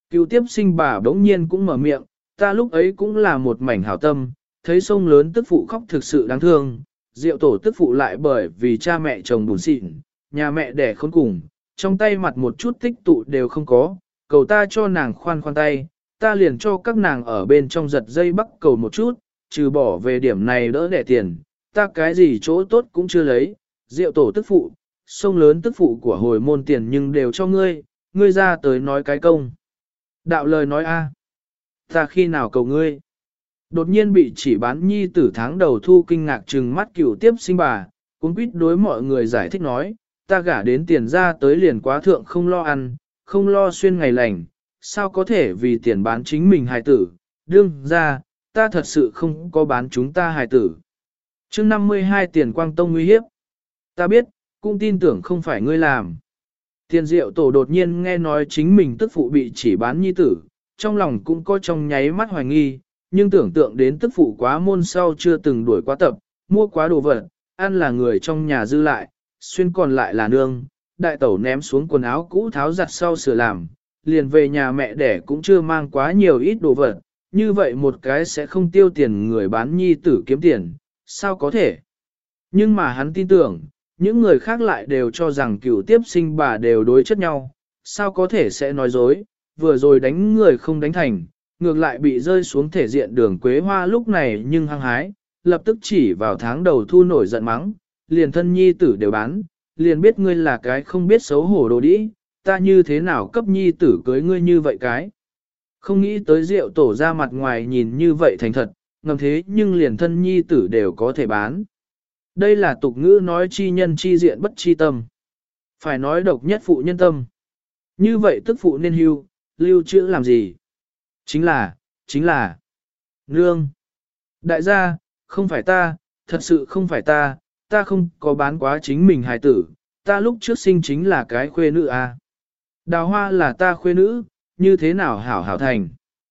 Cựu tiếp sinh bà bỗng nhiên cũng mở miệng, ta lúc ấy cũng là một mảnh hảo tâm, thấy sông lớn tức phụ khóc thực sự đáng thương, Diệu tổ tức phụ lại bởi vì cha mẹ chồng buồn xịn, nhà mẹ đẻ khốn cùng, trong tay mặt một chút tích tụ đều không có, cầu ta cho nàng khoan khoan tay, ta liền cho các nàng ở bên trong giật dây bắt cầu một chút, trừ bỏ về điểm này đỡ đẻ tiền, ta cái gì chỗ tốt cũng chưa lấy, Diệu tổ tức phụ, sông lớn tức phụ của hồi môn tiền nhưng đều cho ngươi, ngươi ra tới nói cái công. Đạo lời nói a, ta khi nào cầu ngươi? Đột nhiên bị chỉ bán nhi tử tháng đầu thu kinh ngạc trừng mắt cựu tiếp sinh bà, cũng quýt đối mọi người giải thích nói, ta gả đến tiền ra tới liền quá thượng không lo ăn, không lo xuyên ngày lành, sao có thể vì tiền bán chính mình hài tử, đương ra, ta thật sự không có bán chúng ta hài tử. Chương 52 tiền quang tông uy hiếp, ta biết, cũng tin tưởng không phải ngươi làm. Tiền diệu tổ đột nhiên nghe nói chính mình tức phụ bị chỉ bán nhi tử, trong lòng cũng có trong nháy mắt hoài nghi, nhưng tưởng tượng đến tức phụ quá môn sau chưa từng đuổi quá tập, mua quá đồ vật, ăn là người trong nhà dư lại, xuyên còn lại là nương, đại tẩu ném xuống quần áo cũ tháo giặt sau sửa làm, liền về nhà mẹ đẻ cũng chưa mang quá nhiều ít đồ vật, như vậy một cái sẽ không tiêu tiền người bán nhi tử kiếm tiền, sao có thể? Nhưng mà hắn tin tưởng, những người khác lại đều cho rằng cựu tiếp sinh bà đều đối chất nhau, sao có thể sẽ nói dối, vừa rồi đánh người không đánh thành, ngược lại bị rơi xuống thể diện đường Quế Hoa lúc này nhưng hăng hái, lập tức chỉ vào tháng đầu thu nổi giận mắng, liền thân nhi tử đều bán, liền biết ngươi là cái không biết xấu hổ đồ đĩ, ta như thế nào cấp nhi tử cưới ngươi như vậy cái. Không nghĩ tới rượu tổ ra mặt ngoài nhìn như vậy thành thật, ngầm thế nhưng liền thân nhi tử đều có thể bán. Đây là tục ngữ nói chi nhân chi diện bất chi tâm. Phải nói độc nhất phụ nhân tâm. Như vậy tức phụ nên lưu trữ làm gì? Chính là, nương. Đại gia, không phải ta, thật sự không phải ta không có bán quá chính mình hài tử, ta lúc trước sinh chính là cái khuê nữ à. Đào hoa là ta khuê nữ, như thế nào hảo hảo thành.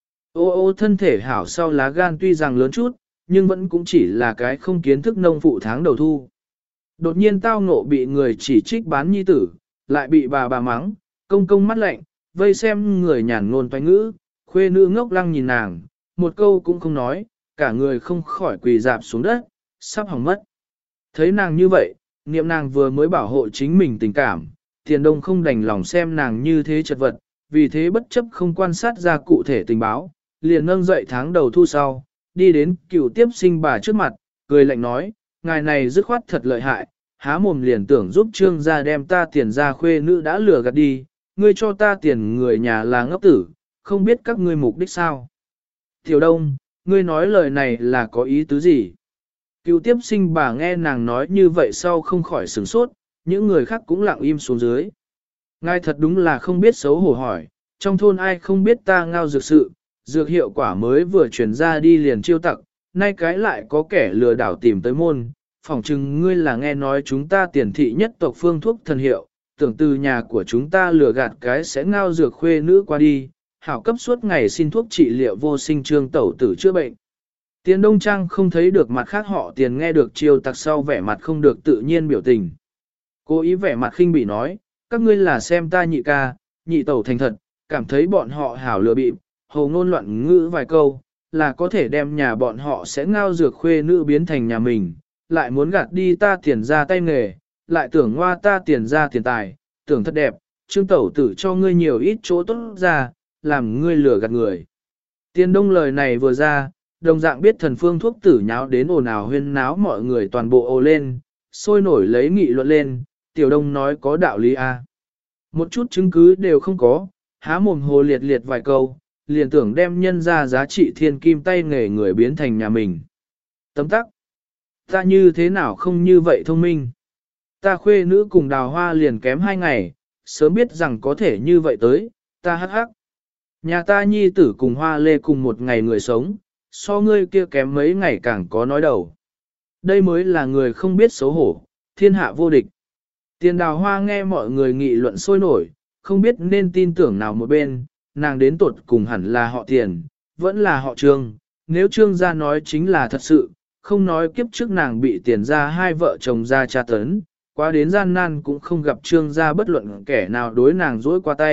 Ô thân thể hảo sau lá gan tuy rằng lớn chút, nhưng vẫn cũng chỉ là cái không kiến thức nông phụ tháng đầu thu. Đột nhiên tao ngộ bị người chỉ trích bán nhi tử, lại bị bà mắng, công công mắt lạnh, vây xem người nhàn ngôn toanh ngữ, khuê nữ ngốc lăng nhìn nàng, một câu cũng không nói, cả người không khỏi quỳ dạp xuống đất, sắp hỏng mất. Thấy nàng như vậy, niệm nàng vừa mới bảo hộ chính mình tình cảm, tiền đông không đành lòng xem nàng như thế chật vật, vì thế bất chấp không quan sát ra cụ thể tình báo, liền nâng dậy tháng đầu thu sau, đi đến cựu tiếp sinh bà trước mặt, cười lạnh nói, ngài này dứt khoát thật lợi hại, há mồm liền tưởng giúp trương gia đem ta tiền ra khuê nữ đã lừa gạt đi, ngươi cho ta tiền người nhà là ngốc tử, không biết các ngươi mục đích sao. Tiểu Đông, ngươi nói lời này là có ý tứ gì? Cựu tiếp sinh bà nghe nàng nói như vậy sau không khỏi sửng sốt, những người khác cũng lặng im xuống dưới. Ngài thật đúng là không biết xấu hổ hỏi, trong thôn ai không biết ta ngao dược sự, dược hiệu quả mới vừa truyền ra đi liền chiêu tặc, nay cái lại có kẻ lừa đảo tìm tới môn, phỏng chừng ngươi là nghe nói chúng ta tiền thị nhất tộc phương thuốc thần hiệu, tưởng từ nhà của chúng ta lừa gạt cái sẽ ngao dược khuê nữ qua đi, hảo cấp suốt ngày xin thuốc trị liệu vô sinh trương tẩu tử chữa bệnh. Tiền Đông Trang không thấy được mặt khác họ tiền nghe được chiêu tặc sau vẻ mặt không được tự nhiên biểu tình. Cố ý vẻ mặt khinh bỉ nói, các ngươi là xem ta nhị ca, nhị tẩu thành thật, cảm thấy bọn họ hảo lừa bịp, hồ ngôn loạn ngữ vài câu, là có thể đem nhà bọn họ sẽ ngao dược khuê nữ biến thành nhà mình, lại muốn gạt đi ta tiền ra tay nghề, lại tưởng ngoa ta tiền ra tiền tài, tưởng thật đẹp, trương tẩu tử cho ngươi nhiều ít chỗ tốt ra, làm ngươi lừa gạt người. Tiền Đông lời này vừa ra, đồng dạng biết thần phương thuốc tử nháo đến ồn ào huyên náo mọi người toàn bộ ồ lên, sôi nổi lấy nghị luận lên, Tiểu Đông nói có đạo lý a. Một chút chứng cứ đều không có, há mồm hồ liệt liệt vài câu, liền tưởng đem nhân ra giá trị thiên kim tay nghề người biến thành nhà mình. Tấm tắc. Ta như thế nào không như vậy thông minh. Ta khuê nữ cùng đào hoa liền kém 2 ngày, sớm biết rằng có thể như vậy tới, ta hắc hắc. Nhà ta nhi tử cùng hoa lê cùng một ngày người sống, so ngươi kia kém mấy ngày càng có nói đầu. Đây mới là người không biết xấu hổ, thiên hạ vô địch. Tiền đào hoa nghe mọi người nghị luận sôi nổi, không biết nên tin tưởng nào một bên, nàng đến tuột cùng hẳn là họ tiền, vẫn là họ trương, nếu trương gia nói chính là thật sự, không nói kiếp trước nàng bị tiền ra hai vợ chồng ra tra tấn, qua đến gian nan cũng không gặp trương gia bất luận kẻ nào đối nàng dối qua tay,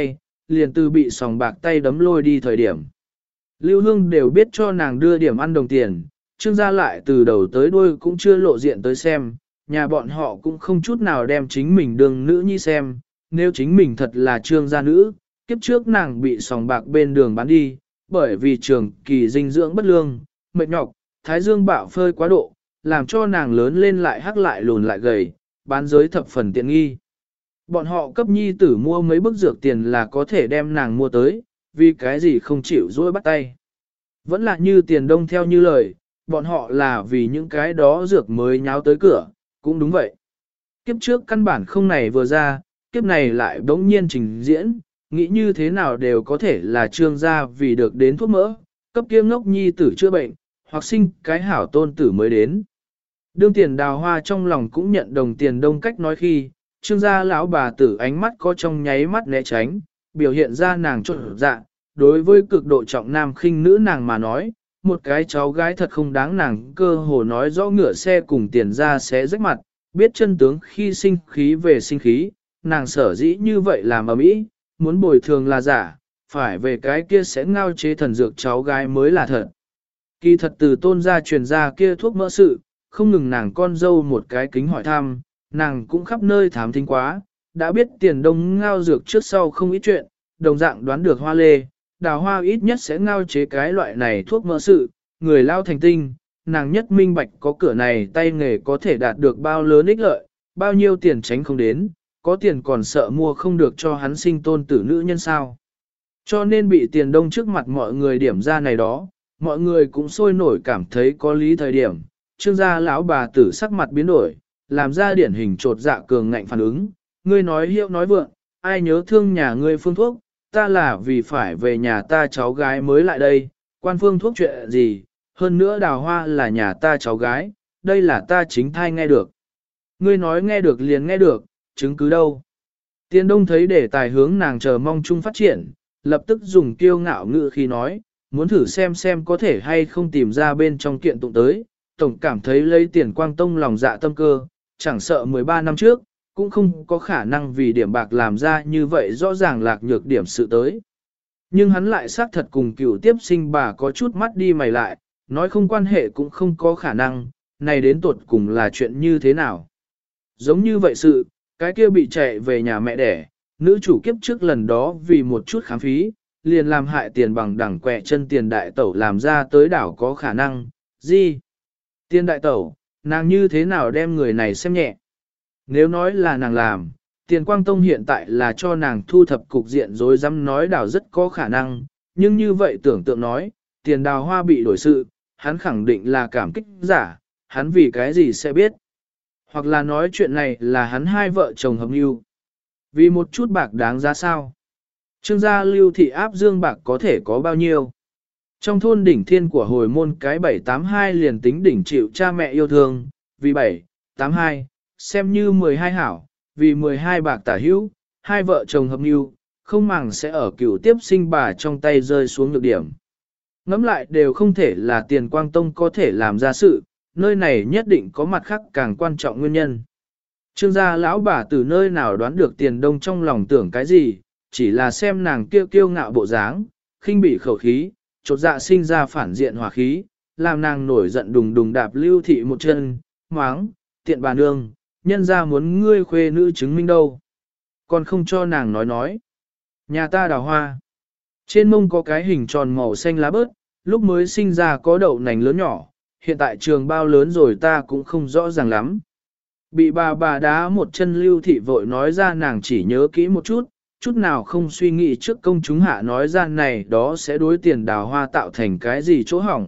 liền từ bị sòng bạc tay đấm lôi đi thời điểm. Lưu Hương đều biết cho nàng đưa điểm ăn đồng tiền, Trương gia lại từ đầu tới đuôi cũng chưa lộ diện tới xem, nhà bọn họ cũng không chút nào đem chính mình đương nữ nhi xem, nếu chính mình thật là Trương gia nữ, kiếp trước nàng bị sòng bạc bên đường bán đi, bởi vì trường kỳ dinh dưỡng bất lương, mệt nhọc, thái dương bạo phơi quá độ, làm cho nàng lớn lên lại hắc lại lùn lại gầy, bán giới thập phần tiện nghi. Bọn họ cấp nhi tử mua mấy bức dược tiền là có thể đem nàng mua tới, vì cái gì không chịu dối bắt tay. Vẫn là như Tiền Đông theo như lời, bọn họ là vì những cái đó dược mới nháo tới cửa, cũng đúng vậy. Kiếp trước căn bản không này vừa ra, kiếp này lại bỗng nhiên trình diễn, nghĩ như thế nào đều có thể là Trương gia vì được đến thuốc mỡ, cấp kia ngốc nhi tử chữa bệnh, hoặc sinh cái hảo tôn tử mới đến. Đương Tiền Đào Hoa trong lòng cũng nhận đồng Tiền Đông cách nói khi, Trương gia lão bà tử ánh mắt có trong nháy mắt né tránh, biểu hiện ra nàng trộn dạ, đối với cực độ trọng nam khinh nữ nàng mà nói, một cái cháu gái thật không đáng nàng cơ hồ nói rõ ngựa xe cùng Tiền ra sẽ rách mặt, biết chân tướng khi sinh khí về sinh khí, nàng sở dĩ như vậy làm ở mỹ, muốn bồi thường là giả, phải về cái kia sẽ ngao chế thần dược cháu gái mới là thật. Kỳ thật từ tôn gia truyền ra kia thuốc mỡ sự, không ngừng nàng con dâu một cái kính hỏi thăm, nàng cũng khắp nơi thám thính quá, đã biết Tiền Đông ngao dược trước sau không ít chuyện, đồng dạng đoán được Hoa Lê, Đào Hoa ít nhất sẽ ngao chế cái loại này thuốc mỡ sự, người lao thành tinh, nàng nhất minh bạch có cửa này tay nghề có thể đạt được bao lớn ích lợi, bao nhiêu tiền tránh không đến, có tiền còn sợ mua không được cho hắn sinh tôn tử nữ nhân sao. Cho nên bị Tiền Đông trước mặt mọi người điểm ra này đó, mọi người cũng sôi nổi cảm thấy có lý thời điểm, Trương gia lão bà tử sắc mặt biến đổi, làm ra điển hình trột dạ cường ngạnh phản ứng, ngươi nói hiệu nói vượng, ai nhớ thương nhà ngươi phương thuốc, ta là vì phải về nhà ta cháu gái mới lại đây, quan phương thuốc chuyện gì, hơn nữa Đào Hoa là nhà ta cháu gái, đây là ta chính thai nghe được. Ngươi nói nghe được liền nghe được, chứng cứ đâu. Tiền Đông thấy để tài hướng nàng chờ mong chung phát triển, lập tức dùng kiêu ngạo ngữ khi nói, muốn thử xem có thể hay không tìm ra bên trong kiện tụng tới, tổng cảm thấy lấy Tiền Quang Tông lòng dạ tâm cơ, chẳng sợ 13 năm trước, cũng không có khả năng vì điểm bạc làm ra như vậy rõ ràng lạc nhược điểm sự tới. Nhưng hắn lại xác thật cùng cựu tiếp sinh bà có chút mắt đi mày lại, nói không quan hệ cũng không có khả năng, này đến tuột cùng là chuyện như thế nào. Giống như vậy sự, cái kia bị chạy về nhà mẹ đẻ, nữ chủ kiếp trước lần đó vì một chút khám phí, liền làm hại Tiền bằng đẳng quẹ chân Tiền đại tẩu làm ra tới đảo có khả năng, gì? Tiền đại tẩu, nàng như thế nào đem người này xem nhẹ? Nếu nói là nàng làm, Tiền Quang Tông hiện tại là cho nàng thu thập cục diện rồi dám nói đảo rất có khả năng, nhưng như vậy tưởng tượng nói, Tiền Đào Hoa bị đổi sự, hắn khẳng định là cảm kích giả, hắn vì cái gì sẽ biết. Hoặc là nói chuyện này là hắn hai vợ chồng hợp mưu. Vì một chút bạc đáng giá sao? Trương gia Lưu thị áp dương bạc có thể có bao nhiêu? Trong thôn đỉnh thiên của hồi môn cái 782 liền tính đỉnh chịu cha mẹ yêu thương, vì 782, xem như 12 hảo, vì 12 bạc tả hữu, hai vợ chồng hợp mưu, không màng sẽ ở cửu tiếp sinh bà trong tay rơi xuống nhược điểm. Ngắm lại đều không thể là Tiền Quang Tông có thể làm ra sự, nơi này nhất định có mặt khác càng quan trọng nguyên nhân. Trương gia lão bà từ nơi nào đoán được Tiền Đông trong lòng tưởng cái gì, chỉ là xem nàng kiêu ngạo bộ dáng, khinh bỉ khẩu khí, chột dạ sinh ra phản diện hỏa khí, làm nàng nổi giận đùng đùng đạp Lưu thị một chân, máng, tiện bà nương, nhân ra muốn ngươi khuê nữ chứng minh đâu. Còn không cho nàng nói. Nhà ta Đào Hoa. Trên mông có cái hình tròn màu xanh lá bớt, lúc mới sinh ra có đậu nành lớn nhỏ, hiện tại trường bao lớn rồi ta cũng không rõ ràng lắm. Bị bà đá một chân Lưu thị vội nói ra nàng chỉ nhớ kỹ một chút, chút nào không suy nghĩ trước công chúng hạ nói ra này đó sẽ đối Tiền Đào Hoa tạo thành cái gì chỗ hỏng.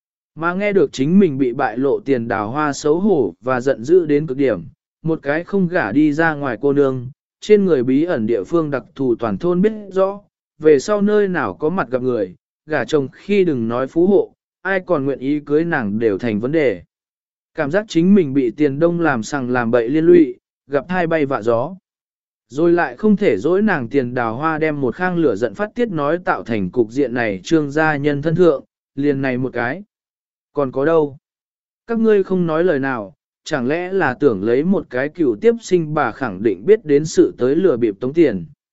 Mà nghe được chính mình bị bại lộ Tiền Đào Hoa xấu hổ và giận dữ đến cực điểm, một cái không gả đi ra ngoài cô nương, trên người bí ẩn địa phương đặc thù toàn thôn biết rõ, về sau nơi nào có mặt gặp người, gả chồng khi đừng nói phú hộ, ai còn nguyện ý cưới nàng đều thành vấn đề. Cảm giác chính mình bị Tiền Đông làm sằng làm bậy liên lụy, gặp hai bay vạ gió. Rồi lại không thể dỗi nàng Tiền Đào Hoa đem một khang lửa giận phát tiết nói tạo thành cục diện này trương gia nhân thân thượng, liền này một cái. Còn có đâu? Các ngươi không nói lời nào, chẳng lẽ là tưởng lấy một cái cựu tiếp sinh bà khẳng định biết đến sự tới lừa bịp tống tiền.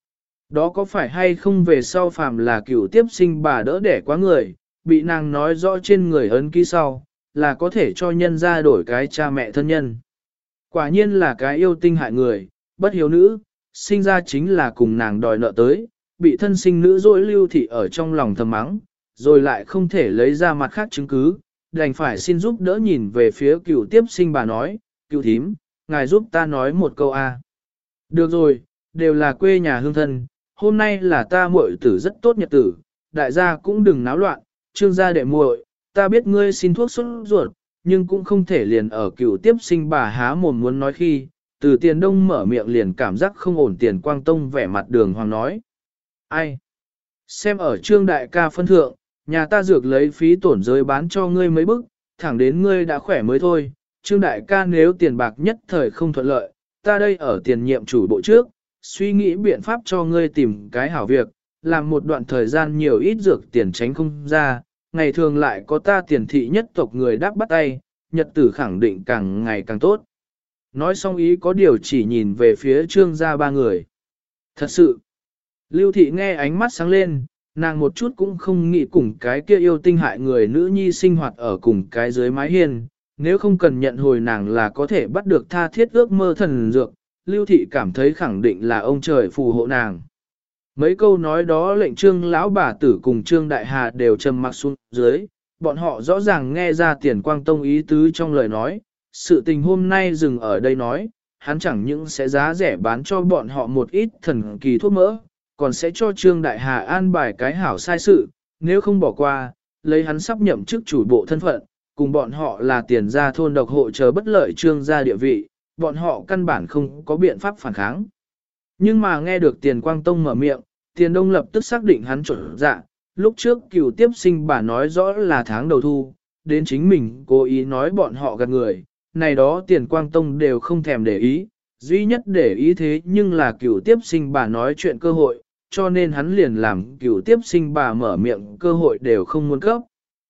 Đó có phải hay không về sau phàm là cửu tiếp sinh bà đỡ đẻ quá người, bị nàng nói rõ trên người ấn ký sau, là có thể cho nhân ra đổi cái cha mẹ thân nhân. Quả nhiên là cái yêu tinh hại người, bất hiếu nữ, sinh ra chính là cùng nàng đòi nợ tới, bị thân sinh nữ dỗi Lưu Thị ở trong lòng thầm mắng, rồi lại không thể lấy ra mặt khác chứng cứ, đành phải xin giúp đỡ nhìn về phía cựu tiếp sinh bà nói, cựu thím, ngài giúp ta nói một câu a. Được rồi, đều là quê nhà hương thân, hôm nay là ta muội tử rất tốt nhật tử, đại gia cũng đừng náo loạn, trương gia đệ muội, ta biết ngươi xin thuốc sốt ruột, nhưng cũng không thể liền ở cựu tiếp sinh bà há mồm muốn nói khi, từ Tiền Đông mở miệng liền cảm giác không ổn. Tiền Quang Tông vẻ mặt đường hoàng nói. Ai? Xem ở trương đại ca phân thượng, nhà ta dược lấy phí tổn giới bán cho ngươi mấy bức, thẳng đến ngươi đã khỏe mới thôi. Trương đại ca nếu tiền bạc nhất thời không thuận lợi, ta đây ở tiền nhiệm chủ bộ trước, suy nghĩ biện pháp cho ngươi tìm cái hảo việc, làm một đoạn thời gian nhiều ít dược tiền tránh không ra, ngày thường lại có ta tiền thị nhất tộc người đáp bắt tay, nhật tử khẳng định càng ngày càng tốt. Nói xong ý có điều chỉ nhìn về phía trương gia ba người. Thật sự, Lưu Thị nghe ánh mắt sáng lên, nàng một chút cũng không nghĩ cùng cái kia yêu tinh hại người nữ nhi sinh hoạt ở cùng cái dưới mái hiên, nếu không cần nhận hồi nàng là có thể bắt được tha thiết ước mơ thần dược, Lưu Thị cảm thấy khẳng định là ông trời phù hộ nàng. Mấy câu nói đó lệnh trương lão bà tử cùng trương đại hà đều trầm mặc xuống dưới, bọn họ rõ ràng nghe ra Tiền Quang Tông ý tứ trong lời nói, sự tình hôm nay dừng ở đây nói, hắn chẳng những sẽ giá rẻ bán cho bọn họ một ít thần kỳ thuốc mỡ, còn sẽ cho trương đại hà an bài cái hảo sai sự, nếu không bỏ qua, lấy hắn sắp nhậm chức chủ bộ thân phận, cùng bọn họ là tiền gia thôn độc hộ chờ bất lợi trương gia địa vị, bọn họ căn bản không có biện pháp phản kháng. Nhưng mà nghe được Tiền Quang Tông mở miệng, Tiền Đông lập tức xác định hắn chuẩn dạ, lúc trước cựu tiếp sinh bà nói rõ là tháng đầu thu, đến chính mình cố ý nói bọn họ gạt người, này đó Tiền Quang Tông đều không thèm để ý, duy nhất để ý thế nhưng là cựu tiếp sinh bà nói chuyện cơ hội, cho nên hắn liền làm cựu tiếp sinh bà mở miệng cơ hội đều không muốn cấp.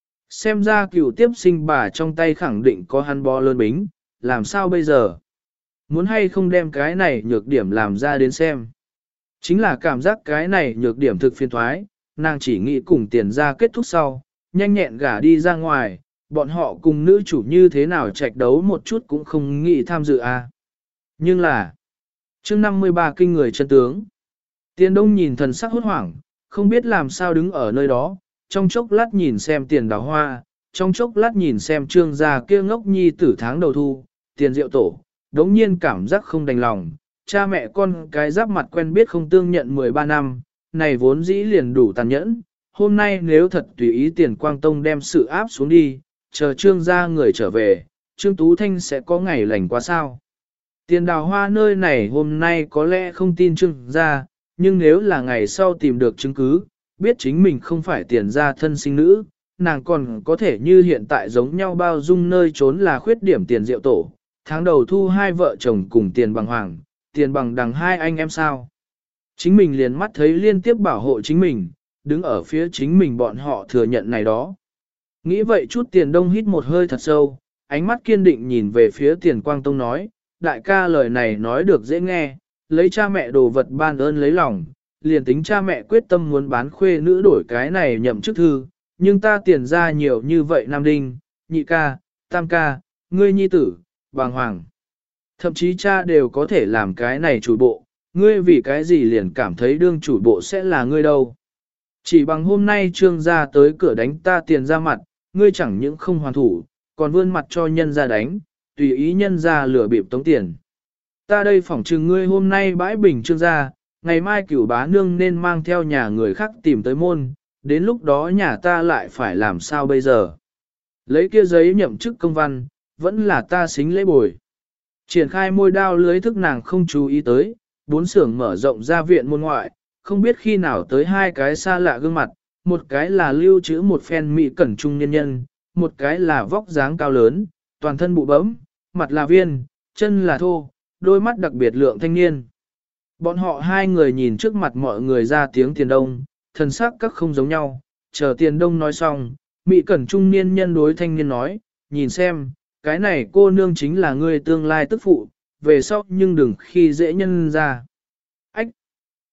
Xem ra cựu tiếp sinh bà trong tay khẳng định có hắn bó lớn bính, làm sao bây giờ? Muốn hay không đem cái này nhược điểm làm ra đến xem. Chính là cảm giác cái này nhược điểm thực phiền thoái, nàng chỉ nghĩ cùng Tiền ra kết thúc sau, nhanh nhẹn gả đi ra ngoài, bọn họ cùng nữ chủ như thế nào trạch đấu một chút cũng không nghĩ tham dự à. Nhưng là, chương 53 kinh người chân tướng. Tiền Đông nhìn thần sắc hốt hoảng, không biết làm sao đứng ở nơi đó, trong chốc lát nhìn xem Tiền Đào Hoa, trong chốc lát nhìn xem trương gia kia ngốc nhi tử tháng đầu thu, Tiền Diệu Tổ, đống nhiên cảm giác không đành lòng, cha mẹ con cái giáp mặt quen biết không tương nhận 13 năm, này vốn dĩ liền đủ tàn nhẫn, hôm nay nếu thật tùy ý Tiền Quang Tông đem sự áp xuống đi, chờ trương gia người trở về, trương Tú Thanh sẽ có ngày lành quá sao. Tiền Đào Hoa nơi này hôm nay có lẽ không tin trương gia, nhưng nếu là ngày sau tìm được chứng cứ, biết chính mình không phải Tiền gia thân sinh nữ, nàng còn có thể như hiện tại giống nhau bao dung nơi trốn là khuyết điểm Tiền Diệu Tổ, tháng đầu thu hai vợ chồng cùng Tiền Bằng Hoàng, Tiền Bằng Đằng hai anh em sao. Chính mình liền mắt thấy liên tiếp bảo hộ chính mình, đứng ở phía chính mình bọn họ thừa nhận này đó. Nghĩ vậy chút Tiền Đông hít một hơi thật sâu, ánh mắt kiên định nhìn về phía Tiền Quang Tông nói, đại ca lời này nói được dễ nghe, lấy cha mẹ đồ vật ban ơn lấy lòng, liền tính cha mẹ quyết tâm muốn bán khuê nữ đổi cái này nhậm chức thư, nhưng ta Tiền ra nhiều như vậy Nam Đinh, nhị ca, tam ca, ngươi nhi tử, bàng hoàng. Thậm chí cha đều có thể làm cái này chủ bộ, ngươi vì cái gì liền cảm thấy đương chủ bộ sẽ là ngươi đâu. Chỉ bằng hôm nay trương gia tới cửa đánh ta Tiền ra mặt, ngươi chẳng những không hoàn thủ, còn vươn mặt cho nhân ra đánh, tùy ý nhân ra lừa bịp tống tiền. Ta đây phỏng chừng ngươi hôm nay bãi bình trương gia, ngày mai cửu bá nương nên mang theo nhà người khác tìm tới môn, đến lúc đó nhà ta lại phải làm sao bây giờ. Lấy kia giấy nhậm chức công văn, vẫn là ta xính lễ bồi. Triển khai môi đao lưới thức nàng không chú ý tới, bốn xưởng mở rộng ra viện môn ngoại, không biết khi nào tới hai cái xa lạ gương mặt, một cái là lưu trữ một phen mỹ cẩn trung nhân nhân, một cái là vóc dáng cao lớn, toàn thân bụ bấm, mặt là viên, chân là thô, đôi mắt đặc biệt lượng thanh niên. Bọn họ hai người nhìn trước mặt mọi người ra tiếng Tiền Đông, thần sắc các không giống nhau, chờ Tiền Đông nói xong, mỹ cẩn trung niên nhân đối thanh niên nói, nhìn xem, cái này cô nương chính là người tương lai tức phụ, về sau nhưng đừng khi dễ nhân ra. Ách!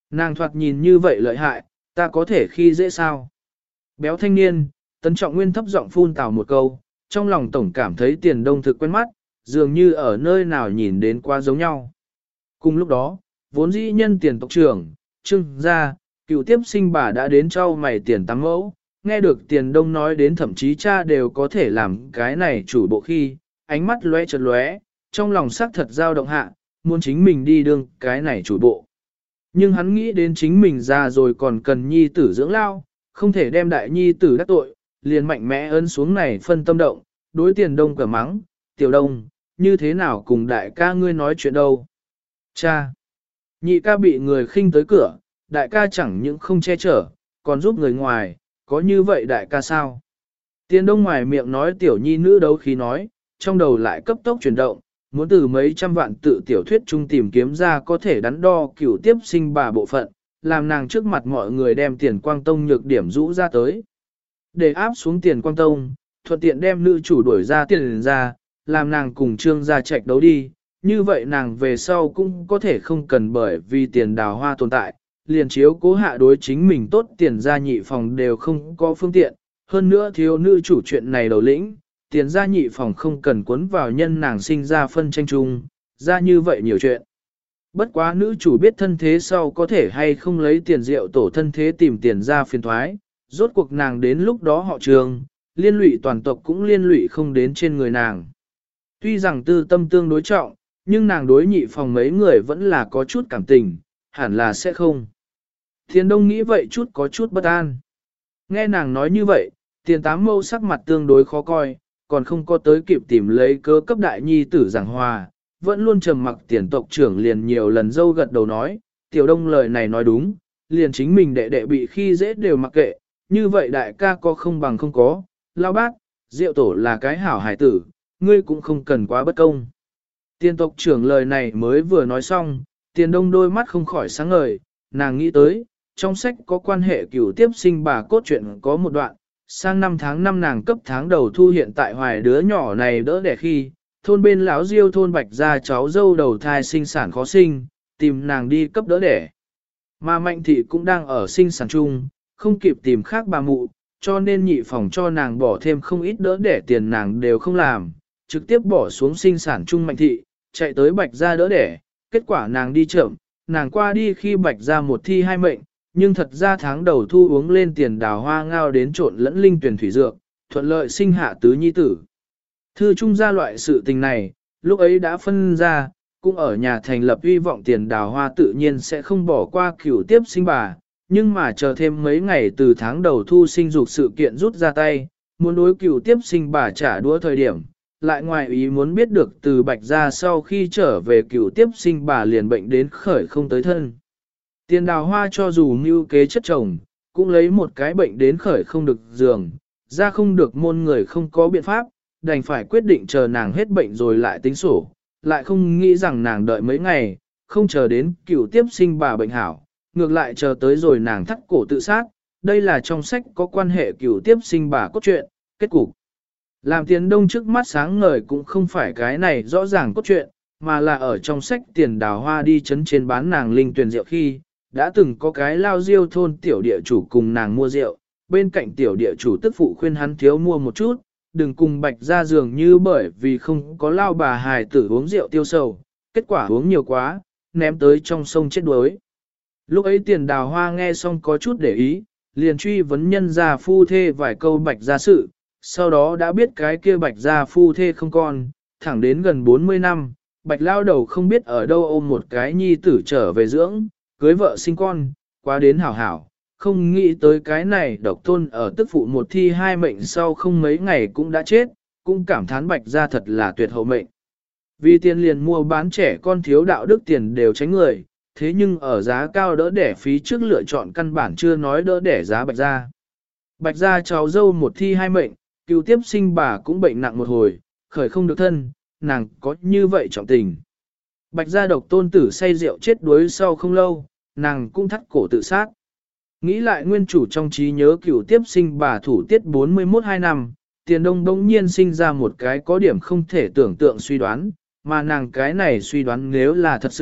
Nàng thoạt nhìn như vậy lợi hại, ta có thể khi dễ sao? Béo thanh niên, Tấn Trọng Nguyên thấp giọng phun tào một câu, trong lòng tổng cảm thấy Tiền Đông thực quen mắt, dường như ở nơi nào nhìn đến qua giống nhau. Cùng lúc đó, vốn dĩ nhân Tiền tộc trưởng, Trương gia, cựu tiếp sinh bà đã đến cho mày Tiền tám mẫu, nghe được Tiền Đông nói đến thậm chí cha đều có thể làm cái này chủ bộ khi, ánh mắt lóe chợt lóe, trong lòng sắc thật dao động hạ, muốn chính mình đi đương cái này chủ bộ. Nhưng hắn nghĩ đến chính mình già rồi còn cần nhi tử dưỡng lao, không thể đem đại nhi tử đắc tội, liền mạnh mẽ ấn xuống này phân tâm động, đối Tiền Đông cờ mắng, Tiểu Đông, như thế nào cùng đại ca ngươi nói chuyện đâu. Cha! Nhị ca bị người khinh tới cửa, đại ca chẳng những không che chở, còn giúp người ngoài, có như vậy đại ca sao? Tiền Đông ngoài miệng nói tiểu nhi nữ đấu khí nói, trong đầu lại cấp tốc chuyển động, muốn từ mấy trăm vạn tự tiểu thuyết chung tìm kiếm ra có thể đắn đo cửu tiếp sinh bà bộ phận, làm nàng trước mặt mọi người đem Tiền Quang Tông nhược điểm rũ ra tới. Để áp xuống Tiền Quang Tông, thuận tiện đem nữ chủ đuổi ra tiền ra, làm nàng cùng Trương gia trạch đấu đi, như vậy nàng về sau cũng có thể không cần bởi vì Tiền Đào Hoa tồn tại, liền chiếu cố hạ đối chính mình tốt Tiền gia nhị phòng đều không có phương tiện, hơn nữa thiếu nữ chủ chuyện này đầu lĩnh, Tiền gia nhị phòng không cần cuốn vào nhân nàng sinh ra phân tranh chung, ra như vậy nhiều chuyện. Bất quá nữ chủ biết thân thế sau có thể hay không lấy Tiền Diệu tổ thân thế tìm Tiền gia phiền thoái, rốt cuộc nàng đến lúc đó họ Trường, liên lụy toàn tộc cũng liên lụy không đến trên người nàng. Tuy rằng tư tâm tương đối trọng, nhưng nàng đối nhị phòng mấy người vẫn là có chút cảm tình, hẳn là sẽ không. Tiền Đông nghĩ vậy chút có chút bất an. Nghe nàng nói như vậy, Tiền Tám Mâu sắc mặt tương đối khó coi, còn không có tới kịp tìm lấy cớ cấp đại nhi tử giảng hòa, vẫn luôn trầm mặc Tiền tộc trưởng liền nhiều lần dâu gật đầu nói, Tiểu Đông lời này nói đúng, liền chính mình đệ đệ bị khi dễ đều mặc kệ, như vậy đại ca có không bằng không có, lao bác, Diệu tổ là cái hảo hải tử, ngươi cũng không cần quá bất công. Tiền tộc trưởng lời này mới vừa nói xong, Tiền Đông đôi mắt không khỏi sáng ngời, nàng nghĩ tới, trong sách có quan hệ cửu tiếp sinh bà cốt truyện có một đoạn, sang năm tháng 5 nàng cấp tháng đầu thu hiện tại hoài đứa nhỏ này đỡ đẻ khi, thôn bên lão Diêu thôn Bạch gia cháu dâu đầu thai sinh sản khó sinh, tìm nàng đi cấp đỡ đẻ. Mà Mạnh thị cũng đang ở sinh sản chung, không kịp tìm khác bà mụ, cho nên nhị phòng cho nàng bỏ thêm không ít đỡ đẻ tiền nàng đều không làm, trực tiếp bỏ xuống sinh sản chung Mạnh thị, chạy tới Bạch gia đỡ đẻ, kết quả nàng đi chậm, nàng qua đi khi Bạch gia một thi hai mệnh, nhưng thật ra tháng đầu thu uống lên Tiền Đào Hoa ngao đến trộn lẫn linh tuyển thủy dược, thuận lợi sinh hạ tứ nhi tử. Thư trung gia loại sự tình này, lúc ấy đã phân ra, cũng ở nhà thành lập hy vọng Tiền Đào Hoa tự nhiên sẽ không bỏ qua cửu tiếp sinh bà, nhưng mà chờ thêm mấy ngày từ tháng đầu thu sinh dục sự kiện rút ra tay, muốn đối cửu tiếp sinh bà trả đũa thời điểm, lại ngoài ý muốn biết được từ Bạch gia sau khi trở về cửu tiếp sinh bà liền bệnh đến khởi không tới thân. Tiền Đào Hoa cho dù mưu kế chất chồng, cũng lấy một cái bệnh đến khởi không được giường, ra không được môn người không có biện pháp, đành phải quyết định chờ nàng hết bệnh rồi lại tính sổ, lại không nghĩ rằng nàng đợi mấy ngày, không chờ đến cửu tiếp sinh bà bệnh hảo, ngược lại chờ tới rồi nàng thắt cổ tự sát, đây là trong sách có quan hệ cửu tiếp sinh bà cốt truyện, kết cục. Làm Tiền Đông trước mắt sáng ngời cũng không phải cái này rõ ràng cốt truyện, mà là ở trong sách Tiền Đào Hoa đi chấn trên bán nàng linh tuyển rượu khi, đã từng có cái lao Diêu thôn tiểu địa chủ cùng nàng mua rượu, bên cạnh tiểu địa chủ tức phụ khuyên hắn thiếu mua một chút, đừng cùng Bạch gia dường như bởi vì không có lao bà hài tử uống rượu tiêu sầu, kết quả uống nhiều quá, ném tới trong sông chết đuối. Lúc ấy Tiền Đào Hoa nghe xong có chút để ý, liền truy vấn nhân gia phu thê vài câu Bạch gia sự, sau đó đã biết cái kia Bạch gia phu thê không con, thẳng đến gần 40 năm, Bạch lao đầu không biết ở đâu ôm một cái nhi tử trở về dưỡng, cưới vợ sinh con, quá đến hảo hảo, không nghĩ tới cái này độc tôn ở tức phụ một thi hai mệnh sau không mấy ngày cũng đã chết, cũng cảm thán Bạch gia thật là tuyệt hậu mệnh. Vì tiền liền mua bán trẻ con thiếu đạo đức tiền đều tránh người, thế nhưng ở giá cao đỡ đẻ phí trước lựa chọn căn bản chưa nói đỡ đẻ giá Bạch gia. Bạch gia cháu dâu một thi hai mệnh, cựu tiếp sinh bà cũng bệnh nặng một hồi, khởi không được thân, nàng có như vậy trọng tình. Bạch gia độc tôn tử say rượu chết đuối sau không lâu, nàng cũng thắt cổ tự sát. Nghĩ lại nguyên chủ trong trí nhớ cựu tiếp sinh bà thủ tiết 41-2 năm, Tiền Đông đông nhiên sinh ra một cái có điểm không thể tưởng tượng suy đoán, mà nàng cái này suy đoán nếu là thật sự,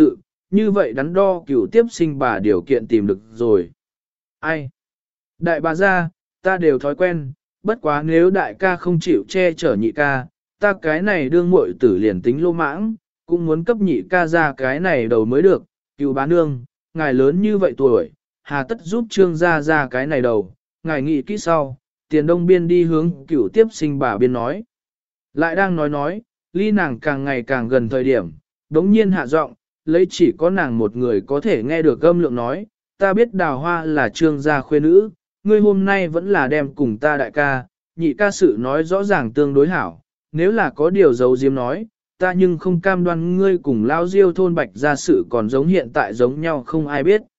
như vậy đắn đo cửu tiếp sinh bà điều kiện tìm được rồi. Ai? Đại bà gia, ta đều thói quen, bất quá nếu đại ca không chịu che chở nhị ca, ta cái này đương muội tử liền tính lô mãng, cũng muốn cấp nhị ca ra cái này đầu mới được, cựu bá nương, ngài lớn như vậy tuổi, hà tất giúp trương gia ra cái này đầu, ngài nghĩ kỹ sau, tiền đông biên đi hướng cựu tiếp sinh bà biên nói. Lại đang nói, ly nàng càng ngày càng gần thời điểm, đống nhiên hạ giọng, lấy chỉ có nàng một người có thể nghe được âm lượng nói, ta biết đào hoa là trương gia khuê nữ, ngươi hôm nay vẫn là đem cùng ta đại ca, nhị ca sự nói rõ ràng tương đối hảo, nếu là có điều giấu diếm nói, ta nhưng không cam đoan ngươi cùng lao diêu thôn bạch ra sự còn giống hiện tại giống nhau không ai biết.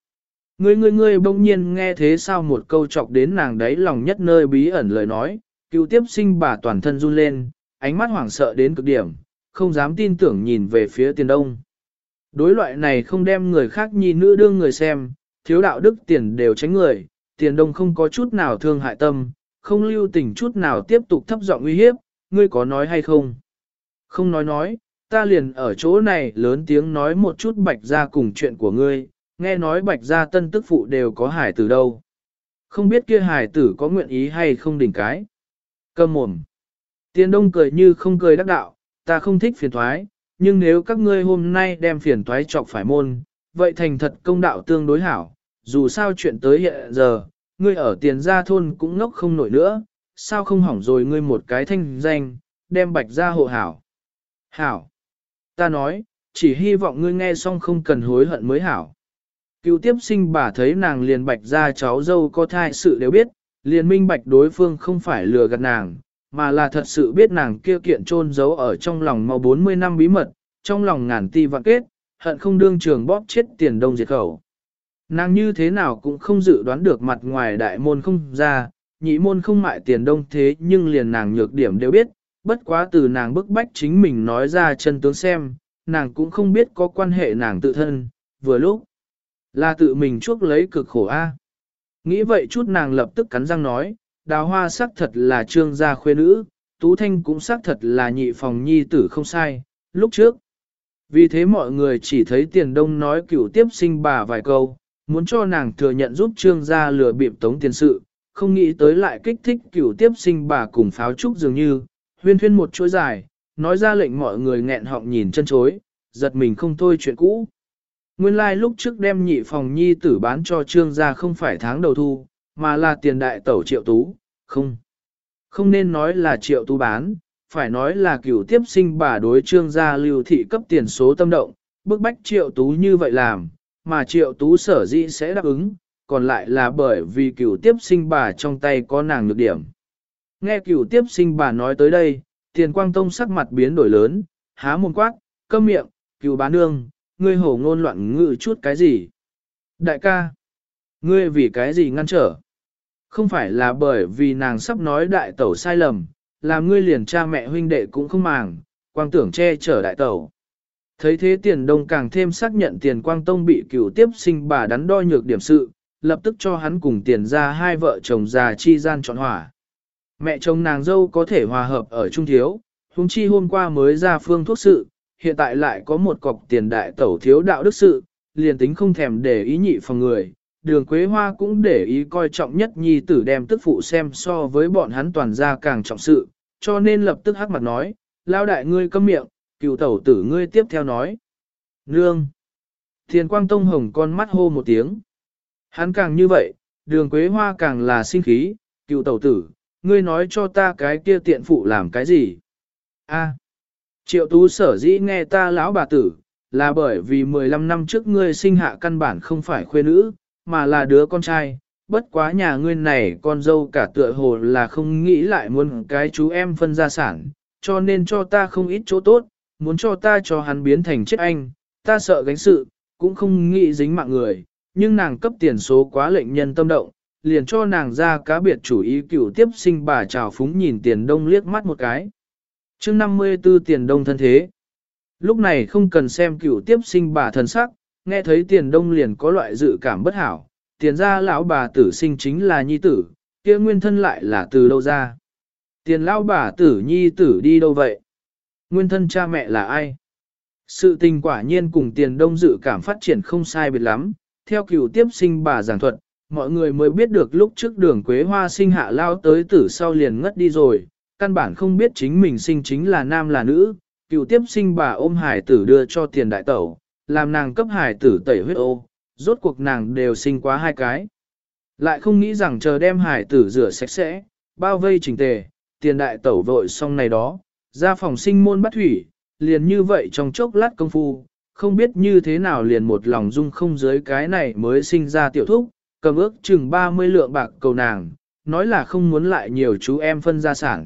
Ngươi bỗng nhiên nghe thế sao một câu chọc đến nàng đấy lòng nhất nơi bí ẩn lời nói, cứu tiếp sinh bà toàn thân run lên, ánh mắt hoảng sợ đến cực điểm, không dám tin tưởng nhìn về phía tiền đông. Đối loại này không đem người khác nhi nữ đương người xem, thiếu đạo đức tiền đều tránh người, tiền đông không có chút nào thương hại tâm, không lưu tình chút nào tiếp tục thấp giọng uy hiếp, ngươi có nói hay không? Không nói, ta liền ở chỗ này lớn tiếng nói một chút bạch ra cùng chuyện của ngươi, nghe nói bạch ra tân tức phụ đều có hải tử đâu. Không biết kia hải tử có nguyện ý hay không đỉnh cái. Câm mồm. Tiền đông cười như không cười đắc đạo, ta không thích phiền thoái, nhưng nếu các ngươi hôm nay đem phiền thoái chọc phải môn, vậy thành thật công đạo tương đối hảo, dù sao chuyện tới hiện giờ, ngươi ở tiền gia thôn cũng ngốc không nổi nữa, sao không hỏng rồi ngươi một cái thanh danh, đem bạch ra hộ hảo. Hảo. Ta nói, chỉ hy vọng ngươi nghe xong không cần hối hận mới hảo. Cựu tiếp sinh bà thấy nàng liền bạch ra cháu dâu có thai sự đều biết, liền minh bạch đối phương không phải lừa gạt nàng, mà là thật sự biết nàng kia kiện trôn giấu ở trong lòng mau 40 năm bí mật, trong lòng ngàn ti vạn kết, hận không đương trường bóp chết tiền đông diệt khẩu. Nàng như thế nào cũng không dự đoán được mặt ngoài đại môn không ra, nhị môn không mại tiền đông thế nhưng liền nàng nhược điểm đều biết, bất quá từ nàng bức bách chính mình nói ra chân tướng xem, nàng cũng không biết có quan hệ nàng tự thân, vừa lúc là tự mình chuốc lấy cực khổ a. Nghĩ vậy chút nàng lập tức cắn răng nói, đào hoa xác thật là trương gia khuê nữ, Tú Thanh cũng xác thật là nhị phòng nhi tử không sai, lúc trước. Vì thế mọi người chỉ thấy tiền đông nói cửu tiếp sinh bà vài câu, muốn cho nàng thừa nhận giúp trương gia lừa bịp tống tiền sự, không nghĩ tới lại kích thích cửu tiếp sinh bà cùng pháo trúc dường như, huyên thuyên một chuỗi dài, nói ra lệnh mọi người nghẹn họng nhìn chân chối, giật mình không thôi chuyện cũ. Nguyên lai like lúc trước đem nhị phòng nhi tử bán cho trương gia không phải tháng đầu thu, mà là tiền đại tẩu Triệu Tú, không nên nói là Triệu Tú bán, phải nói là cửu tiếp sinh bà đối trương gia lưu thị cấp tiền số tâm động, bức bách Triệu Tú như vậy làm, mà Triệu Tú sở dĩ sẽ đáp ứng, còn lại là bởi vì cửu tiếp sinh bà trong tay có nàng nhược điểm. Nghe cửu tiếp sinh bà nói tới đây, tiền quang tông sắc mặt biến đổi lớn, há mồm quát, câm miệng, cửu bá nương, ngươi hổ ngôn loạn ngữ chút cái gì? Đại ca, ngươi vì cái gì ngăn trở? Không phải là bởi vì nàng sắp nói đại tẩu sai lầm, làm ngươi liền cha mẹ huynh đệ cũng không màng, quang tưởng che chở đại tẩu. Thấy thế tiền đông càng thêm xác nhận tiền quang tông bị cửu tiếp sinh bà đắn đo nhược điểm sự, lập tức cho hắn cùng tiền ra hai vợ chồng già chi gian chọn hỏa. Mẹ chồng nàng dâu có thể hòa hợp ở trung thiếu, huống chi hôm qua mới ra phương thuốc sự, hiện tại lại có một cọc tiền đại tẩu thiếu đạo đức sự, liền tính không thèm để ý nhị phòng người. Đường Quế Hoa cũng để ý coi trọng nhất nhi tử đem tức phụ xem so với bọn hắn toàn ra càng trọng sự, cho nên lập tức hắc mặt nói, lao đại ngươi câm miệng, cựu tẩu tử ngươi tiếp theo nói. Nương! Thiền Quang Tông hồng con mắt hô một tiếng. Hắn càng như vậy, Đường Quế Hoa càng là sinh khí, cựu tẩu tử, ngươi nói cho ta cái kia tiện phụ làm cái gì? A, Triệu Tú sở dĩ nghe ta lão bà tử, là bởi vì 15 năm trước ngươi sinh hạ căn bản không phải khuê nữ, mà là đứa con trai, bất quá nhà ngươi này con dâu cả tựa hồ là không nghĩ lại muốn cái chú em phân gia sản, cho nên cho ta không ít chỗ tốt, muốn cho ta cho hắn biến thành chết anh, ta sợ gánh sự, cũng không nghĩ dính mạng người, nhưng nàng cấp tiền số quá lệnh nhân tâm động, liền cho nàng ra cá biệt chủ ý cửu tiếp sinh bà trào phúng nhìn tiền đông liếc mắt một cái. Chương 54 tiền đông thân thế. Lúc này không cần xem cửu tiếp sinh bà thần sắc, nghe thấy tiền đông liền có loại dự cảm bất hảo, tiền ra lão bà tử sinh chính là nhi tử, kia nguyên thân lại là từ đâu ra. Tiền lão bà tử nhi tử đi đâu vậy? Nguyên thân cha mẹ là ai? Sự tình quả nhiên cùng Tiền Đông dự cảm phát triển không sai biệt lắm, theo cựu tiếp sinh bà giảng thuật, mọi người mới biết được lúc trước Đường Quế Hoa sinh hạ lao tới tử sau liền ngất đi rồi, căn bản không biết chính mình sinh chính là nam là nữ, cựu tiếp sinh bà ôm hải tử đưa cho Tiền đại tẩu, làm nàng cấp hải tử tẩy huyết ô, rốt cuộc nàng đều sinh quá 2 cái. Lại không nghĩ rằng chờ đem hải tử rửa sạch sẽ, bao vây chỉnh tề, Tiền đại tẩu vội xong này đó, ra phòng sinh môn bắt thủy, liền như vậy trong chốc lát công phu, không biết như thế nào liền một lòng dung không dưới cái này mới sinh ra tiểu thúc, cầm ước chừng 30 lượng bạc cầu nàng, nói là không muốn lại nhiều chú em phân gia sản.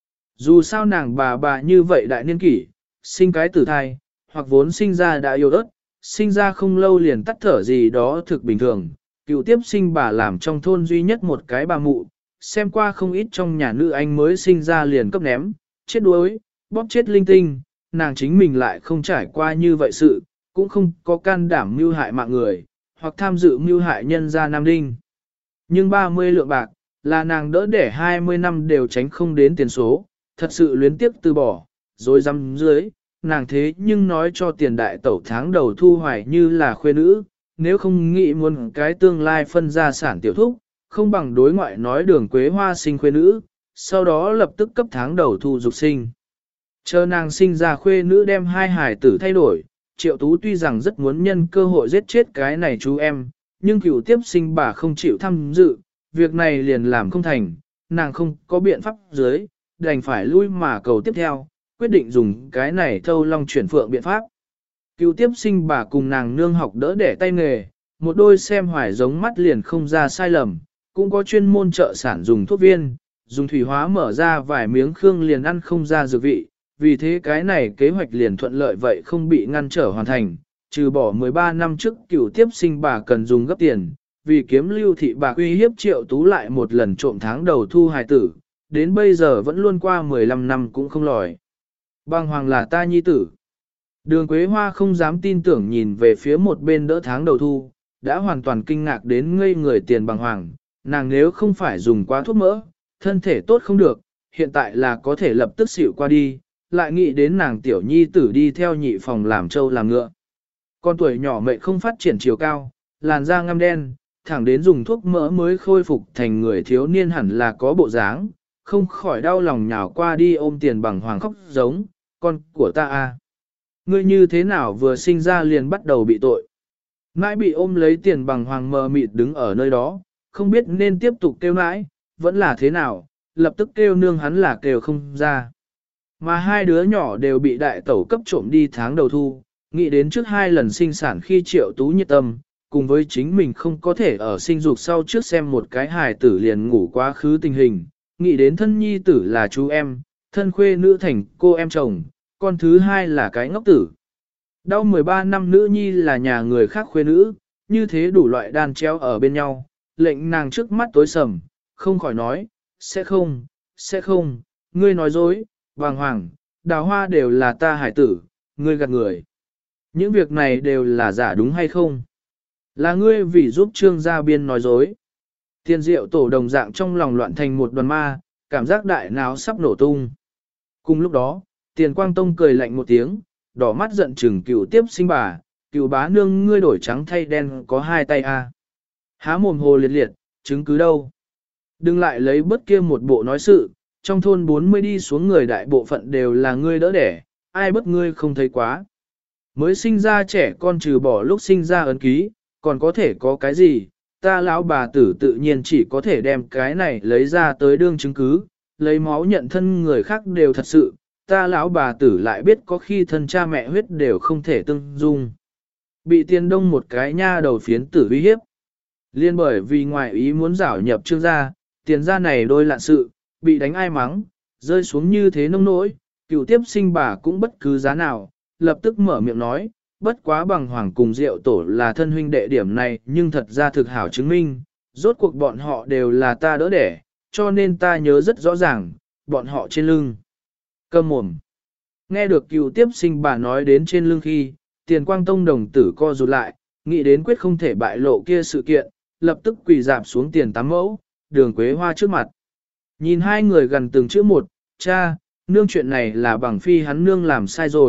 Dù sao nàng bà như vậy đại niên kỷ, sinh cái tử thai, hoặc vốn sinh ra đã yếu ớt, sinh ra không lâu liền tắt thở gì đó thực bình thường. Cựu tiếp sinh bà làm trong thôn duy nhất một cái bà mụ, xem qua không ít trong nhà nữ anh mới sinh ra liền cấp ném, chết đuối, bóp chết linh tinh, nàng chính mình lại không trải qua như vậy sự, cũng không có can đảm mưu hại mạng người, hoặc tham dự mưu hại nhân gia Nam Đinh. Nhưng 30 lượng bạc, là nàng đỡ để 20 năm đều tránh không đến tiền số, thật sự luyến tiếc từ bỏ, rồi dăm dưới, nàng thế nhưng nói cho Tiền đại tẩu tháng đầu thu hoài như là khuê nữ, nếu không nghĩ muốn cái tương lai phân gia sản tiểu thúc, không bằng đối ngoại nói Đường Quế Hoa sinh khuê nữ, sau đó lập tức cấp tháng đầu thu dục sinh. Chờ nàng sinh ra khuê nữ đem 2 hài tử thay đổi, Triệu Tú tuy rằng rất muốn nhân cơ hội giết chết cái này chú em, nhưng cựu tiếp sinh bà không chịu tham dự, việc này liền làm không thành, nàng không có biện pháp dưới, đành phải lui mà cầu tiếp theo, quyết định dùng cái này thâu long chuyển phượng biện pháp. Cựu tiếp sinh bà cùng nàng nương học đỡ để tay nghề, một đôi xem hoài giống mắt liền không ra sai lầm, cũng có chuyên môn trợ sản dùng thuốc viên, dùng thủy hóa mở ra vài miếng khương liền ăn không ra dược vị, vì thế cái này kế hoạch liền thuận lợi vậy không bị ngăn trở hoàn thành, trừ bỏ 13 năm trước cựu tiếp sinh bà cần dùng gấp tiền, vì kiếm lưu thị bà uy hiếp Triệu Tú lại một lần trộm tháng đầu thu hài tử, đến bây giờ vẫn luôn qua 15 năm cũng không lòi. Bàng hoàng là ta nhi tử. Đường Quế Hoa không dám tin tưởng nhìn về phía một bên đỡ tháng đầu thu, đã hoàn toàn kinh ngạc đến ngây người Tiền bàng hoàng, nàng nếu không phải dùng quá thuốc mỡ, thân thể tốt không được, hiện tại là có thể lập tức xỉu qua đi, lại nghĩ đến nàng tiểu nhi tử đi theo nhị phòng làm trâu làm ngựa. Con tuổi nhỏ mệnh không phát triển chiều cao, làn da ngăm đen, thẳng đến dùng thuốc mỡ mới khôi phục thành người thiếu niên hẳn là có bộ dáng, không khỏi đau lòng nhào qua đi ôm Tiền bàng hoàng khóc giống, con của ta a, ngươi như thế nào vừa sinh ra liền bắt đầu bị tội. Nãi bị ôm lấy Tiền bàng hoàng mờ mịt đứng ở nơi đó, không biết nên tiếp tục kêu nãi, vẫn là thế nào, lập tức kêu nương hắn là kêu không ra. Mà 2 đứa nhỏ đều bị đại tẩu cấp trộm đi tháng đầu thu, nghĩ đến trước 2 lần sinh sản khi Triệu Tú nhiệt tâm, cùng với chính mình không có thể ở sinh dục sau trước xem một cái hài tử liền ngủ quá khứ tình hình, nghĩ đến thân nhi tử là chú em, thân khuê nữ thành cô em chồng, con thứ 2 là cái ngốc tử. Đau 13 năm nữ nhi là nhà người khác khuê nữ, như thế đủ loại đan treo ở bên nhau, lệnh nàng trước mắt tối sầm, không khỏi nói, sẽ không, ngươi nói dối, bàng hoàng, Đào Hoa đều là ta hải tử, ngươi gạt người. Những việc này đều là giả đúng hay không? Là ngươi vì giúp Trương Gia Biên nói dối. Tiền Diệu tổ đồng dạng trong lòng loạn thành một đoàn ma, cảm giác đại não sắp nổ tung. Cùng lúc đó, Tiền Quang Tông cười lạnh một tiếng, đỏ mắt giận chừng cựu tiếp sinh bà, cựu bá nương ngươi đổi trắng thay đen có 2 tay a. Há mồm hồ liệt liệt, chứng cứ đâu? Đừng lại lấy bất kia một bộ nói sự, trong thôn 40 đi xuống người đại bộ phận đều là ngươi đỡ đẻ, ai bất ngươi không thấy quá. Mới sinh ra trẻ con trừ bỏ lúc sinh ra ấn ký, còn có thể có cái gì, ta lão bà tử tự nhiên chỉ có thể đem cái này lấy ra tới đương chứng cứ, lấy máu nhận thân người khác đều thật sự, ta lão bà tử lại biết có khi thân cha mẹ huyết đều không thể tương dung. Bị Tiền Đông một cái nha đầu phiến tử uy hiếp. Liên bởi vì ngoại ý muốn giảo nhập Trương gia, Tiền gia này đôi lạn sự, bị đánh ai mắng, rơi xuống như thế nông nỗi, cựu tiếp sinh bà cũng bất cứ giá nào, lập tức mở miệng nói, bất quá bằng hoàng cùng Diệu tổ là thân huynh đệ điểm này nhưng thật ra thực hảo chứng minh, rốt cuộc bọn họ đều là ta đỡ đẻ, cho nên ta nhớ rất rõ ràng, bọn họ trên lưng. Câm mồm. Nghe được cựu tiếp sinh bà nói đến trên lưng khi, Tiền Quang Tông đồng tử co rụt lại, nghĩ đến quyết không thể bại lộ kia sự kiện, lập tức quỳ dạp xuống Tiền Tám Mẫu, Đường Quế Hoa trước mặt. Nhìn 2 người gần từng chữ một, cha, nương chuyện này là bằng phi hắn nương làm sai rồi,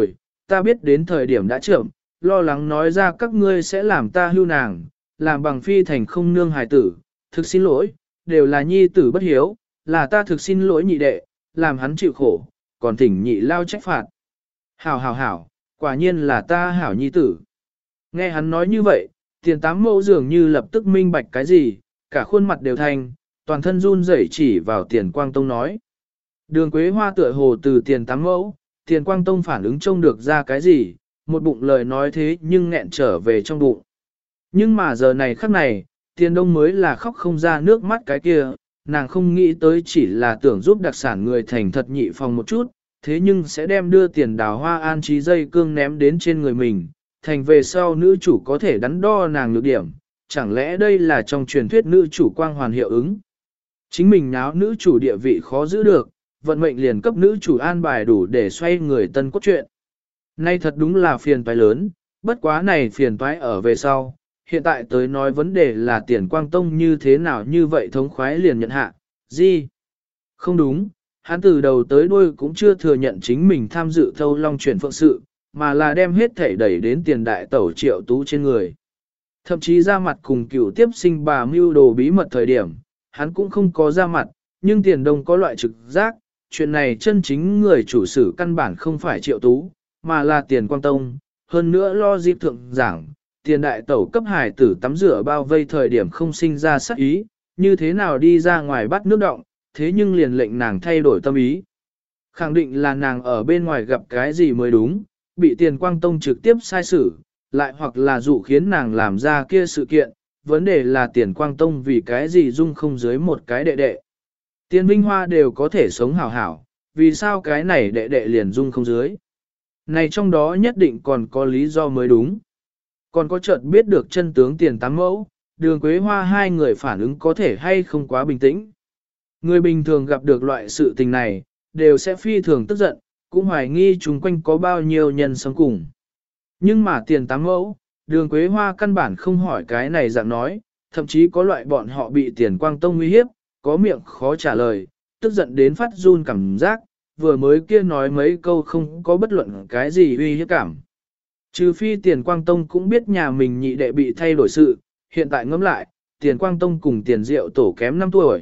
ta biết đến thời điểm đã chậm, lo lắng nói ra các ngươi sẽ làm ta hưu nàng, làm bằng phi thành không nương hài tử, thực xin lỗi, đều là nhi tử bất hiếu, là ta thực xin lỗi nhị đệ, làm hắn chịu khổ, còn thỉnh nhị lao trách phạt. Hảo hảo hảo, quả nhiên là ta hảo nhi tử. Nghe hắn nói như vậy, Tiền Tám Mẫu dường như lập tức minh bạch cái gì, cả khuôn mặt đều thành, toàn thân run rẩy chỉ vào Tiền Quang Tông nói. Đường Quế Hoa tựa hồ từ Tiền Tám Mẫu, Tiền Quang Tông phản ứng trông được ra cái gì, một bụng lời nói thế nhưng nghẹn trở về trong bụng. Nhưng mà giờ này khắc này, Tiền Đông mới là khóc không ra nước mắt cái kia, nàng không nghĩ tới chỉ là tưởng giúp đặc sản người thành thật nhị phòng một chút, thế nhưng sẽ đem đưa Tiền Đào Hoa an trí dây cương ném đến trên người mình, thành về sau nữ chủ có thể đắn đo nàng nhược điểm, chẳng lẽ đây là trong truyền thuyết nữ chủ quang hoàn hiệu ứng. Chính mình náo nữ chủ địa vị khó giữ được, vận mệnh liền cấp nữ chủ an bài đủ để xoay người tân cốt truyện. Nay thật đúng là phiền toái lớn, bất quá này phiền toái ở về sau, hiện tại tới nói vấn đề là Tiền Quang Tông như thế nào như vậy thống khoái liền nhận hạ, gì? Không đúng, hắn từ đầu tới đuôi cũng chưa thừa nhận chính mình tham dự thâu long chuyển phượng sự, mà là đem hết thảy đẩy đến Tiền đại tẩu Triệu Tú trên người. Thậm chí ra mặt cùng cựu tiếp sinh bà mưu đồ bí mật thời điểm, hắn cũng không có ra mặt, nhưng Tiền Đông có loại trực giác, chuyện này chân chính người chủ sử căn bản không phải Triệu Tú, mà là Tiền Quang Tông, hơn nữa lo dịp thượng giảng, Tiền đại tẩu cấp hải tử tắm rửa bao vây thời điểm không sinh ra sát ý, như thế nào đi ra ngoài bắt nước động, thế nhưng liền lệnh nàng thay đổi tâm ý. Khẳng định là nàng ở bên ngoài gặp cái gì mới đúng, bị Tiền Quang Tông trực tiếp sai xử, lại hoặc là dụ khiến nàng làm ra kia sự kiện, vấn đề là Tiền Quang Tông vì cái gì dung không dưới một cái đệ đệ. Tiền Vinh Hoa đều có thể sống hảo hảo, vì sao cái này đệ đệ liền dung không dưới. Này trong đó nhất định còn có lý do mới đúng. Còn có chợt biết được chân tướng Tiền Tám Mẫu, Đường Quế Hoa hai người phản ứng có thể hay không quá bình tĩnh. Người bình thường gặp được loại sự tình này, đều sẽ phi thường tức giận, cũng hoài nghi chung quanh có bao nhiêu nhân sống cùng. Nhưng mà Tiền Tám Mẫu, Đường Quế Hoa căn bản không hỏi cái này dạng nói, thậm chí có loại bọn họ bị Tiền Quang Tông uy hiếp, có miệng khó trả lời, tức giận đến phát run cảm giác, vừa mới kia nói mấy câu không có bất luận cái gì uy hiếp cảm. Trừ phi Tiền Quang Tông cũng biết nhà mình nhị đệ bị thay đổi sự, hiện tại ngẫm lại, Tiền Quang Tông cùng Tiền Diệu tổ kém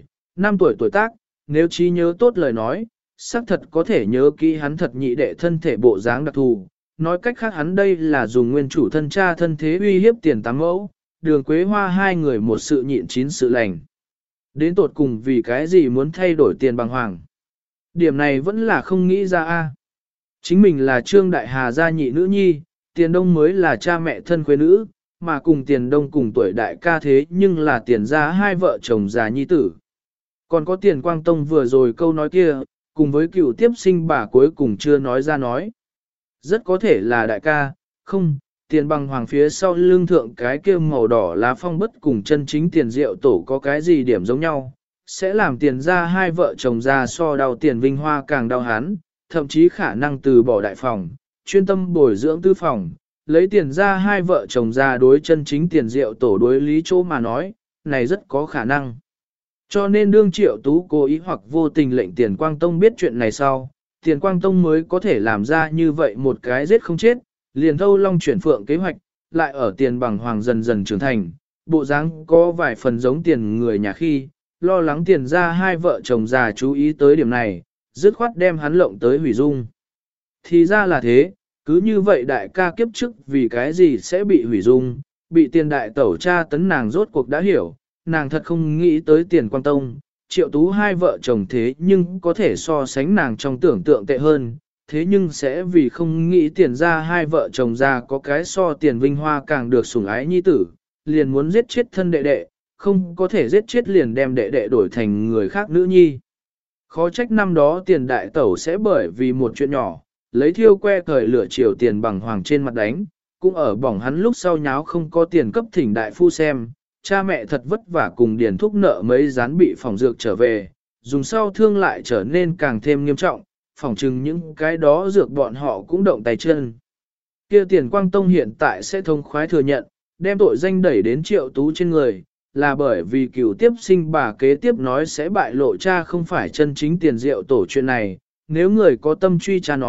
5 tuổi tuổi tác, nếu trí nhớ tốt lời nói, xác thật có thể nhớ kỹ hắn thật nhị đệ thân thể bộ dáng đặc thù. Nói cách khác hắn đây là dùng nguyên chủ thân cha thân thế uy hiếp Tiền Tám Mẫu, Đường Quế Hoa hai người một sự nhịn chín sự lành. Đến tột cùng vì cái gì muốn thay đổi Tiền Bằng Hoàng. Điểm này vẫn là không nghĩ ra a. Chính mình là Trương Đại Hà gia nhị nữ nhi, Tiền Đông mới là cha mẹ thân khuê nữ, mà cùng Tiền Đông cùng tuổi đại ca thế nhưng là Tiền gia hai vợ chồng già nhi tử. Còn có Tiền Quang Tông vừa rồi câu nói kia, cùng với cựu tiếp sinh bà cuối cùng chưa nói ra nói. Rất có thể là đại ca, không, Tiền Bằng Hoàng phía sau lưng thượng cái kia màu đỏ lá phong bất cùng chân chính Tiền Diệu tổ có cái gì điểm giống nhau, sẽ làm Tiền ra hai vợ chồng ra so đau Tiền Vinh Hoa càng đau hắn, thậm chí khả năng từ bỏ đại phòng, chuyên tâm bồi dưỡng tư phòng, lấy Tiền ra hai vợ chồng ra đối chân chính Tiền Diệu tổ đối lý chỗ mà nói, này rất có khả năng. Cho nên đương Triệu Tú cố ý hoặc vô tình lệnh Tiền Quang Tông biết chuyện này sau, Tiền Quang Tông mới có thể làm ra như vậy một cái giết không chết, liền thâu long chuyển phượng kế hoạch, lại ở Tiền Bằng Hoàng dần dần trưởng thành, bộ dáng có vài phần giống Tiền người nhà khi, lo lắng Tiền ra hai vợ chồng già chú ý tới điểm này, dứt khoát đem hắn lộng tới hủy dung. Thì ra là thế, cứ như vậy đại ca kiếp trước vì cái gì sẽ bị hủy dung, bị Tiền đại tẩu cha tấn nàng rốt cuộc đã hiểu, nàng thật không nghĩ tới Tiền Quang Tông, Triệu Tú hai vợ chồng thế nhưng có thể so sánh nàng trong tưởng tượng tệ hơn, thế nhưng sẽ vì không nghĩ Tiền ra hai vợ chồng ra có cái so Tiền Vinh Hoa càng được sủng ái nhi tử, liền muốn giết chết thân đệ đệ, không có thể giết chết liền đem đệ đệ đổi thành người khác nữ nhi. Khó trách năm đó Tiền đại tẩu sẽ bởi vì một chuyện nhỏ, lấy thiêu que cởi lửa chiều Tiền Bằng Hoàng trên mặt đánh, cũng ở bỏng hắn lúc sau nháo không có tiền cấp thỉnh đại phu xem, cha mẹ thật vất vả cùng điền thúc nợ mấy gián bị phòng dược trở về, dùng sau thương lại trở nên càng thêm nghiêm trọng, phòng chừng những cái đó dược bọn họ cũng động tay chân. Kia Tiền Quang Tông hiện tại sẽ thông khoái thừa nhận, đem tội danh đẩy đến Triệu Tú trên người, là bởi vì cựu tiếp sinh bà kế tiếp nói sẽ bại lộ cha không phải chân chính Tiền Diệu tổ chuyện này, nếu người có tâm truy cha nói,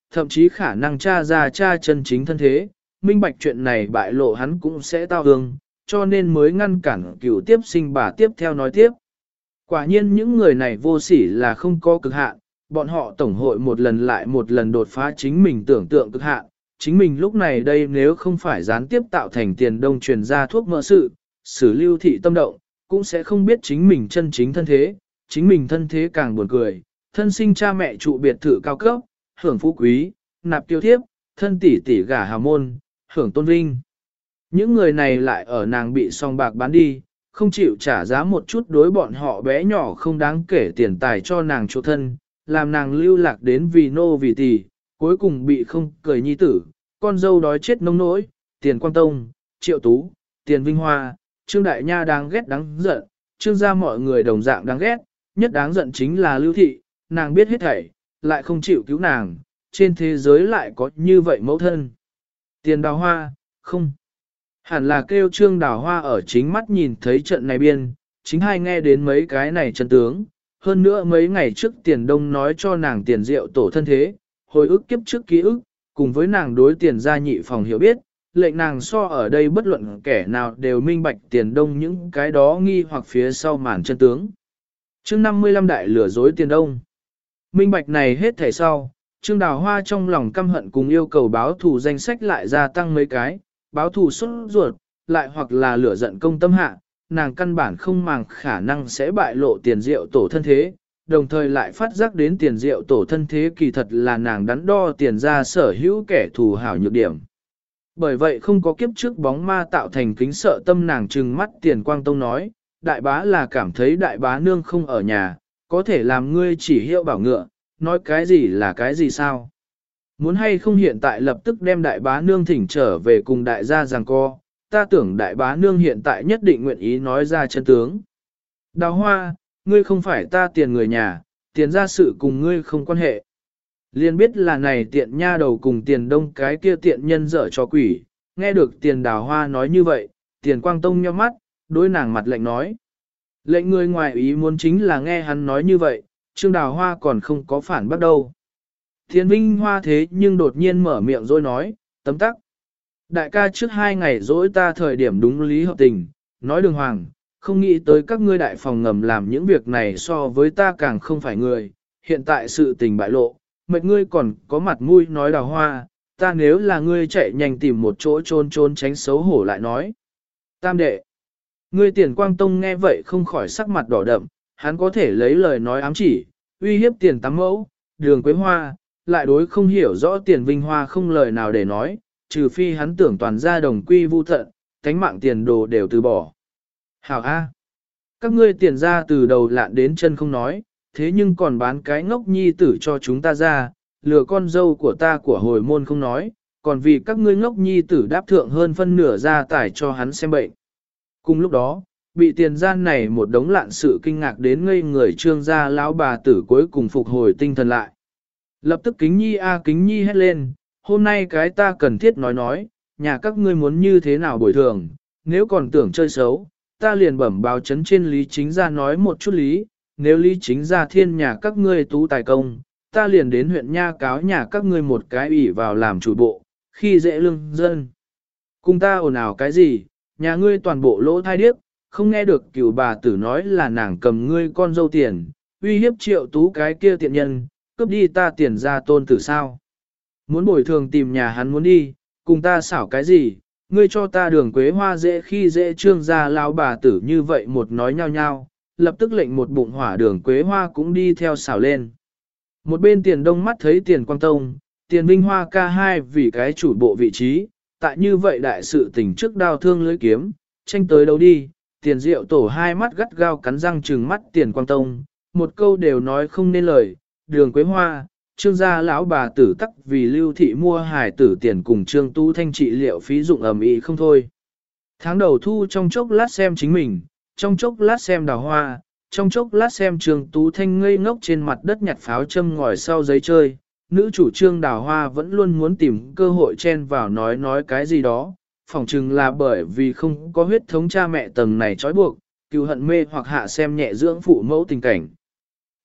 thậm chí khả năng tra ra cha chân chính thân thế, minh bạch chuyện này bại lộ hắn cũng sẽ tao hương, cho nên mới ngăn cản cửu tiếp sinh bà tiếp theo nói tiếp. Quả nhiên những người này vô sỉ là không có cực hạn, bọn họ tổng hội một lần lại một lần đột phá chính mình tưởng tượng cực hạn. Chính mình lúc này đây nếu không phải gián tiếp tạo thành tiền đông truyền ra thuốc mỡ sự, xử lưu thị tâm động, cũng sẽ không biết chính mình chân chính thân thế, chính mình thân thế càng buồn cười, thân sinh cha mẹ trụ biệt thự cao cấp, hưởng phú quý, nạp tiêu thiếp, thân tỷ tỷ gả hào môn, hưởng tôn vinh. Những người này lại ở nàng bị song bạc bán đi, không chịu trả giá một chút đối bọn họ bé nhỏ không đáng kể tiền tài cho nàng chỗ thân, làm nàng lưu lạc đến vì nô vì tỷ, cuối cùng bị không cười nhi tử, con dâu đói chết nông nỗi, tiền quang tông, triệu tú, tiền vinh hoa, trương đại nha đáng ghét đáng giận, trương gia mọi người đồng dạng đáng ghét, nhất đáng giận chính là lưu thị, nàng biết hết thảy, lại không chịu cứu nàng, trên thế giới lại có như vậy mẫu thân. Tiền đào hoa, không. Hẳn là kêu trương đào hoa ở chính mắt nhìn thấy trận này biên, chính hai nghe đến mấy cái này chân tướng. Hơn nữa mấy ngày trước tiền đông nói cho nàng tiền rượu tổ thân thế, hồi ức kiếp trước ký ức, cùng với nàng đối tiền gia nhị phòng hiểu biết, lệnh nàng so ở đây bất luận kẻ nào đều minh bạch tiền đông những cái đó nghi hoặc phía sau màn chân tướng. Chương 55 đại lừa dối tiền đông. Minh bạch này hết thảy sau, Trương Đào Hoa trong lòng căm hận cùng yêu cầu báo thù danh sách lại gia tăng mấy cái, báo thù xuất ruột, lại hoặc là lửa giận công tâm hạ, nàng căn bản không màng khả năng sẽ bại lộ tiền rượu tổ thân thế, đồng thời lại phát giác đến tiền rượu tổ thân thế kỳ thật là nàng đắn đo tiền ra sở hữu kẻ thù hảo nhược điểm. Bởi vậy không có kiếp trước bóng ma tạo thành kính sợ tâm nàng trừng mắt tiền quang tông nói, đại bá là cảm thấy đại bá nương không ở nhà, có thể làm ngươi chỉ hiệu bảo ngựa, nói cái gì là cái gì sao? Muốn hay không hiện tại lập tức đem đại bá nương thỉnh trở về cùng đại gia giằng co, ta tưởng đại bá nương hiện tại nhất định nguyện ý nói ra chân tướng. Đào Hoa, ngươi không phải ta tiền người nhà, tiền ra sự cùng ngươi không quan hệ. Liên biết là này tiện nha đầu cùng tiền đông cái kia tiện nhân dở cho quỷ, nghe được tiền Đào Hoa nói như vậy, tiền quang tông nhíu mắt, đối nàng mặt lệnh nói. Lệnh người ngoài ý muốn chính là nghe hắn nói như vậy, Trương Đào Hoa còn không có phản bắt đâu. Thiên Vinh Hoa thế nhưng đột nhiên mở miệng rồi nói, tấm tắc. Đại ca trước 2 ngày dỗi ta thời điểm đúng lý hợp tình, nói đường hoàng, không nghĩ tới các ngươi đại phòng ngầm làm những việc này so với ta càng không phải người, hiện tại sự tình bại lộ, mệt ngươi còn có mặt mũi nói Đào Hoa, ta nếu là ngươi chạy nhanh tìm một chỗ trốn tránh xấu hổ lại nói. Tam đệ, ngươi tiền quang tông nghe vậy không khỏi sắc mặt đỏ đậm, hắn có thể lấy lời nói ám chỉ, uy hiếp tiền tám mẫu, đường quế hoa, lại đối không hiểu rõ tiền vinh hoa không lời nào để nói, trừ phi hắn tưởng toàn gia đồng quy vu tận, cánh mạng tiền đồ đều từ bỏ. Hảo A. Các ngươi tiền ra từ đầu lạn đến chân không nói, thế nhưng còn bán cái ngốc nhi tử cho chúng ta ra, lừa con dâu của ta của hồi môn không nói, còn vì các ngươi ngốc nhi tử đáp thượng hơn phân nửa ra tải cho hắn xem bệnh. Cùng lúc đó, bị tiền gian này một đống lạn sự kinh ngạc đến ngây người trương gia lão bà tử cuối cùng phục hồi tinh thần lại. Lập tức kính nhi kính nhi hét lên, hôm nay cái ta cần thiết nói, nhà các ngươi muốn như thế nào bồi thường, nếu còn tưởng chơi xấu, ta liền bẩm báo chấn trên lý chính gia nói một chút lý, nếu lý chính gia thiên nhà các ngươi tú tài công, ta liền đến huyện nha cáo nhà các ngươi một cái ủy vào làm chủ bộ, khi dễ lương dân. Cùng ta ồn ào cái gì, nhà ngươi toàn bộ lỗ thai điếc, không nghe được cửu bà tử nói là nàng cầm ngươi con dâu tiền, uy hiếp triệu tú cái kia tiện nhân, cướp đi ta tiền ra tôn tử sao. Muốn bồi thường tìm nhà hắn muốn đi, cùng ta xảo cái gì, ngươi cho ta đường quế hoa dễ khi dễ trương ra lao bà tử như vậy một nói nhau nhau, lập tức lệnh một bụng hỏa đường quế hoa cũng đi theo xảo lên. Một bên tiền đông mắt thấy tiền quang tông, tiền vinh hoa ca hai vì cái chủ bộ vị trí, tại như vậy đại sự tình trước đao thương lưới kiếm, tranh tới đâu đi, tiền diệu tổ hai mắt gắt gao cắn răng trừng mắt tiền quang tông, một câu đều nói không nên lời, đường quế hoa, trương gia lão bà tử tắc vì lưu thị mua hài tử tiền cùng trương tu thanh trị liệu phí dụng ầm ĩ không thôi. Tháng đầu thu trong chốc lát xem chính mình, trong chốc lát xem Đào Hoa, trong chốc lát xem trương tú thanh ngây ngốc trên mặt đất nhặt pháo châm ngòi sau giấy chơi, nữ chủ trương Đào Hoa vẫn luôn muốn tìm cơ hội chen vào nói cái gì đó, phỏng chừng là bởi vì không có huyết thống cha mẹ tầng này trói buộc, cựu hận mê hoặc hạ xem nhẹ dưỡng phụ mẫu tình cảnh.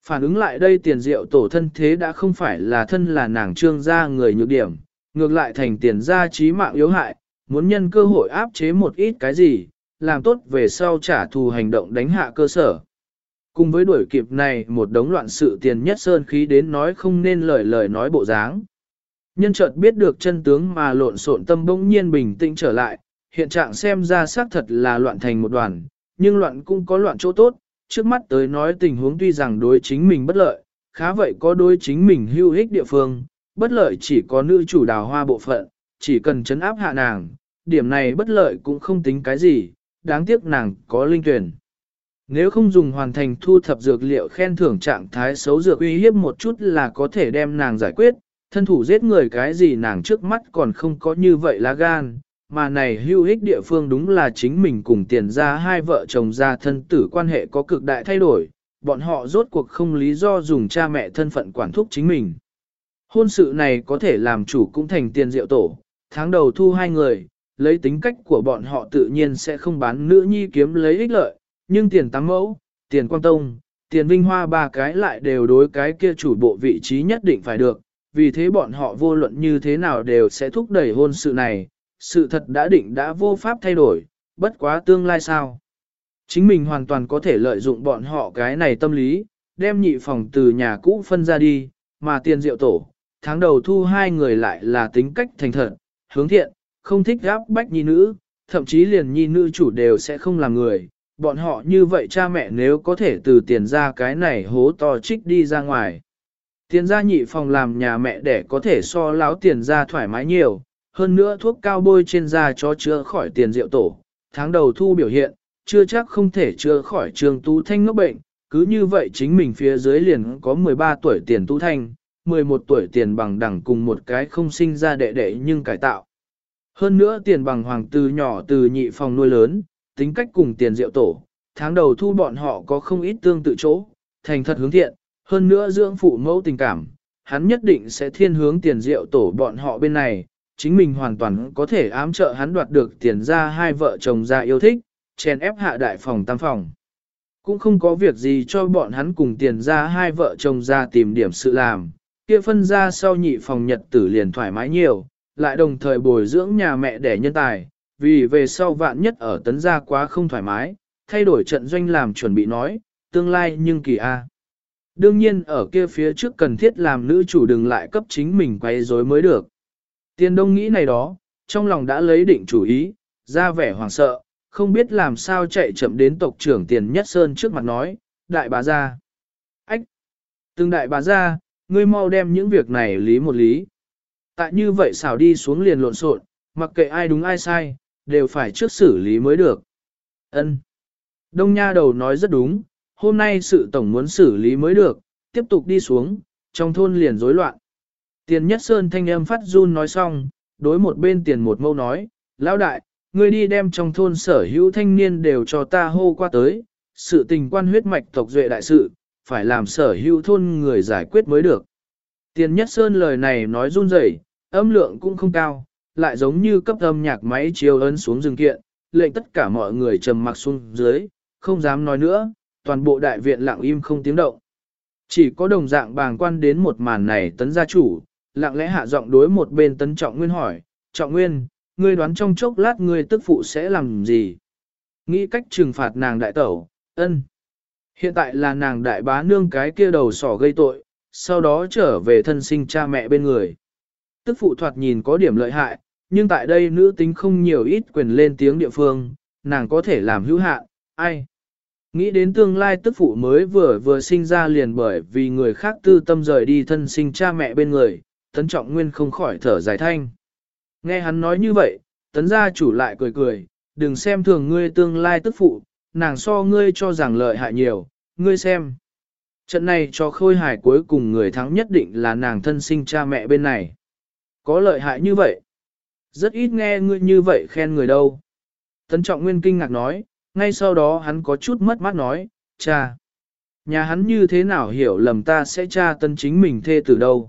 Phản ứng lại đây tiền diệu tổ thân thế đã không phải là thân là nàng trương gia người nhược điểm, ngược lại thành tiền gia trí mạng yếu hại, muốn nhân cơ hội áp chế một ít cái gì, làm tốt về sau trả thù hành động đánh hạ cơ sở. Cùng với đuổi kịp này một đống loạn sự tiền nhất sơn khí đến nói không nên lời nói bộ dáng. Nhân chợt biết được chân tướng mà lộn xộn tâm bỗng nhiên bình tĩnh trở lại, hiện trạng xem ra xác thật là loạn thành một đoàn, nhưng loạn cũng có loạn chỗ tốt, trước mắt tới nói tình huống tuy rằng đối chính mình bất lợi, khá vậy có đối chính mình hữu ích địa phương, bất lợi chỉ có nữ chủ đào hoa bộ phận, chỉ cần chấn áp hạ nàng, điểm này bất lợi cũng không tính cái gì, đáng tiếc nàng có linh tuyển. Nếu không dùng hoàn thành thu thập dược liệu khen thưởng trạng thái xấu dược uy hiếp một chút là có thể đem nàng giải quyết, thân thủ giết người cái gì nàng trước mắt còn không có như vậy lá gan, mà này hữu ích địa phương đúng là chính mình cùng tiền ra hai vợ chồng ra thân tử quan hệ có cực đại thay đổi, bọn họ rốt cuộc không lý do dùng cha mẹ thân phận quản thúc chính mình. Hôn sự này có thể làm chủ cũng thành tiền diệu tổ, tháng đầu thu hai người, lấy tính cách của bọn họ tự nhiên sẽ không bán nữ nhi kiếm lấy ích lợi, nhưng tiền tám mẫu, tiền quang tông, tiền vinh hoa ba cái lại đều đối cái kia chủ bộ vị trí nhất định phải được, vì thế bọn họ vô luận như thế nào đều sẽ thúc đẩy hôn sự này, sự thật đã định đã vô pháp thay đổi, bất quá tương lai sao. Chính mình hoàn toàn có thể lợi dụng bọn họ cái này tâm lý, đem nhị phòng từ nhà cũ phân ra đi, mà tiền diệu tổ, tháng đầu thu hai người lại là tính cách thành thật, hướng thiện, không thích gáp bách nhi nữ, thậm chí liền nhi nữ chủ đều sẽ không làm người. Bọn họ như vậy cha mẹ nếu có thể từ tiền ra cái này hố to trích đi ra ngoài. Tiền gia nhị phòng làm nhà mẹ để có thể so láo tiền ra thoải mái nhiều, hơn nữa thuốc cao bôi trên da cho chữa khỏi tiền diệu tổ. Tháng đầu thu biểu hiện, chưa chắc không thể chữa khỏi Trường Tú Thanh ngốc bệnh, cứ như vậy chính mình phía dưới liền có 13 tuổi tiền Tú Thanh, 11 tuổi tiền bằng đẳng cùng một cái không sinh ra đệ đệ nhưng cải tạo. Hơn nữa tiền bằng hoàng từ nhỏ từ nhị phòng nuôi lớn, tính cách cùng tiền diệu tổ, tháng đầu thu bọn họ có không ít tương tự chỗ, thành thật hướng thiện, hơn nữa dưỡng phụ mẫu tình cảm, hắn nhất định sẽ thiên hướng tiền diệu tổ bọn họ bên này, chính mình hoàn toàn có thể ám trợ hắn đoạt được tiền ra hai vợ chồng ra yêu thích, chèn ép hạ đại phòng tam phòng. Cũng không có việc gì cho bọn hắn cùng tiền ra hai vợ chồng ra tìm điểm sự làm, kia phân ra sau nhị phòng nhật tử liền thoải mái nhiều, lại đồng thời bồi dưỡng nhà mẹ đẻ nhân tài, vì về sau vạn nhất ở tấn gia quá không thoải mái, thay đổi trận doanh làm chuẩn bị nói, tương lai nhưng kỳ a. Đương nhiên ở kia phía trước cần thiết làm nữ chủ đừng lại cấp chính mình quay rối mới được. Tiền Đông nghĩ này đó, trong lòng đã lấy định chủ ý, ra vẻ hoảng sợ, không biết làm sao chạy chậm đến tộc trưởng Tiền Nhất Sơn trước mặt nói, đại bá gia. Ách! Từng đại bá gia, ngươi mau đem những việc này lý một lý. Tại như vậy xảo đi xuống liền lộn xộn, mặc kệ ai đúng ai sai, đều phải trước xử lý mới được. Ân. Đông Nha đầu nói rất đúng, hôm nay sự tổng muốn xử lý mới được, tiếp tục đi xuống, trong thôn liền rối loạn. Tiền Nhất Sơn thanh âm phát run nói xong, đối một bên Tiền Một Mâu nói, lão đại, ngươi đi đem trong thôn sở hữu thanh niên đều cho ta hô qua tới, sự tình quan huyết mạch tộc duệ đại sự, phải làm sở hữu thôn người giải quyết mới được. Tiền Nhất Sơn lời này nói run rẩy, âm lượng cũng không cao, lại giống như cấp âm nhạc máy chiếu ấn xuống rừng kiện, lệnh tất cả mọi người trầm mặc xuống dưới, không dám nói nữa, toàn bộ đại viện lặng im không tiếng động. Chỉ có đồng dạng bàng quan đến một màn này Tấn gia chủ, lặng lẽ hạ giọng đối một bên Tấn Trọng Nguyên hỏi, Trọng Nguyên, ngươi đoán trong chốc lát ngươi tức phụ sẽ làm gì? Nghĩ cách trừng phạt nàng đại tẩu, ân. Hiện tại là nàng đại bá nương cái kia đầu sỏ gây tội, sau đó trở về thân sinh cha mẹ bên người. Tức phụ thoạt nhìn có điểm lợi hại, nhưng tại đây nữ tính không nhiều ít quyền lên tiếng địa phương, nàng có thể làm hữu hạn, ai? Nghĩ đến tương lai tức phụ mới vừa sinh ra liền bởi vì người khác tư tâm rời đi thân sinh cha mẹ bên người, Tấn Trọng Nguyên không khỏi thở dài thanh. Nghe hắn nói như vậy, Tấn gia chủ lại cười cười, đừng xem thường ngươi tương lai tức phụ, nàng so ngươi cho rằng lợi hại nhiều, ngươi xem. Trận này cho khôi hài cuối cùng người thắng nhất định là nàng thân sinh cha mẹ bên này. Có lợi hại như vậy? Rất ít nghe ngươi như vậy khen người đâu. Tấn Trọng Nguyên kinh ngạc nói, ngay sau đó hắn có chút mất mát nói, cha. Nhà hắn như thế nào hiểu lầm ta sẽ tra tấn chính mình thê từ đâu.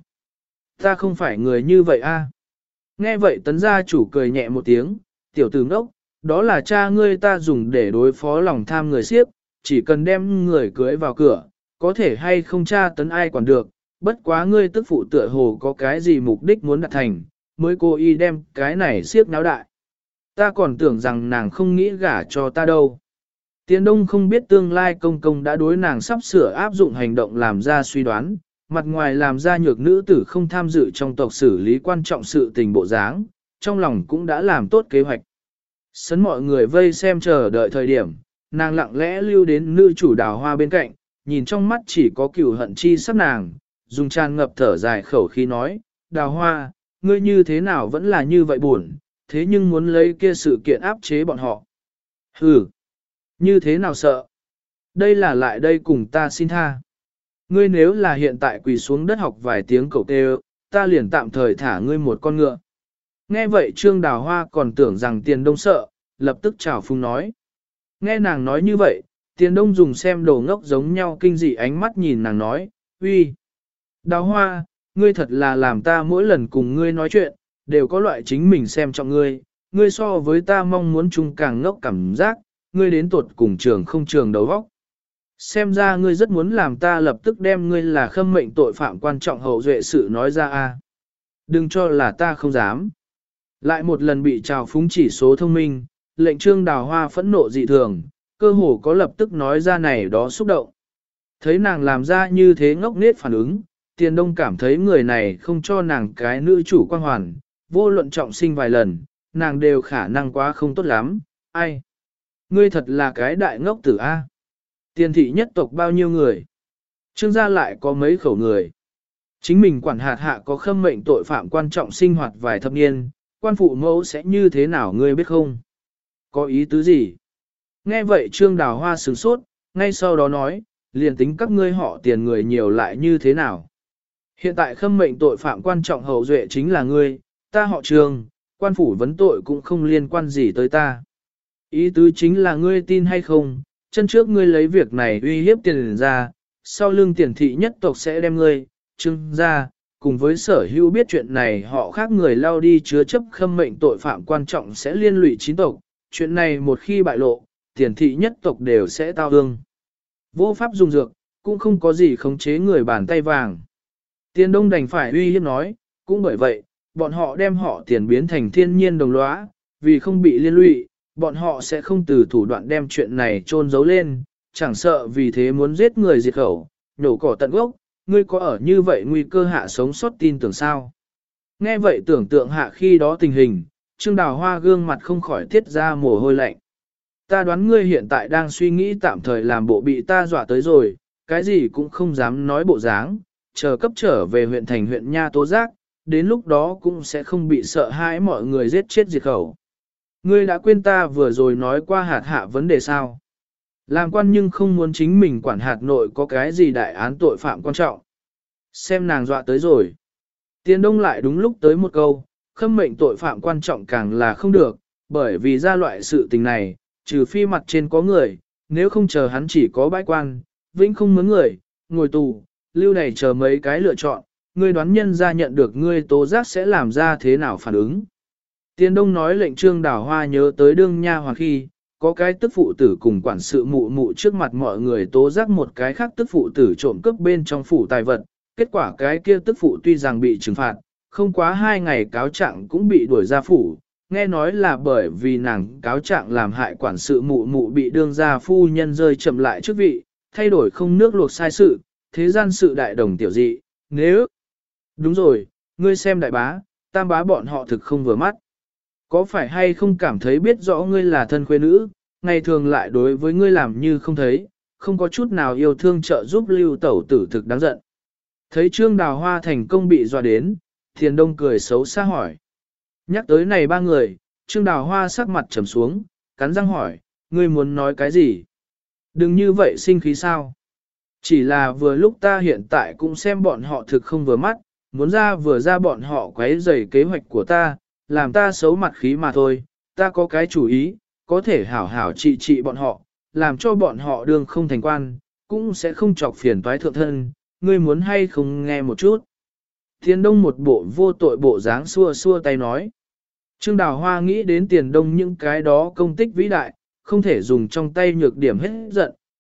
Ta không phải người như vậy a. Nghe vậy Tấn gia chủ cười nhẹ một tiếng, tiểu tử ngốc, đó là cha ngươi ta dùng để đối phó lòng tham người siếp, chỉ cần đem người cưới vào cửa, có thể hay không tra tấn ai quản được, bất quá ngươi tức phụ tựa hồ có cái gì mục đích muốn đạt thành, mới cố ý đem cái này siết náo đại. Ta còn tưởng rằng nàng không nghĩ gả cho ta đâu. Tiền Đông không biết tương lai công công đã đối nàng sắp sửa áp dụng hành động làm ra suy đoán, mặt ngoài làm ra nhược nữ tử không tham dự trong tộc xử lý quan trọng sự tình bộ dáng, trong lòng cũng đã làm tốt kế hoạch. Sấn mọi người vây xem chờ đợi thời điểm, nàng lặng lẽ lưu đến nữ chủ Đào Hoa bên cạnh, nhìn trong mắt chỉ có cừu hận chi sắc nàng, dùng tràn ngập thở dài khẩu khí nói, Đào Hoa, ngươi như thế nào vẫn là như vậy buồn, thế nhưng muốn lấy kia sự kiện áp chế bọn họ. Hừ, như thế nào sợ? Đây là lại đây cùng ta xin tha. Ngươi nếu là hiện tại quỳ xuống đất học vài tiếng cẩu kêu, ta liền tạm thời thả ngươi một con ngựa. Nghe vậy Trương Đào Hoa còn tưởng rằng Tiền Đông sợ, lập tức chào phung nói. Nghe nàng nói như vậy, Tiền Đông dùng xem đồ ngốc giống nhau kinh dị ánh mắt nhìn nàng nói, uy, Đào Hoa, ngươi thật là làm ta mỗi lần cùng ngươi nói chuyện, đều có loại chính mình xem trọng ngươi, ngươi so với ta mong muốn chung càng ngốc cảm giác, ngươi đến tuột cùng trường không trường đầu vóc. Xem ra ngươi rất muốn làm ta lập tức đem ngươi là khâm mệnh tội phạm quan trọng hậu duệ sự nói ra a. Đừng cho là ta không dám. Lại một lần bị trào phúng chỉ số thông minh, lệnh Trương Đào Hoa phẫn nộ dị thường, cơ hồ có lập tức nói ra này đó xúc động. Thấy nàng làm ra như thế ngốc nghếch phản ứng, Tiền Đông cảm thấy người này không cho nàng cái nữ chủ quan hoàn, vô luận trọng sinh vài lần, nàng đều khả năng quá không tốt lắm, ai? Ngươi thật là cái đại ngốc tử A. Tiền thị nhất tộc bao nhiêu người? Trương gia lại có mấy khẩu người? Chính mình quản hạt hạ có khâm mệnh tội phạm quan trọng sinh hoạt vài thập niên, quan phụ mẫu sẽ như thế nào ngươi biết không? Có ý tứ gì? Nghe vậy Trương Đào Hoa sửng sốt, ngay sau đó nói, liền tính các ngươi họ Tiền người nhiều lại như thế nào? Hiện tại khâm mệnh tội phạm quan trọng hậu duệ chính là ngươi, ta họ Trương, quan phủ vấn tội cũng không liên quan gì tới ta. Ý tứ chính là ngươi tin hay không, chân trước ngươi lấy việc này uy hiếp Tiền ra, sau lưng Tiền thị nhất tộc sẽ đem ngươi, Trương ra, cùng với sở hữu biết chuyện này họ khác người lao đi chứa chấp khâm mệnh tội phạm quan trọng sẽ liên lụy chín tộc, chuyện này một khi bại lộ, Tiền thị nhất tộc đều sẽ tao ương. Vô pháp dùng dược, cũng không có gì khống chế người bàn tay vàng. Tiền Đông đành phải uy hiếp nói, cũng bởi vậy, bọn họ đem họ Tiền biến thành thiên nhiên đồng lõa, vì không bị liên lụy, bọn họ sẽ không từ thủ đoạn đem chuyện này trôn giấu lên, chẳng sợ vì thế muốn giết người diệt khẩu, nhổ cỏ tận gốc, ngươi có ở như vậy nguy cơ hạ sống sót tin tưởng sao. Nghe vậy tưởng tượng hạ khi đó tình hình, Trương Đào Hoa gương mặt không khỏi tiết ra mồ hôi lạnh. Ta đoán ngươi hiện tại đang suy nghĩ tạm thời làm bộ bị ta dọa tới rồi, cái gì cũng không dám nói bộ dáng, chờ cấp trở về huyện thành huyện Nha tố giác, đến lúc đó cũng sẽ không bị sợ hãi mọi người giết chết diệt khẩu. Ngươi đã quên ta vừa rồi nói qua hạt hạ vấn đề sao? Làm quan nhưng không muốn chính mình quản hạt nội có cái gì đại án tội phạm quan trọng. Xem nàng dọa tới rồi. Tiền Đông lại đúng lúc tới một câu, khâm mệnh tội phạm quan trọng càng là không được, bởi vì ra loại sự tình này, trừ phi mặt trên có người, nếu không chờ hắn chỉ có bãi quan, vĩnh không mướn người, ngồi tù, lưu này chờ mấy cái lựa chọn, ngươi đoán nhân ra nhận được ngươi tố giác sẽ làm ra thế nào phản ứng. Tiền Đông nói lệnh Trương Đào Hoa nhớ tới đương nha hoàng khi, có cái tức phụ tử cùng quản sự mụ mụ trước mặt mọi người tố giác một cái khác tức phụ tử trộm cướp bên trong phủ tài vật, kết quả cái kia tức phụ tuy rằng bị trừng phạt, không quá 2 ngày cáo trạng cũng bị đuổi ra phủ, nghe nói là bởi vì nàng cáo trạng làm hại quản sự mụ mụ bị đương gia phu nhân rơi chậm lại chức vị, thay đổi không nước luộc sai sự, thế gian sự đại đồng tiểu dị, nếu... Đúng rồi, ngươi xem đại bá, tam bá bọn họ thực không vừa mắt. Có phải hay không cảm thấy biết rõ ngươi là thân khuê nữ, ngày thường lại đối với ngươi làm như không thấy, không có chút nào yêu thương trợ giúp lưu tẩu tử thực đáng giận. Thấy Trương Đào Hoa thành công bị dọa đến, Tiền Đông cười xấu xa hỏi. Nhắc tới này 3 người, Trương Đào Hoa sắc mặt trầm xuống, cắn răng hỏi, ngươi muốn nói cái gì? Đừng như vậy sinh khí sao? Chỉ là vừa lúc ta hiện tại cũng xem bọn họ thực không vừa mắt, muốn ra vừa ra bọn họ quấy rầy kế hoạch của ta, làm ta xấu mặt khí mà thôi, ta có cái chủ ý, có thể hảo hảo trị trị bọn họ, làm cho bọn họ đương không thành quan, cũng sẽ không chọc phiền toái thượng thân, ngươi muốn hay không nghe một chút. Tiền Đông một bộ vô tội bộ dáng xua xua tay nói. Trương Đào Hoa nghĩ đến Tiền Đông những cái đó công tích vĩ đại, không thể dùng trong tay nhược điểm hết giận,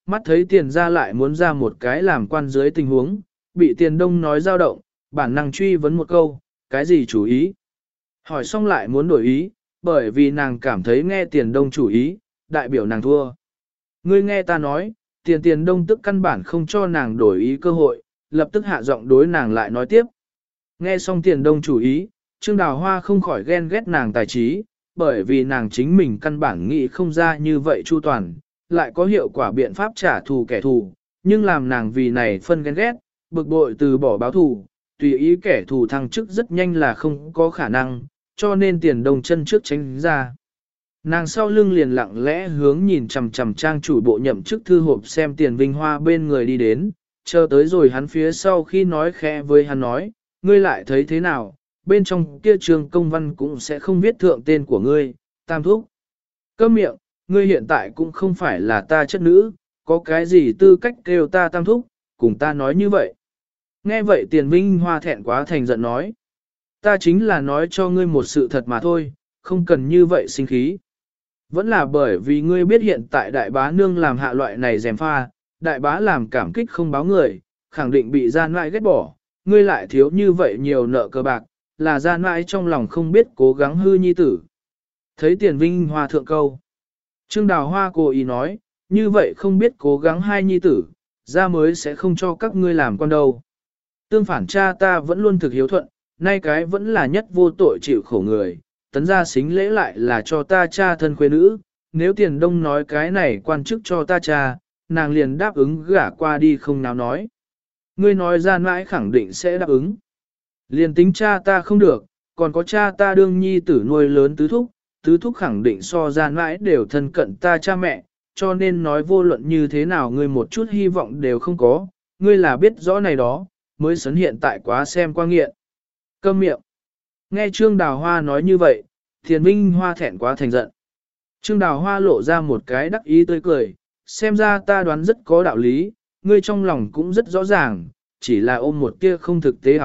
mắt thấy tiền ra lại muốn ra một cái làm quan dưới tình huống, bị tiền đông nói dao động, bản năng truy vấn một câu, cái gì chủ ý? Hỏi xong lại muốn đổi ý, bởi vì nàng cảm thấy nghe tiền đông chủ ý, đại biểu nàng thua. Ngươi nghe ta nói, tiền đông tức căn bản không cho nàng đổi ý cơ hội, lập tức hạ giọng đối nàng lại nói tiếp. Nghe xong tiền đông chủ ý, Trương Đào Hoa không khỏi ghen ghét nàng tài trí, bởi vì nàng chính mình căn bản nghĩ không ra như vậy chu toàn, lại có hiệu quả biện pháp trả thù kẻ thù, nhưng làm nàng vì này phân ghen ghét, bực bội từ bỏ báo thù, tùy ý kẻ thù thăng chức rất nhanh là không có khả năng, cho nên tiền đông chân trước tránh ra. Nàng sau lưng liền lặng lẽ hướng nhìn chằm chằm trang chủ bộ nhậm chức thư hộp xem tiền vinh hoa bên người đi đến, chờ tới rồi hắn phía sau khi nói khẽ với hắn nói, ngươi lại thấy thế nào, bên trong kia trường công văn cũng sẽ không viết thượng tên của ngươi, tam thúc. Câm miệng, ngươi hiện tại cũng không phải là ta chất nữ, có cái gì tư cách kêu ta tam thúc, cùng ta nói như vậy. Nghe vậy tiền vinh hoa thẹn quá thành giận nói, ta chính là nói cho ngươi một sự thật mà thôi, không cần như vậy sinh khí. Vẫn là bởi vì ngươi biết hiện tại đại bá nương làm hạ loại này dèm pha, đại bá làm cảm kích không báo người, khẳng định bị gian ngoại ghét bỏ, ngươi lại thiếu như vậy nhiều nợ cơ bạc, là gian ngoại trong lòng không biết cố gắng hư nhi tử. Thấy tiền vinh hoa thượng câu. Trương Đào Hoa cố ý nói, như vậy không biết cố gắng hai nhi tử, ra mới sẽ không cho các ngươi làm con đâu. Tương phản cha ta vẫn luôn thực hiếu thuận, nay cái vẫn là nhất vô tội chịu khổ người, tấn gia xính lễ lại là cho ta cha thân khuê nữ, nếu tiền đông nói cái này quan chức cho ta cha, nàng liền đáp ứng gả qua đi không nào nói. Ngươi nói ra mãi khẳng định sẽ đáp ứng. Liền tính cha ta không được, còn có cha ta đương nhi tử nuôi lớn tứ thúc khẳng định so ra mãi đều thân cận ta cha mẹ, cho nên nói vô luận như thế nào ngươi một chút hy vọng đều không có, ngươi là biết rõ này đó, mới sấn hiện tại quá xem qua nghiện. Câm miệng. Nghe Trương Đào Hoa nói như vậy, Thiền Vinh Hoa thẹn quá thành giận. Trương Đào Hoa lộ ra một cái đắc ý tươi cười, xem ra ta đoán rất có đạo lý, ngươi trong lòng cũng rất rõ ràng, chỉ là ôm một tia không thực tế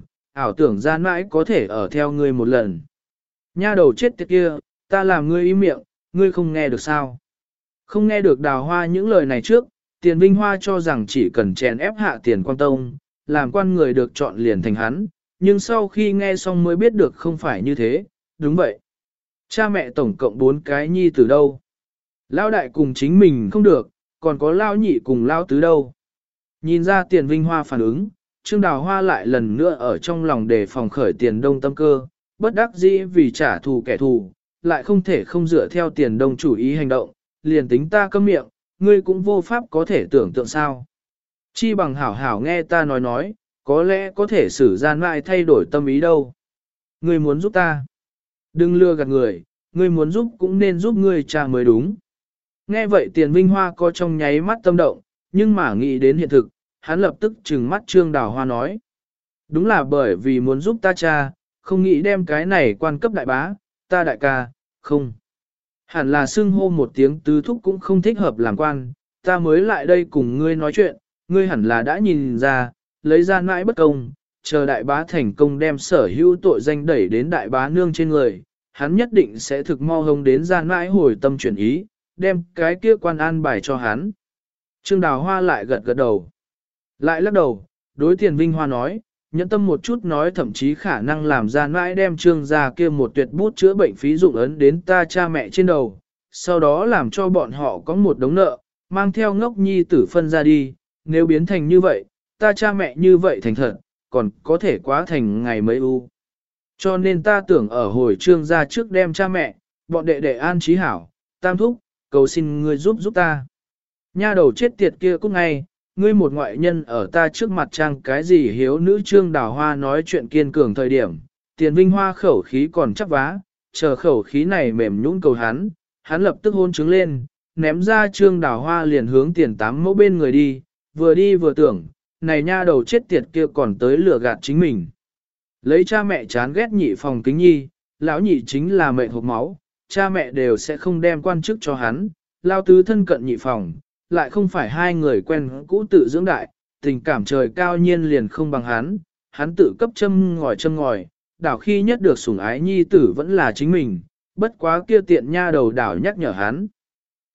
ảo tưởng gian mãi có thể ở theo ngươi một lần. Nha đầu chết tiệt kia, ta làm ngươi im miệng, ngươi không nghe được sao? Không nghe được Đào Hoa những lời này trước, Tiền Vinh Hoa cho rằng chỉ cần chèn ép hạ Tiền Quang Tông, làm quan người được chọn liền thành hắn, nhưng sau khi nghe xong mới biết được không phải như thế, đúng vậy. Cha mẹ tổng cộng 4 cái nhi từ đâu? Lão đại cùng chính mình không được, còn có lão nhị cùng lão tứ đâu? Nhìn ra Tiền Vinh Hoa phản ứng, Trương Đào Hoa lại lần nữa ở trong lòng đề phòng khởi Tiền Đông tâm cơ, bất đắc dĩ vì trả thù kẻ thù, lại không thể không dựa theo Tiền Đông chủ ý hành động, liền tính ta câm miệng, ngươi cũng vô pháp có thể tưởng tượng sao. Chi bằng hảo hảo nghe ta nói, có lẽ có thể xử gian mãi thay đổi tâm ý đâu. Ngươi muốn giúp ta. Đừng lừa gạt người, ngươi muốn giúp cũng nên giúp ngươi cha mới đúng. Nghe vậy Tiền Vinh Hoa có trong nháy mắt tâm động, nhưng mà nghĩ đến hiện thực, hắn lập tức trừng mắt Trương Đào Hoa nói. Đúng là bởi vì muốn giúp ta cha, không nghĩ đem cái này quan cấp đại bá, ta đại ca, không. Hẳn là xưng hô một tiếng tứ thúc cũng không thích hợp làm quan, ta mới lại đây cùng ngươi nói chuyện, ngươi hẳn là đã nhìn ra, lấy ra mãi bất công, chờ đại bá thành công đem sở hữu tội danh đẩy đến đại bá nương trên người, hắn nhất định sẽ thực mo hông đến gian mãi hồi tâm chuyển ý, đem cái kia quan an bài cho hắn. Trương Đào Hoa lại gật gật đầu. Lại lắc đầu, đối Tiền Vinh Hoa nói, nhẫn tâm một chút nói thậm chí khả năng làm gian mãi đem Trương gia kia một tuyệt bút chữa bệnh phí dụng ấn đến ta cha mẹ trên đầu, sau đó làm cho bọn họ có một đống nợ, mang theo ngốc nhi tử phân ra đi, nếu biến thành như vậy, ta cha mẹ như vậy thành thật, còn có thể quá thành ngày mấy u. Cho nên ta tưởng ở hồi Trương gia trước đem cha mẹ, bọn đệ đệ an trí hảo, tam thúc, cầu xin ngươi giúp ta. Nha đầu chết tiệt kia cũng ngay, ngươi một ngoại nhân ở ta trước mặt trang cái gì hiếu nữ. Trương Đào Hoa nói chuyện kiên cường thời điểm, Tiền Vinh Hoa khẩu khí còn chắc vá, chờ khẩu khí này mềm nhũn cầu hắn lập tức hôn trứng lên, ném ra Trương Đào Hoa liền hướng Tiền Tám Mẫu bên người đi vừa tưởng, này nha đầu chết tiệt kia còn tới lừa gạt chính mình. Lấy cha mẹ chán ghét nhị phòng kính nhi, lão nhị chính là mệnh hộp máu, cha mẹ đều sẽ không đem quan chức cho hắn, lao tứ thân cận nhị phòng, lại không phải hai người quen cũ tự dưỡng đại, tình cảm trời cao nhiên liền không bằng hắn tự cấp châm ngòi, đảo khi nhất được sủng ái nhi tử vẫn là chính mình, bất quá kia tiện nha đầu đảo nhắc nhở hắn.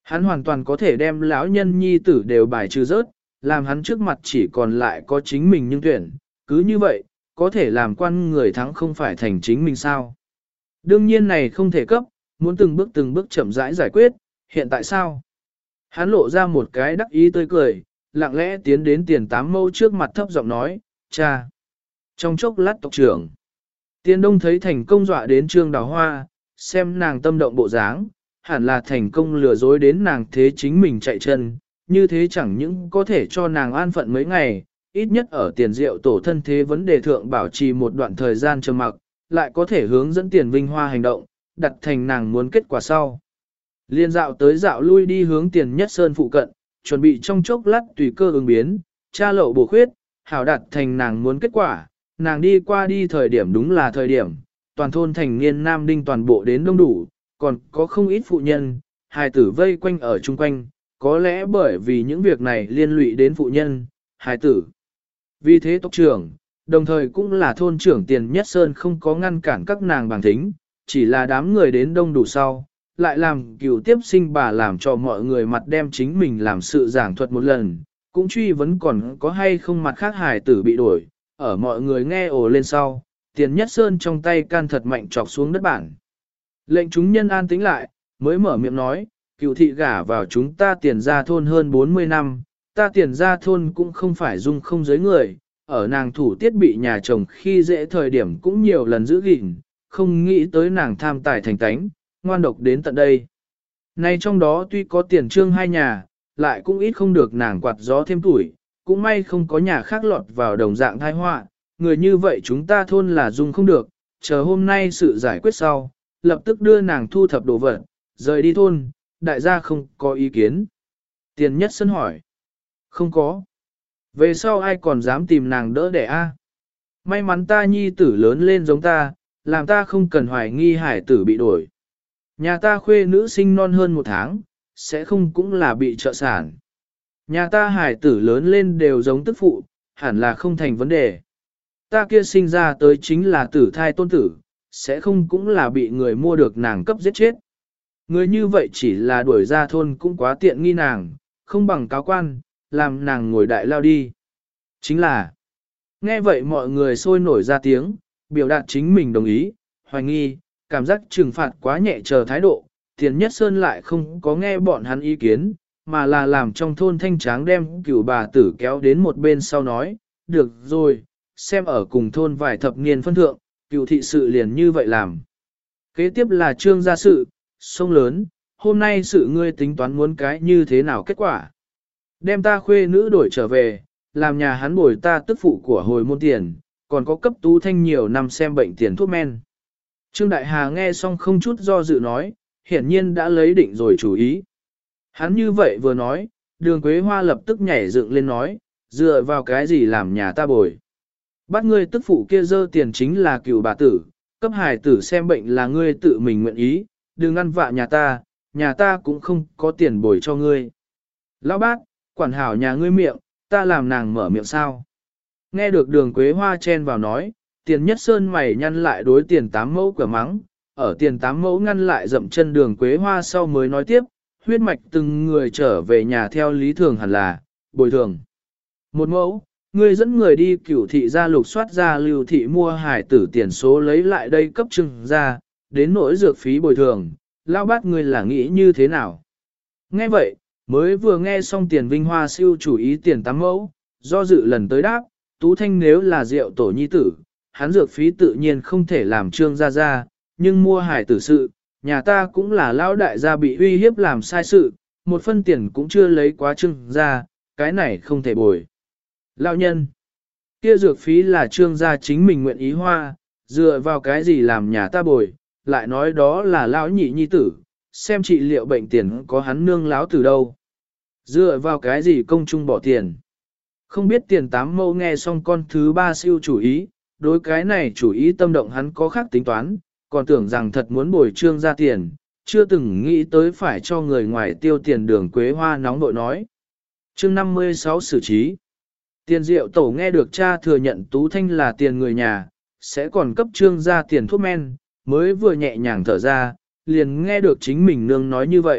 Hắn hoàn toàn có thể đem lão nhân nhi tử đều bài trừ rớt, làm hắn trước mặt chỉ còn lại có chính mình nhưng tuyển, cứ như vậy, có thể làm quan người thắng không phải thành chính mình sao. Đương nhiên này không thể cấp, muốn từng bước chậm rãi giải quyết, hiện tại sao? Hắn lộ ra một cái đắc ý tươi cười, lặng lẽ tiến đến Tiền Tám Mâu trước mặt thấp giọng nói, cha. Trong chốc lát tộc trưởng, Tiền Đông thấy thành công dọa đến Trương Đào Hoa, xem nàng tâm động bộ dáng, hẳn là thành công lừa dối đến nàng thế chính mình chạy chân, như thế chẳng những có thể cho nàng an phận mấy ngày, ít nhất ở Tiền Diệu tổ thân thế vấn đề thượng bảo trì một đoạn thời gian trầm mặc, lại có thể hướng dẫn Tiền Vinh Hoa hành động, đặt thành nàng muốn kết quả sau. Liên dạo tới dạo lui đi hướng Tiền Nhất Sơn phụ cận, chuẩn bị trong chốc lát tùy cơ ứng biến, tra lậu bổ khuyết, hảo đặt thành nàng muốn kết quả, nàng đi qua đi thời điểm đúng là thời điểm, toàn thôn thành niên nam đinh toàn bộ đến đông đủ, còn có không ít phụ nhân, hài tử vây quanh ở chung quanh, có lẽ bởi vì những việc này liên lụy đến phụ nhân, hài tử. Vì thế tộc trưởng, đồng thời cũng là thôn trưởng Tiền Nhất Sơn không có ngăn cản các nàng bằng thính, chỉ là đám người đến đông đủ sau, lại làm cựu tiếp sinh bà làm cho mọi người mặt đem chính mình làm sự giảng thuật một lần, cũng truy vấn còn có hay không mặt khác hài tử bị đổi, ở mọi người nghe ồ lên sau, Tiền Nhất Sơn trong tay can thật mạnh chọc xuống đất bản. Lệnh chúng nhân an tĩnh lại, mới mở miệng nói, cựu thị gả vào chúng ta Tiền gia thôn hơn 40 năm, ta Tiền gia thôn cũng không phải dung không giới người, ở nàng thủ tiết bị nhà chồng khi dễ thời điểm cũng nhiều lần giữ gìn, không nghĩ tới nàng tham tài thành tánh, ngoan độc đến tận đây. Nay trong đó tuy có Tiền Trương hai nhà, lại cũng ít không được nàng quạt gió thêm tuổi, cũng may không có nhà khác lọt vào đồng dạng tai họa, người như vậy chúng ta thôn là dung không được, chờ hôm nay sự giải quyết sau, lập tức đưa nàng thu thập đồ vật, rời đi thôn, đại gia không có ý kiến. Tiền Nhất Sơn hỏi. Không có. Về sau ai còn dám tìm nàng đỡ đẻ a? May mắn ta nhi tử lớn lên giống ta, làm ta không cần hoài nghi hải tử bị đổi. Nhà ta khuê nữ sinh non hơn 1 tháng, sẽ không cũng là bị trợ sản. Nhà ta hải tử lớn lên đều giống tức phụ, hẳn là không thành vấn đề. Ta kia sinh ra tới chính là tử thai tôn tử, sẽ không cũng là bị người mua được nàng cấp giết chết. Người như vậy chỉ là đuổi ra thôn cũng quá tiện nghi nàng, không bằng cáo quan, làm nàng ngồi đại lao đi. Chính là, nghe vậy mọi người sôi nổi ra tiếng, biểu đạt chính mình đồng ý, hoài nghi, cảm giác trừng phạt quá nhẹ chờ thái độ, Tiền Nhất Sơn lại không có nghe bọn hắn ý kiến, mà là làm trong thôn thanh tráng đem cửu bà tử kéo đến một bên sau nói, được rồi, xem ở cùng thôn vài thập niên phân thượng, cựu thị sự liền như vậy làm. Kế tiếp là trương gia sự, sông lớn, hôm nay sự ngươi tính toán muốn cái như thế nào kết quả. Đem ta khuê nữ đổi trở về, làm nhà hắn bồi ta tức phụ của hồi môn tiền, còn có cấp Tú Thanh nhiều năm xem bệnh tiền thuốc men. Trương Đại Hà nghe xong không chút do dự nói, hiển nhiên đã lấy định rồi chủ ý. Hắn như vậy vừa nói, Đường Quế Hoa lập tức nhảy dựng lên nói, dựa vào cái gì làm nhà ta bồi. Bắt ngươi tức phụ kia dơ tiền chính là cựu bà tử, cấp hài tử xem bệnh là ngươi tự mình nguyện ý, đừng ăn vạ nhà ta cũng không có tiền bồi cho ngươi. Lão bác, quản hảo nhà ngươi miệng, ta làm nàng mở miệng sao. Nghe được Đường Quế Hoa chen vào nói, Tiền Nhất Sơn mày nhăn lại đối Tiền Tám Mẫu cửa mắng, ở Tiền Tám Mẫu ngăn lại dậm chân Đường Quế Hoa sau mới nói tiếp, huyết mạch từng người trở về nhà theo lý thường hẳn là, bồi thường. Một mẫu, ngươi dẫn người đi cửu thị ra lục soát ra lưu thị mua hải tử tiền số lấy lại đây cấp trưng ra, đến nỗi dược phí bồi thường, lao bát ngươi là nghĩ như thế nào? Nghe vậy, mới vừa nghe xong Tiền Vinh Hoa siêu chủ ý Tiền Tám Mẫu, do dự lần tới đáp, Tú Thanh nếu là rượu tổ nhi tử, hắn dược phí tự nhiên không thể làm trương ra, nhưng mua hải tử sự, nhà ta cũng là lão đại gia bị uy hiếp làm sai sự, một phân tiền cũng chưa lấy quá trương ra, cái này không thể bồi. Lão nhân, kia dược phí là trương gia chính mình nguyện ý hoa, dựa vào cái gì làm nhà ta bồi, lại nói đó là lão nhị nhi tử, xem trị liệu bệnh tiền có hắn nương lão từ đâu. Dựa vào cái gì công chung bỏ tiền. Không biết Tiền Tám Mẫu nghe xong con thứ ba siêu chủ ý, đối cái này chủ ý tâm động hắn có khác tính toán, còn tưởng rằng thật muốn bồi trương ra tiền, chưa từng nghĩ tới phải cho người ngoài tiêu tiền. Đường Quế Hoa nóng nội nói. Chương 56 xử trí. Tiền Diệu tổ nghe được cha thừa nhận Tú Thanh là tiền người nhà, sẽ còn cấp trương ra tiền thuốc men, mới vừa nhẹ nhàng thở ra, liền nghe được chính mình nương nói như vậy,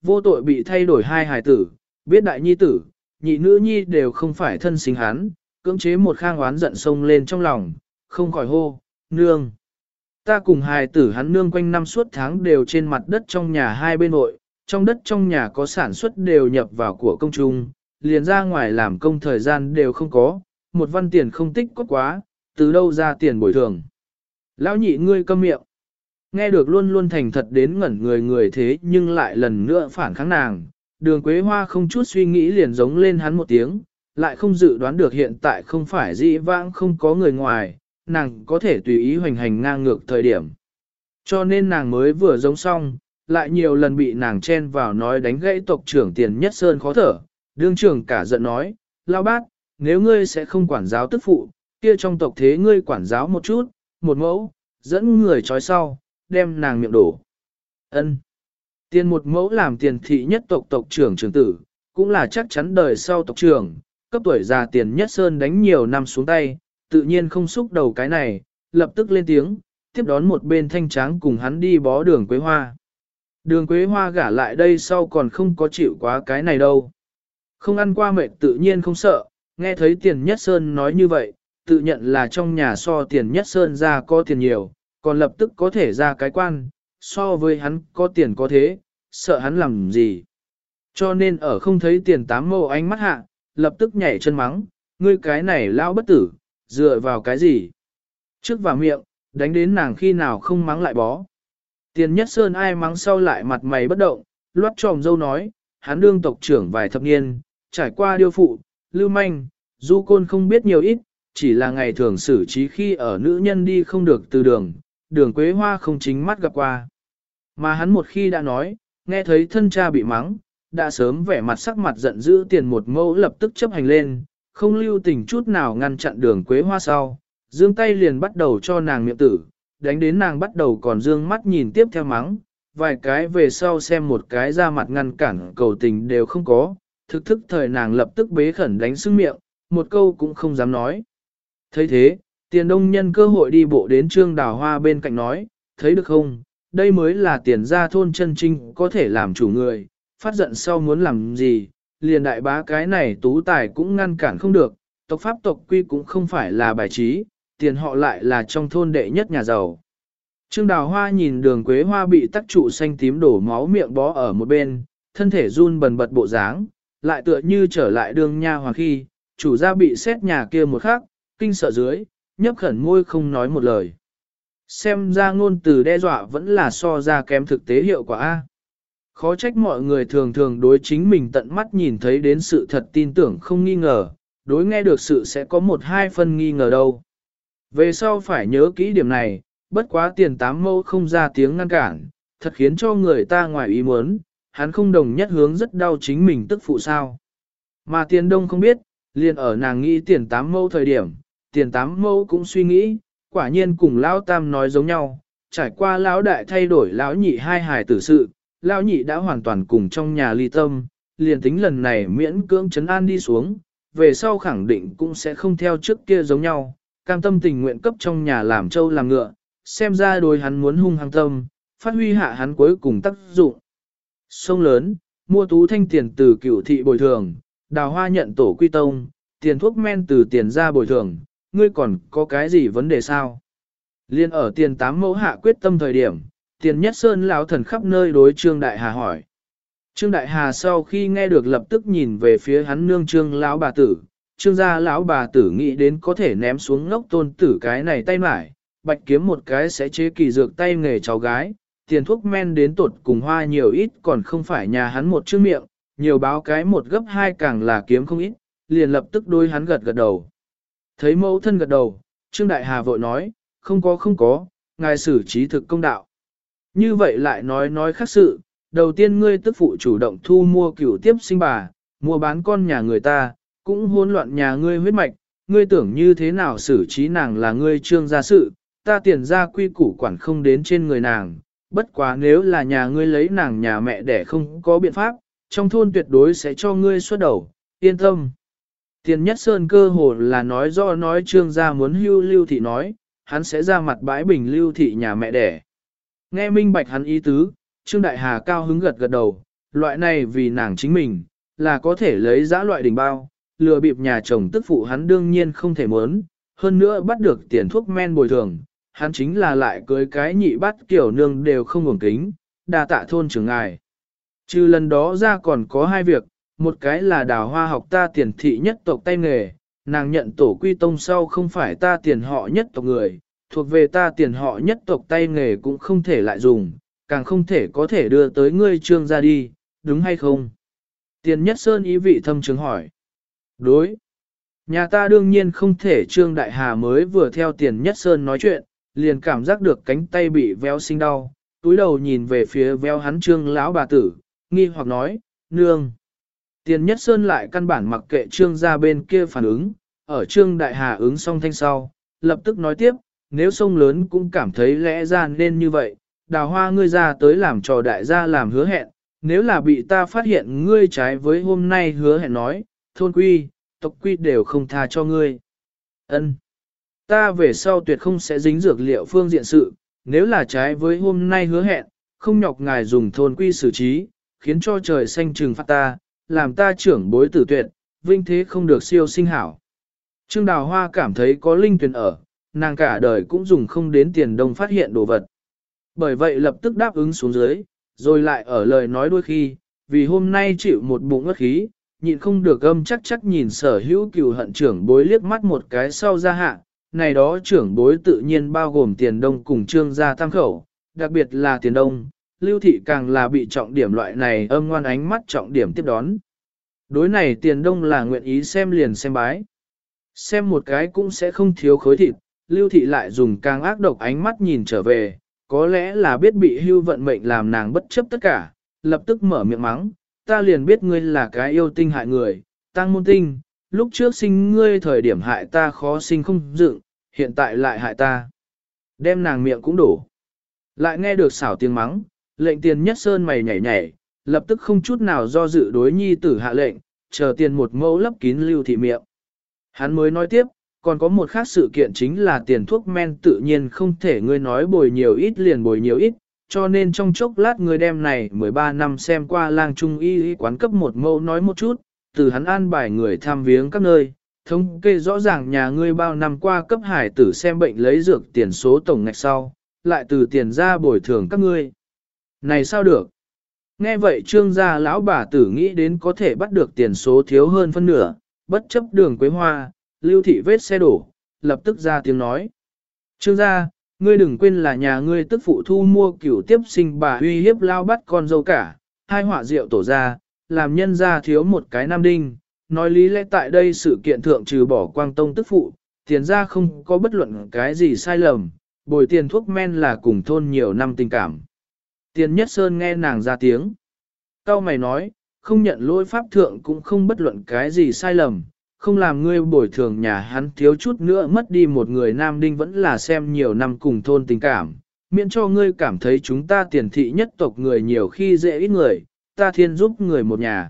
vô tội bị thay đổi hai hài tử, biết đại nhi tử, nhị nữ nhi đều không phải thân sinh hắn, cưỡng chế một khang oán giận sông lên trong lòng, không khỏi hô, nương. Ta cùng hài tử hắn nương quanh năm suốt tháng đều trên mặt đất trong nhà hai bên nội, trong đất trong nhà có sản xuất đều nhập vào của công trung, liền ra ngoài làm công thời gian đều không có, một văn tiền không tích có quá, từ đâu ra tiền bồi thường. Lão nhị ngươi câm miệng. Nghe được luôn luôn thành thật đến ngẩn người thế nhưng lại lần nữa phản kháng nàng, Đường Quế Hoa không chút suy nghĩ liền giống lên hắn một tiếng, lại không dự đoán được hiện tại không phải dĩ vãng không có người ngoài, nàng có thể tùy ý hoành hành ngang ngược thời điểm. Cho nên nàng mới vừa giống xong, lại nhiều lần bị nàng chen vào nói đánh gãy tộc trưởng Tiền Nhất Sơn khó thở, đương trưởng cả giận nói, lao bát, nếu ngươi sẽ không quản giáo tức phụ, kia trong tộc thế ngươi quản giáo một chút, một mẫu, dẫn người trói sau, đem nàng miệng đổ. Ân. Tiền một mẫu làm tiền thị nhất tộc tộc trưởng trưởng tử, cũng là chắc chắn đời sau tộc trưởng, cấp tuổi già Tiền Nhất Sơn đánh nhiều năm xuống tay, tự nhiên không xúc đầu cái này, lập tức lên tiếng, tiếp đón một bên thanh tráng cùng hắn đi bó Đường Quế Hoa. Đường Quế Hoa gả lại đây sau còn không có chịu quá cái này đâu. Không ăn qua mệt tự nhiên không sợ, nghe thấy Tiền Nhất Sơn nói như vậy, tự nhận là trong nhà so Tiền Nhất Sơn ra có tiền nhiều, còn lập tức có thể ra cái quan, so với hắn có tiền có thế, sợ hắn làm gì. Cho nên ở không thấy Tiền Tám Mâu ánh mắt hạ, lập tức nhảy chân mắng, ngươi cái này lão bất tử, dựa vào cái gì? Trước vào miệng, đánh đến nàng khi nào không mắng lại bó. Tiền Nhất Sơn ai mắng sau lại mặt mày bất động, loát tròm dâu nói, hắn đương tộc trưởng vài thập niên, trải qua điêu phụ, lưu manh, du côn không biết nhiều ít, chỉ là ngày thường xử trí khi ở nữ nhân đi không được từ đường, Đường Quế Hoa không chính mắt gặp qua. Mà hắn một khi đã nói, nghe thấy thân cha bị mắng, đã sớm vẻ mặt sắc mặt giận dữ Tiền một mẫu lập tức chấp hành lên, không lưu tình chút nào ngăn chặn Đường Quế Hoa sau, giương tay liền bắt đầu cho nàng miệng tử, đánh đến nàng bắt đầu còn dương mắt nhìn tiếp theo mắng, vài cái về sau xem một cái ra mặt ngăn cản cầu tình đều không có, thực thức thời nàng lập tức bế khẩn đánh sưng miệng, một câu cũng không dám nói. Thấy thế, Tiền Đông nhân cơ hội đi bộ đến Trương Đào Hoa bên cạnh nói, thấy được không, đây mới là Tiền gia thôn chân trinh có thể làm chủ người, phát giận sau muốn làm gì, liền đại bá cái này tú tài cũng ngăn cản không được, tộc pháp tộc quy cũng không phải là bài trí, Tiền họ lại là trong thôn đệ nhất nhà giàu. Trương Đào Hoa nhìn Đường Quế Hoa bị tắc trụ xanh tím đổ máu miệng bó ở một bên, thân thể run bần bật bộ dáng, lại tựa như trở lại đường nha hoàng khi, chủ gia bị xét nhà kia một khắc, kinh sợ dưới, nhấp khẩn môi không nói một lời. Xem ra ngôn từ đe dọa vẫn là so ra kém thực tế hiệu quả A. Khó trách mọi người thường thường đối chính mình tận mắt nhìn thấy đến sự thật tin tưởng không nghi ngờ, đối nghe được sự sẽ có một hai phân nghi ngờ đâu. Về sau phải nhớ kỹ điểm này, bất quá Tiền Tám Mâu không ra tiếng ngăn cản, thật khiến cho người ta ngoài ý muốn, hắn không đồng nhất hướng rất đau chính mình tức phụ sao. Mà Tiền Đông không biết, liền ở nàng nghĩ Tiền Tám Mâu thời điểm, Tiền Tám Mâu cũng suy nghĩ, quả nhiên cùng Lão Tam nói giống nhau, trải qua Lão Đại thay đổi Lão Nhị hai hài tử sự, Lão Nhị đã hoàn toàn cùng trong nhà ly tâm, liền tính lần này miễn cưỡng trấn an đi xuống, về sau khẳng định cũng sẽ không theo trước kia giống nhau, cam tâm tình nguyện cấp trong nhà làm trâu làm ngựa, xem ra đối hắn muốn hung hăng tâm, phát huy hạ hắn cuối cùng tác dụng. Sông lớn, mua Tú Thanh tiền từ Cửu thị bồi thường, Đào Hoa nhận tổ quy tông, tiền thuốc men từ Tiền ra bồi thường, ngươi còn có cái gì vấn đề sao? Liên ở Tiền Tám Mẫu hạ quyết tâm thời điểm, Tiền Nhất Sơn lão thần khắp nơi đối Trương Đại Hà hỏi. Trương Đại Hà sau khi nghe được lập tức nhìn về phía hắn nương Trương lão bà tử, Trương gia lão bà tử nghĩ đến có thể ném xuống ngốc tôn tử cái này tay mải, bạch kiếm một cái sẽ chế kỳ dược tay nghề cháu gái, tiền thuốc men đến tột cùng hoa nhiều ít còn không phải nhà hắn một chữ miệng, nhiều báo cái một gấp hai càng là kiếm không ít, liền lập tức đôi hắn gật gật đầu. Thấy mẫu thân gật đầu, Trương Đại Hà vội nói, không có, ngài xử trí thực công đạo. Như vậy lại nói khác sự, đầu tiên ngươi tức phụ chủ động thu mua cửu tiếp sinh bà, mua bán con nhà người ta, cũng hỗn loạn nhà ngươi huyết mạch, ngươi tưởng như thế nào xử trí nàng là ngươi Trương gia sự, ta Tiền ra quy củ quản không đến trên người nàng, bất quá nếu là nhà ngươi lấy nàng nhà mẹ để không có biện pháp, trong thôn tuyệt đối sẽ cho ngươi xuất đầu, yên tâm. Tiền Nhất Sơn cơ hồ là nói do nói Trương gia muốn hưu Lưu Thị nói, hắn sẽ ra mặt bãi bình Lưu Thị nhà mẹ đẻ. Nghe minh bạch hắn ý tứ, Trương Đại Hà cao hứng gật gật đầu, Loại này vì nàng chính mình, là có thể lấy giã loại đỉnh bao, lừa bịp nhà chồng tức phụ hắn đương nhiên không thể muốn, hơn nữa bắt được tiền thuốc men bồi thường, hắn chính là lại cưới cái nhị bắt kiểu nương đều không ngủng kính, đa tạ thôn trưởng ngài. Trừ lần đó ra còn có hai việc, một cái là Đào Hoa học ta tiền thị nhất tộc tay nghề, nàng nhận tổ quy tông sau không phải ta tiền họ nhất tộc người, thuộc về ta tiền họ nhất tộc tay nghề cũng không thể lại dùng, càng không thể có thể đưa tới ngươi trương ra đi, đúng hay không? Tiền Nhất Sơn ý vị thâm trường hỏi. Đối. Nhà ta đương nhiên không thể Trương Đại Hà mới vừa theo Tiền Nhất Sơn nói chuyện, liền cảm giác được cánh tay bị véo sinh đau, túi đầu nhìn về phía véo hắn Trương lão bà tử, nghi hoặc nói, nương. Tiền Nhất Sơn lại căn bản mặc kệ Trương ra bên kia phản ứng, ở Trương Đại Hà ứng xong thanh sau, lập tức nói tiếp, nếu sông lớn cũng cảm thấy lẽ ra nên như vậy, Đào Hoa ngươi ra tới làm trò đại gia làm hứa hẹn, nếu là bị ta phát hiện ngươi trái với hôm nay hứa hẹn nói, thôn quy, tộc quy đều không tha cho ngươi. Ân, ta về sau tuyệt không sẽ dính dược liệu phương diện sự, nếu là trái với hôm nay hứa hẹn, không nhọc ngài dùng thôn quy xử trí, khiến cho trời xanh trừng phạt ta, làm ta trưởng bối tử tuyệt, vinh thế không được siêu sinh hảo. Trương Đào Hoa cảm thấy có linh tuyển ở, nàng cả đời cũng dùng không đến tiền đồng phát hiện đồ vật. Bởi vậy lập tức đáp ứng xuống dưới, rồi lại ở lời nói đôi khi, vì hôm nay chịu một bụng ngất khí, nhịn không được âm chắc nhìn Sở Hữu cừu hận trưởng bối liếc mắt một cái sau ra hạ, này đó trưởng bối tự nhiên bao gồm tiền đông cùng Trương gia tam khẩu, đặc biệt là tiền đông, Lưu thị càng là bị trọng điểm loại này âm ngoan ánh mắt trọng điểm tiếp đón. Đối này tiền đông là nguyện ý xem liền xem bái. Xem một cái cũng sẽ không thiếu khối thịt, Lưu thị lại dùng càng ác độc ánh mắt nhìn trở về, có lẽ là biết bị hưu vận mệnh làm nàng bất chấp tất cả, lập tức mở miệng mắng, ta liền biết ngươi là cái yêu tinh hại người, tăng môn tinh, lúc trước sinh ngươi thời điểm hại ta khó sinh không dựng, hiện tại lại hại ta. Đem nàng miệng cũng đổ. Lại nghe được xảo tiếng mắng, lệnh Tiền Nhất Sơn mày nhảy nhảy, lập tức không chút nào do dự đối nhi tử hạ lệnh, chờ tiền một mẫu lấp kín Lưu thị miệng. Hắn mới nói tiếp, còn có một khác sự kiện chính là tiền thuốc men tự nhiên không thể ngươi nói bồi nhiều ít liền bồi nhiều ít, cho nên trong chốc lát ngươi đem này 13 năm xem qua lang trung y quán cấp một mẫu nói một chút, từ hắn an bài người tham viếng các nơi, thống kê rõ ràng nhà ngươi bao năm qua cấp hải tử xem bệnh lấy dược tiền số tổng ngạch sau, lại từ tiền ra bồi thường các ngươi. Này sao được? Nghe vậy Trương gia lão bà tử nghĩ đến có thể bắt được tiền số thiếu hơn phân nửa, bất chấp Đường Quế Hoa, Lưu thị vết xe đổ, lập tức ra tiếng nói. Trương gia, ngươi đừng quên là nhà ngươi tức phụ thu mua cửu tiếp sinh bà uy hiếp lao bắt con dâu cả, hai họa rượu tổ ra, làm nhân gia thiếu một cái nam đinh. Nói lý lẽ tại đây sự kiện thượng trừ bỏ quang tông tức phụ, tiền ra không có bất luận cái gì sai lầm, bồi tiền thuốc men là cùng thôn nhiều năm tình cảm. Tiền Nhất Sơn nghe nàng ra tiếng. Cao mày nói, không nhận lỗi pháp thượng cũng không bất luận cái gì sai lầm, không làm ngươi bồi thường nhà hắn thiếu chút nữa mất đi một người nam đinh vẫn là xem nhiều năm cùng thôn tình cảm, miễn cho ngươi cảm thấy chúng ta tiền thị nhất tộc người nhiều khi dễ ít người, ta thiên giúp người một nhà.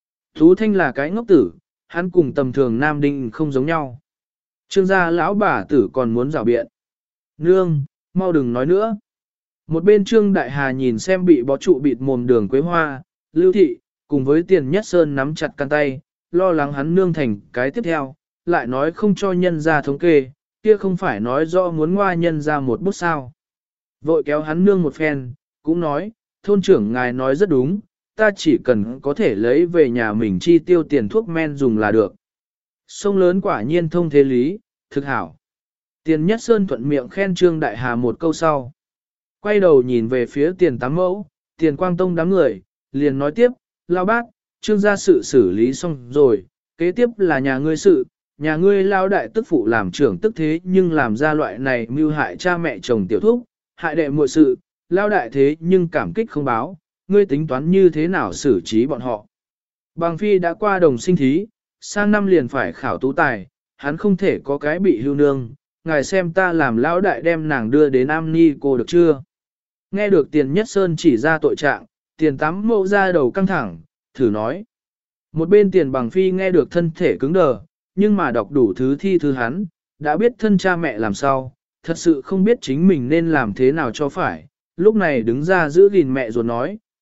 Tú Thanh là cái ngốc tử, hắn cùng tầm thường nam đinh không giống nhau. Trương gia lão bà tử còn muốn rào biện. Nương, mau đừng nói nữa. Một bên Trương Đại Hà nhìn xem bị bó trụ bịt mồm Đường Quế Hoa, Lưu thị, cùng với Tiền Nhất Sơn nắm chặt căn tay, lo lắng hắn nương thành cái tiếp theo, lại nói không cho nhân ra thống kê, kia không phải nói rõ muốn ngoa nhân ra một bút sao. Vội kéo hắn nương một phen, cũng nói, thôn trưởng ngài nói rất đúng, ta chỉ cần có thể lấy về nhà mình chi tiêu tiền thuốc men dùng là được. Sông lớn quả nhiên thông thế lý, thực hảo. Tiền Nhất Sơn thuận miệng khen Trương Đại Hà một câu sau. Quay đầu nhìn về phía Tiền Tám Mẫu, Tiền Quang Tông đám người, liền nói tiếp, lao bác, Trương gia sự xử lý xong rồi, kế tiếp là nhà ngươi sự, nhà ngươi lao đại tức phụ làm trưởng tức thế nhưng làm ra loại này mưu hại cha mẹ chồng tiểu thúc, hại đệ muội sự, lao đại thế nhưng cảm kích không báo, ngươi tính toán như thế nào xử trí bọn họ. Bằng phi đã qua đồng sinh thí, sang năm liền phải khảo tú tài, hắn không thể có cái bị hưu nương, ngài xem ta làm lão đại đem nàng đưa đến Am Ni cô được chưa? Nghe được Tiền Nhất Sơn chỉ ra tội trạng, Tiền Tám Mẫu ra đầu căng thẳng, thử nói. Một bên Tiền Bằng Phi nghe được thân thể cứng đờ, nhưng mà đọc đủ thứ thi thư hắn, đã biết thân cha mẹ làm sao, thật sự không biết chính mình nên làm thế nào cho phải, lúc này đứng ra giữ gìn mẹ ruột nói,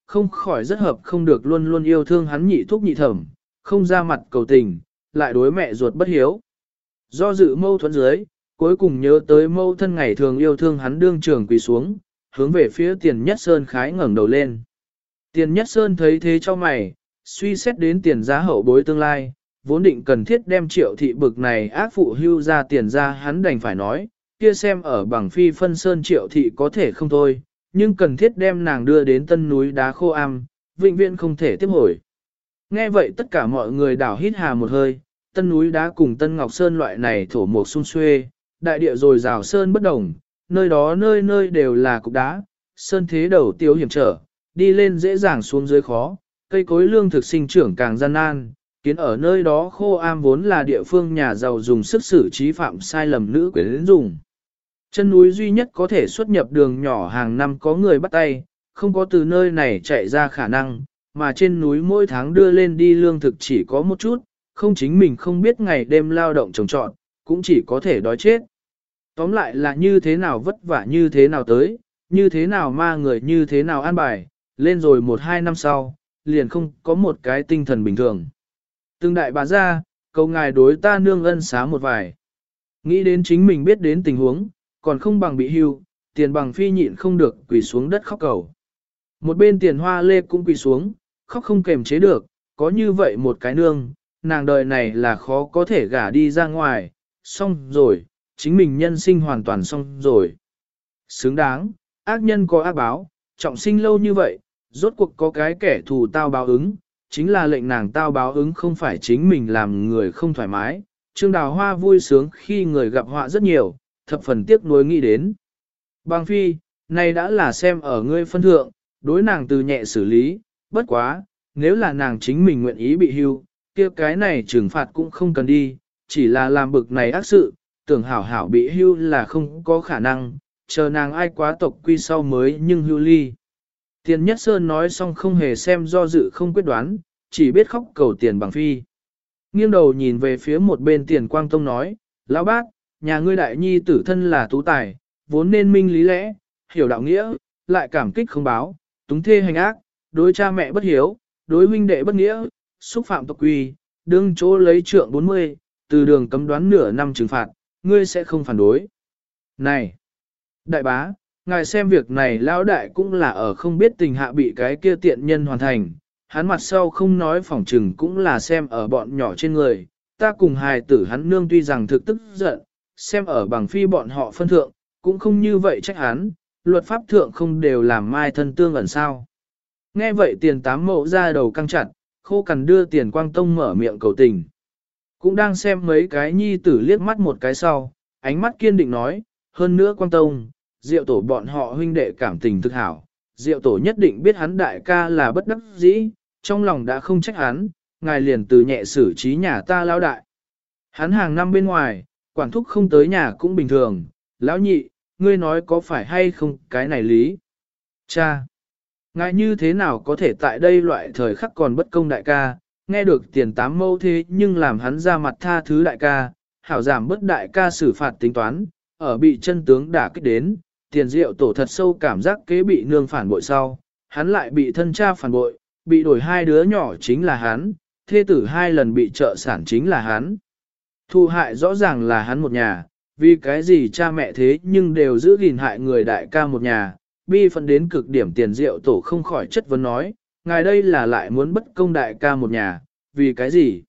không khỏi rất hợp không được luôn luôn yêu thương hắn nhị thúc nhị thẩm, không ra mặt cầu tình, lại đối mẹ ruột bất hiếu. Do dự mâu thuẫn dưới, cuối cùng nhớ tới mâu thân ngày thường yêu thương hắn đương trường quỳ xuống, hướng về phía Tiền Nhất Sơn khái ngẩng đầu lên. Tiền Nhất Sơn thấy thế cho mày, suy xét đến tiền giá hậu bối tương lai, vốn định cần thiết đem Triệu thị bực này ác phụ hưu ra tiền ra, hắn đành phải nói, kia xem ở bằng phi phân sơn Triệu thị có thể không thôi, nhưng cần thiết đem nàng đưa đến tân núi đá khô am, vĩnh viễn không thể tiếp hồi. Nghe vậy tất cả mọi người đảo hít hà một hơi, tân núi đá cùng tân ngọc sơn loại này thổ mộc sung xuê, đại địa rồi rào sơn bất đồng, nơi đó nơi nơi đều là cục đá, sơn thế đầu tiêu hiểm trở, đi lên dễ dàng xuống dưới khó, cây cối lương thực sinh trưởng càng gian nan, kiến ở nơi đó khô am vốn là địa phương nhà giàu dùng sức xử trí phạm sai lầm nữ quyến dùng. Chân núi duy nhất có thể xuất nhập đường nhỏ hàng năm có người bắt tay, không có từ nơi này chạy ra khả năng, mà trên núi mỗi tháng đưa lên đi lương thực chỉ có một chút, không chính mình không biết ngày đêm lao động trồng trọt, cũng chỉ có thể đói chết. Tóm lại là như thế nào vất vả như thế nào tới, như thế nào ma người như thế nào an bài, lên rồi 1-2 năm sau, liền không có một cái tinh thần bình thường. Từng đại bà ra, cầu ngài đối ta nương ân xá một vài. Nghĩ đến chính mình biết đến tình huống, còn không bằng bị hưu, Tiền Bằng Phi nhịn không được quỳ xuống đất khóc cầu. Một bên Tiền Hoa Lê cũng quỳ xuống, khóc không kềm chế được, có như vậy một cái nương, nàng đời này là khó có thể gả đi ra ngoài, xong rồi, chính mình nhân sinh hoàn toàn xong rồi. Xứng đáng, ác nhân có ác báo, trọng sinh lâu như vậy, rốt cuộc có cái kẻ thù tao báo ứng, chính là lệnh nàng tao báo ứng không phải chính mình làm người không thoải mái. Trương Đào Hoa vui sướng khi người gặp họa rất nhiều, thập phần tiếc nuối nghĩ đến. Bằng Phi, này đã là xem ở ngươi phân thượng, đối nàng từ nhẹ xử lý, bất quá, nếu là nàng chính mình nguyện ý bị hưu, kia cái này trừng phạt cũng không cần đi, chỉ là làm bực này ác sự, tưởng hảo hảo bị hưu là không có khả năng, chờ nàng ai quá tộc quy sau mới nhưng hưu ly. Tiền Nhất Sơn nói xong không hề xem do dự không quyết đoán, chỉ biết khóc cầu Tiền Bằng Phi. Nghiêng đầu nhìn về phía một bên Tiền Quang Tông nói, lão bác, nhà ngươi đại nhi tử thân là tú tài, vốn nên minh lý lẽ, hiểu đạo nghĩa, lại cảm kích không báo, túng thê hành ác, đối cha mẹ bất hiếu, đối huynh đệ bất nghĩa, xúc phạm tộc quy, đương chỗ lấy trượng 40, từ đường cấm đoán nửa năm trừng phạt, ngươi sẽ không phản đối. Này, đại bá, ngài xem việc này lão đại cũng là ở không biết tình hạ bị cái kia tiện nhân hoàn thành, hắn mặt sau không nói phỏng trừng cũng là xem ở bọn nhỏ trên người, ta cùng hài tử hắn nương tuy rằng thực tức giận, xem ở Bằng Phi bọn họ phân thượng, cũng không như vậy trách hắn, luật pháp thượng không đều làm mai thân tương ẩn sao. Nghe vậy Tiền Tám Mậu ra đầu căng chặt, khô cằn đưa Tiền Quang Tông mở miệng cầu tình. Cũng đang xem mấy cái nhi tử liếc mắt một cái sau, ánh mắt kiên định nói, hơn nữa Quang Tông, Diệu Tổ bọn họ huynh đệ cảm tình thực hảo, Diệu Tổ nhất định biết hắn đại ca là bất đắc dĩ, trong lòng đã không trách hắn, ngài liền từ nhẹ xử trí nhà ta lão đại. Hắn hàng năm bên ngoài, quản thúc không tới nhà cũng bình thường, lão nhị, ngươi nói có phải hay không cái này lý? Cha! Ngài như thế nào có thể tại đây loại thời khắc còn bất công đại ca, nghe được Tiền Tám Mâu thế nhưng làm hắn ra mặt tha thứ đại ca, hảo giảm bất đại ca xử phạt tính toán, ở bị chân tướng đả kích đến, Tiền Diệu Tổ thật sâu cảm giác kế bị nương phản bội sau, hắn lại bị thân cha phản bội, bị đổi 2 đứa nhỏ chính là hắn, thê tử 2 lần bị trợ sản chính là hắn. Thù hại rõ ràng là hắn một nhà, vì cái gì cha mẹ thế nhưng đều giữ gìn hại người đại ca một nhà, bi phận đến cực điểm Tiền Diệu Tổ không khỏi chất vấn nói, ngài đây là lại muốn bất công đại ca một nhà, vì cái gì?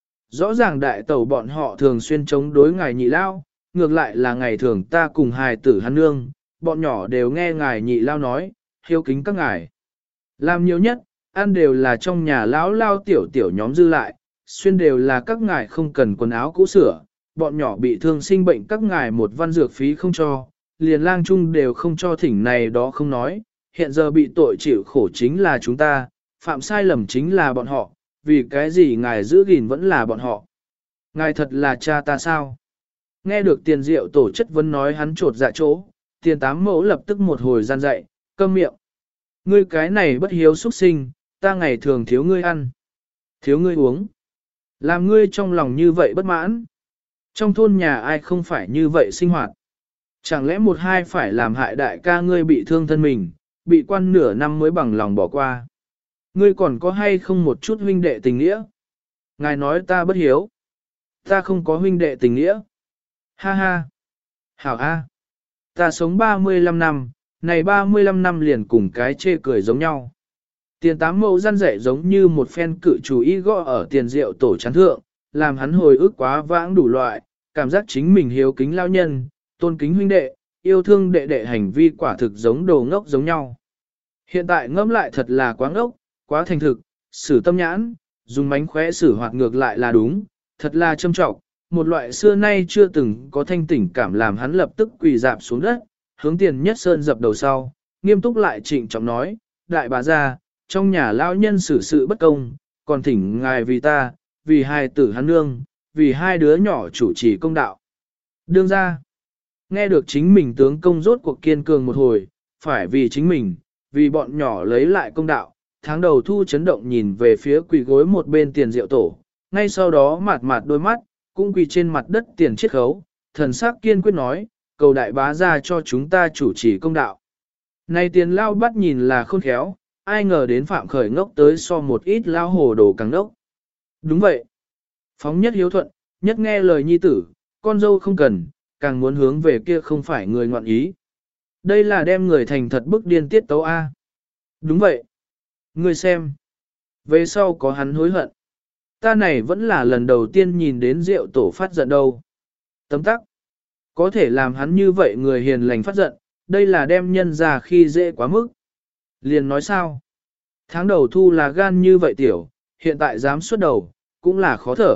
Rõ ràng đại tẩu bọn họ thường xuyên chống đối ngài nhị lao, ngược lại là ngày thường ta cùng hài tử hắn nương, bọn nhỏ đều nghe ngài nhị lao nói, hiếu kính các ngài. Làm nhiều nhất, ăn đều là trong nhà lão lao tiểu tiểu nhóm dư lại, xuyên đều là các ngài không cần quần áo cũ sửa, bọn nhỏ bị thương sinh bệnh các ngài một văn dược phí không cho, liền lang chung đều không cho thỉnh này đó không nói, hiện giờ bị tội chịu khổ chính là chúng ta, phạm sai lầm chính là bọn họ, vì cái gì ngài giữ gìn vẫn là bọn họ. Ngài thật là cha ta sao? Nghe được Tiền Diệu Tổ chất vấn nói hắn trột dạ chỗ, Tiền Tám Mẫu lập tức một hồi gian dậy, câm miệng. Ngươi cái này bất hiếu xuất sinh, ta ngày thường thiếu ngươi ăn, thiếu ngươi uống. Làm ngươi trong lòng như vậy bất mãn. Trong thôn nhà ai không phải như vậy sinh hoạt. Chẳng lẽ 1-2 phải làm hại đại ca ngươi bị thương thân mình, bị quan nửa năm mới bằng lòng bỏ qua. Ngươi còn có hay không một chút huynh đệ tình nghĩa? Ngài nói ta bất hiếu. Ta không có huynh đệ tình nghĩa. Ha ha. Hảo A. Ta sống 35 năm, này 35 năm liền cùng cái chê cười giống nhau. Tiền tám mẫu răn rẻ giống như một phen cự chủ ý gõ ở tiền rượu tổ chán thượng, làm hắn hồi ức quá vãng đủ loại, cảm giác chính mình hiếu kính lao nhân, tôn kính huynh đệ, yêu thương đệ đệ hành vi quả thực giống đồ ngốc giống nhau. Hiện tại ngẫm lại thật là quá ngốc, quá thành thực, xử tâm nhãn, dùng mánh khóe xử hoạt ngược lại là đúng, thật là châm trọng, một loại xưa nay chưa từng có thanh tỉnh cảm làm hắn lập tức quỳ dạp xuống đất, hướng tiền nhất sơn dập đầu sau, nghiêm túc lại trịnh trọng nói, đại bà gia, trong nhà lão nhân xử sự bất công, còn thỉnh ngài vì ta, vì hai tử hắn nương, vì hai đứa nhỏ chủ trì công đạo. Đương ra, nghe được chính mình tướng công rốt cuộc kiên cường một hồi, phải vì chính mình, vì bọn nhỏ lấy lại công đạo, tháng đầu thu chấn động nhìn về phía quỳ gối một bên tiền rượu tổ, ngay sau đó mạt mạt đôi mắt, cũng quỳ trên mặt đất tiền chiết khấu, thần sắc kiên quyết nói, cầu đại bá ra cho chúng ta chủ trì công đạo. Này tiền lao bắt nhìn là khôn khéo, ai ngờ đến phạm khởi ngốc tới so một ít lao hồ đồ càng ngốc. Đúng vậy. Phóng nhất hiếu thuận, nhất nghe lời nhi tử, con dâu không cần, càng muốn hướng về kia không phải người ngoạn ý. Đây là đem người thành thật bức điên tiết tấu A. Đúng vậy. Ngươi xem. Về sau có hắn hối hận. Ta này vẫn là lần đầu tiên nhìn đến rượu tổ phát giận đâu. Tấm tắc. Có thể làm hắn như vậy người hiền lành phát giận, đây là đem nhân ra khi dễ quá mức. Liền nói sao? Tháng đầu thu là gan như vậy tiểu, hiện tại dám xuất đầu, cũng là khó thở.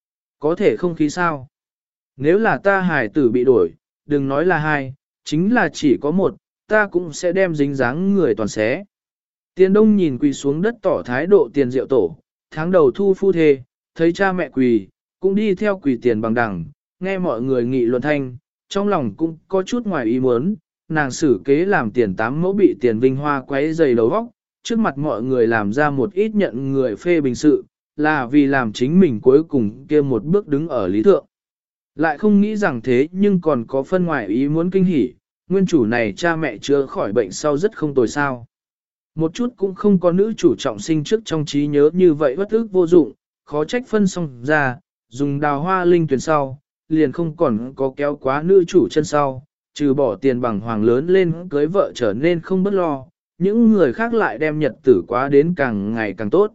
Có thể không khí sao? Nếu là ta hài tử bị đổi, đừng nói là hai, chính là chỉ có một, ta cũng sẽ đem dính dáng người toàn xé. Tiền đông nhìn quỳ xuống đất tỏ thái độ tiền rượu tổ, tháng đầu thu phu thê, thấy cha mẹ quỳ, cũng đi theo quỳ tiền bằng đẳng, nghe mọi người nghị luận thanh, trong lòng cũng có chút ngoài ý muốn, nàng xử kế làm tiền tám mẫu bị tiền vinh hoa quấy dày đầu vóc, trước mặt mọi người làm ra một ít nhận người phê bình sự, là vì làm chính mình cuối cùng kia một bước đứng ở lý thượng. Lại không nghĩ rằng thế nhưng còn có phân ngoài ý muốn kinh hỉ, nguyên chủ này cha mẹ chữa khỏi bệnh sau rất không tồi sao. Một chút cũng không có nữ chủ trọng sinh trước trong trí nhớ như vậy bất ức vô dụng, khó trách phân xong ra, dùng đào hoa linh tuyển sau, liền không còn có kéo quá nữ chủ chân sau, trừ bỏ tiền bằng hoàng lớn lên cưới vợ trở nên không bất lo, những người khác lại đem nhật tử quá đến càng ngày càng tốt.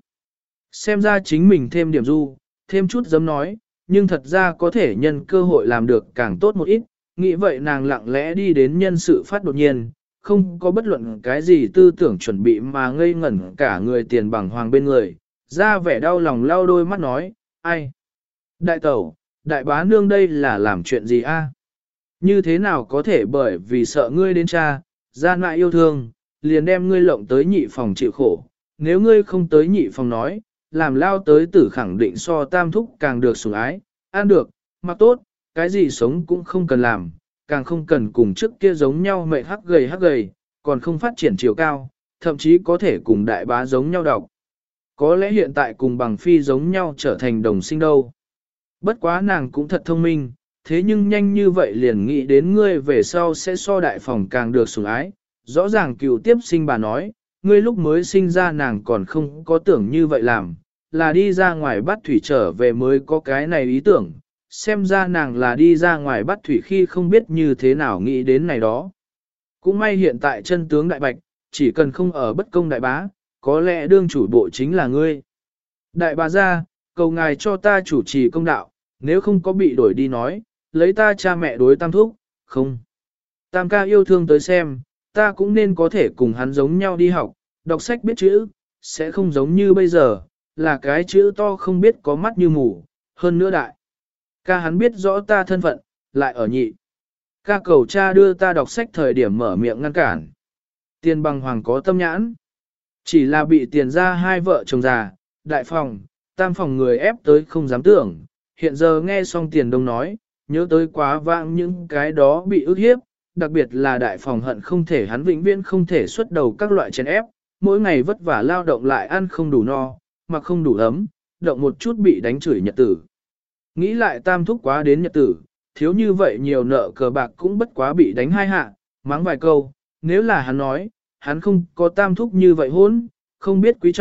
Xem ra chính mình thêm điểm du, thêm chút dám nói, nhưng thật ra có thể nhân cơ hội làm được càng tốt một ít, nghĩ vậy nàng lặng lẽ đi đến nhân sự phát đột nhiên, không có bất luận cái gì tư tưởng chuẩn bị mà ngây ngẩn cả người tiền bằng hoàng bên người, ra vẻ đau lòng lau đôi mắt nói, ai? Đại tẩu, đại bá nương đây là làm chuyện gì a? Như thế nào có thể bởi vì sợ ngươi đến cha, gian lại yêu thương, liền đem ngươi lộng tới nhị phòng chịu khổ, nếu ngươi không tới nhị phòng nói, làm lao tới tử khẳng định so tam thúc càng được sủng ái, ăn được, mặc tốt, cái gì sống cũng không cần làm, càng không cần cùng trước kia giống nhau mệt hắc gầy, còn không phát triển chiều cao, thậm chí có thể cùng đại bá giống nhau đọc. Có lẽ hiện tại cùng bằng phi giống nhau trở thành đồng sinh đâu. Bất quá nàng cũng thật thông minh, thế nhưng nhanh như vậy liền nghĩ đến ngươi về sau sẽ so đại phòng càng được sủng ái. Rõ ràng cựu tiếp sinh bà nói, ngươi lúc mới sinh ra nàng còn không có tưởng như vậy làm, là đi ra ngoài bắt thủy trở về mới có cái này ý tưởng, xem ra nàng là đi ra ngoài bắt thủy khi không biết như thế nào nghĩ đến này đó. Cũng may hiện tại chân tướng đại bạch, chỉ cần không ở bất công đại bá, có lẽ đương chủ bộ chính là ngươi. Đại bá gia, cầu ngài cho ta chủ trì công đạo, nếu không có bị đổi đi nói, lấy ta cha mẹ đối tam thúc, không. Tam ca yêu thương tới xem, ta cũng nên có thể cùng hắn giống nhau đi học, đọc sách biết chữ, sẽ không giống như bây giờ, là cái chữ to không biết có mắt như mù, hơn nữa đại. Ca hắn biết rõ ta thân phận, lại ở nhị. Ca cầu cha đưa ta đọc sách thời điểm mở miệng ngăn cản. Tiền bằng hoàng có tâm nhãn. Chỉ là bị tiền ra hai vợ chồng già, đại phòng, tam phòng người ép tới không dám tưởng. Hiện giờ nghe xong tiền đông nói, nhớ tới quá vãng những cái đó bị ức hiếp, đặc biệt là đại phòng hận không thể hắn vĩnh viễn không thể xuất đầu các loại chèn ép, mỗi ngày vất vả lao động lại ăn không đủ no, mặc không đủ ấm, động một chút bị đánh chửi nhật tử. Nghĩ lại tam thúc quá đến nhật tử, thiếu như vậy nhiều nợ cờ bạc cũng bất quá bị đánh hai hạ, mắng vài câu, nếu là hắn nói, hắn không có tam thúc như vậy hôn, không biết quý trọng,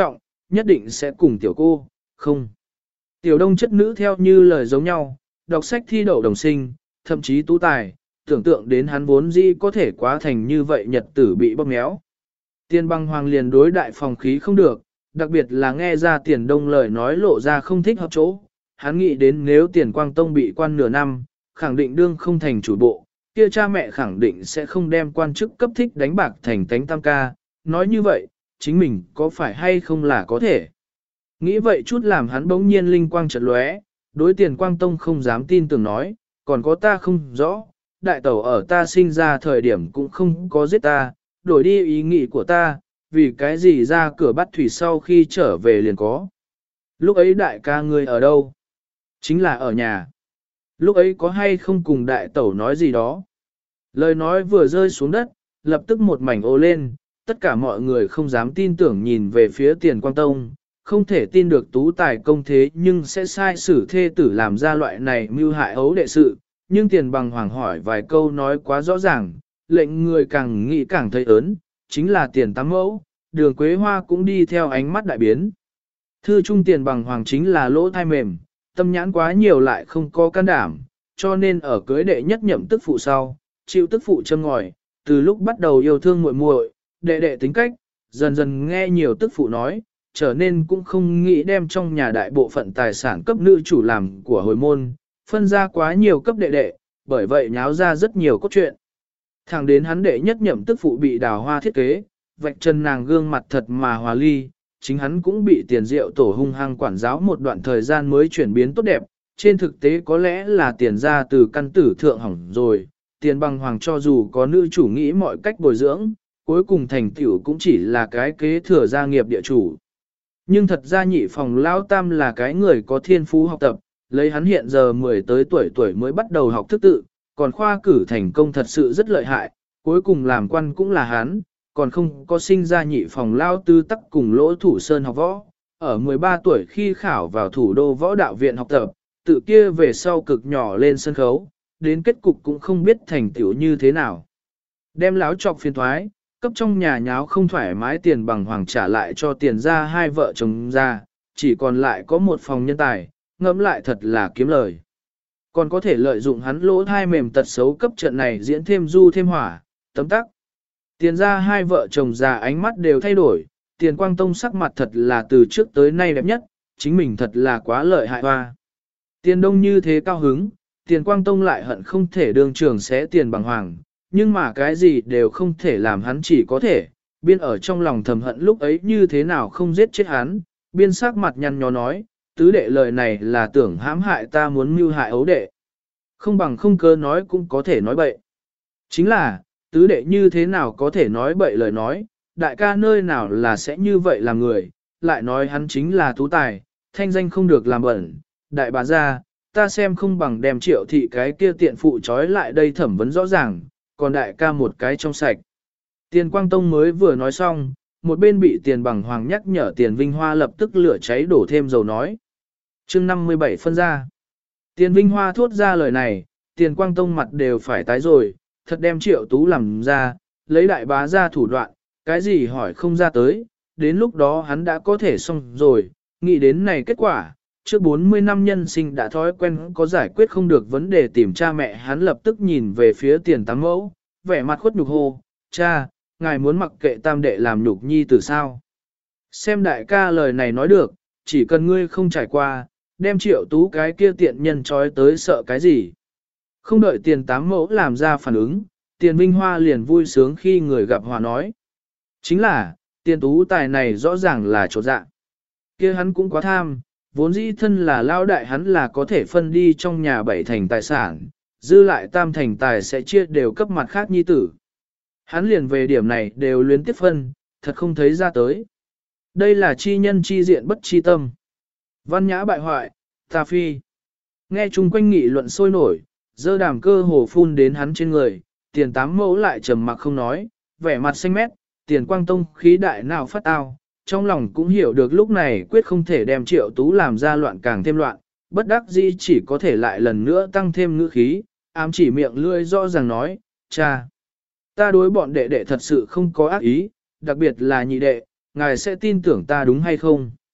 nhất định sẽ cùng tiểu cô, không. Tiểu đông chất nữ theo như lời giống nhau, đọc sách thi đậu đồng sinh, thậm chí tú tài, tưởng tượng đến hắn vốn dĩ có thể quá thành như vậy nhật tử bị bóp méo. Tiền Bằng Hoàng liền đối đại phòng khí không được, đặc biệt là nghe ra Tiền Đông lời nói lộ ra không thích hợp chỗ. Hắn nghĩ đến nếu Tiền Quang Tông bị quan nửa năm, khẳng định đương không thành chủ bộ, kia cha mẹ khẳng định sẽ không đem quan chức cấp thích đánh bạc thành tánh tam ca. Nói như vậy, chính mình có phải hay không là có thể. Nghĩ vậy chút làm hắn bỗng nhiên linh quang chợt lóe, đối Tiền Quang Tông không dám tin tưởng nói, còn có ta không rõ, đại tẩu ở ta sinh ra thời điểm cũng không có giết ta, đổi đi ý nghĩ của ta, vì cái gì ra cửa bắt thủy sau khi trở về liền có. Lúc ấy đại ca ngươi ở đâu? Chính là ở nhà. Lúc ấy có hay không cùng đại tẩu nói gì đó? Lời nói vừa rơi xuống đất, lập tức một mảnh ô lên, tất cả mọi người không dám tin tưởng nhìn về phía Tiền Quang Tông, không thể tin được tú tài công thế nhưng sẽ sai xử thê tử làm ra loại này mưu hại ấu đệ sự, nhưng Tiền Bằng Hoàng hỏi vài câu nói quá rõ ràng, lệnh người càng nghĩ càng thấy ớn, chính là Tiền Tám Mẫu, Đường Quế Hoa cũng đi theo ánh mắt đại biến. Thư trung Tiền Bằng Hoàng chính là lỗ thai mềm, tâm nhãn quá nhiều lại không có can đảm, cho nên ở cưới đệ nhất nhậm tức phụ sau, chịu tức phụ châm ngòi, từ lúc bắt đầu yêu thương muội muội, đệ đệ tính cách, dần dần nghe nhiều tức phụ nói, trở nên cũng không nghĩ đem trong nhà đại bộ phận tài sản cấp nữ chủ làm của hồi môn, phân ra quá nhiều cấp đệ đệ, bởi vậy nháo ra rất nhiều cốt truyện. Thẳng đến hắn đệ nhất nhậm tức phụ bị Đào Hoa thiết kế, vạch chân nàng gương mặt thật mà hòa ly, chính hắn cũng bị Tiền Diệu tổ hung hăng quản giáo một đoạn thời gian mới chuyển biến tốt đẹp, trên thực tế có lẽ là Tiền ra từ căn tử thượng hỏng rồi, Tiền Bằng Hoàng cho dù có nữ chủ nghĩ mọi cách bồi dưỡng, cuối cùng thành tựu cũng chỉ là cái kế thừa gia nghiệp địa chủ. Nhưng thật ra nhị phòng lão tam là cái người có thiên phú học tập, lấy hắn hiện giờ 10 tới tuổi mới bắt đầu học thức tự, còn khoa cử thành công thật sự rất lợi hại, cuối cùng làm quan cũng là hắn, còn không có sinh ra nhị phòng lao tư tắc cùng Lỗ Thủ Sơn học võ. Ở 13 tuổi khi khảo vào thủ đô võ đạo viện học tập, tự kia về sau cực nhỏ lên sân khấu, đến kết cục cũng không biết thành tựu như thế nào. Đem láo chọc phiền thoái, cấp trong nhà nháo không thoải mái Tiền Bằng Hoàng trả lại cho Tiền ra hai vợ chồng ra, chỉ còn lại có một phòng nhân tài, ngẫm lại thật là kiếm lời. Còn có thể lợi dụng hắn lỗ thai mềm tật xấu cấp trận này diễn thêm du thêm hỏa, tấm tắc. Tiền ra hai vợ chồng già ánh mắt đều thay đổi, Tiền Quang Tông sắc mặt thật là từ trước tới nay đẹp nhất, chính mình thật là quá lợi hại hoa. Tiền Đông như thế cao hứng, Tiền Quang Tông lại hận không thể đương trường xé Tiền Bằng Hoàng, nhưng mà cái gì đều không thể làm hắn chỉ có thể, biên ở trong lòng thầm hận lúc ấy như thế nào không giết chết hắn, biên sắc mặt nhăn nhó nói, tứ đệ lời này là tưởng hãm hại ta muốn mưu hại ấu đệ. Không bằng không cơ nói cũng có thể nói bậy. Chính là, tứ đệ như thế nào có thể nói bậy lời nói, đại ca nơi nào là sẽ như vậy làm người, lại nói hắn chính là tú tài, thanh danh không được làm bẩn, đại bà gia, ta xem không bằng đem Triệu thị cái kia tiện phụ trói lại đây thẩm vấn rõ ràng, còn đại ca một cái trong sạch. Tiền Quang Tông mới vừa nói xong, một bên bị Tiền Bằng Hoàng nhắc nhở Tiền Vinh Hoa lập tức lửa cháy đổ thêm dầu nói. Chương 57 phân ra. Tiền Vinh Hoa thốt ra lời này, Tiền Quang Tông mặt đều phải tái rồi, thật đem Triệu Tú làm ra, lấy đại bá ra thủ đoạn, cái gì hỏi không ra tới, đến lúc đó hắn đã có thể xong rồi, nghĩ đến này kết quả, trước 40 năm nhân sinh đã thói quen có giải quyết không được vấn đề tìm cha mẹ hắn lập tức nhìn về phía Tiền Tám Mẫu, vẻ mặt khuất nhục hô, cha, ngài muốn mặc kệ tam đệ làm nhục nhi từ sao. Xem đại ca lời này nói được, chỉ cần ngươi không trải qua, đem Triệu Tú cái kia tiện nhân trói tới sợ cái gì. Không đợi Tiền Tám Mẫu làm ra phản ứng, Tiền Vinh Hoa liền vui sướng khi người gặp hòa nói. Chính là, Tiền Tú tài này rõ ràng là chỗ dạ. Kia hắn cũng quá tham, vốn dĩ thân là lao đại hắn là có thể phân đi trong nhà 7 thành tài sản, dư lại tam thành tài sẽ chia đều cấp mặt khác nhi tử. Hắn liền về điểm này đều luyến tiếp phân, thật không thấy ra tới. Đây là chi nhân chi diện bất chi tâm. Văn nhã bại hoại, tà phi. Nghe chung quanh nghị luận sôi nổi, dơ đàm cơ hồ phun đến hắn trên người, Tiền Tám Mẫu lại trầm mặc không nói, vẻ mặt xanh mét, Tiền Quang Tông khí đại nào phát tao, trong lòng cũng hiểu được lúc này quyết không thể đem Triệu Tú làm ra loạn càng thêm loạn, bất đắc dĩ chỉ có thể lại lần nữa tăng thêm ngữ khí, ám chỉ miệng lươi rõ ràng nói, cha, ta đối bọn đệ đệ thật sự không có ác ý, đặc biệt là nhị đệ, ngài sẽ tin tưởng ta đúng hay không?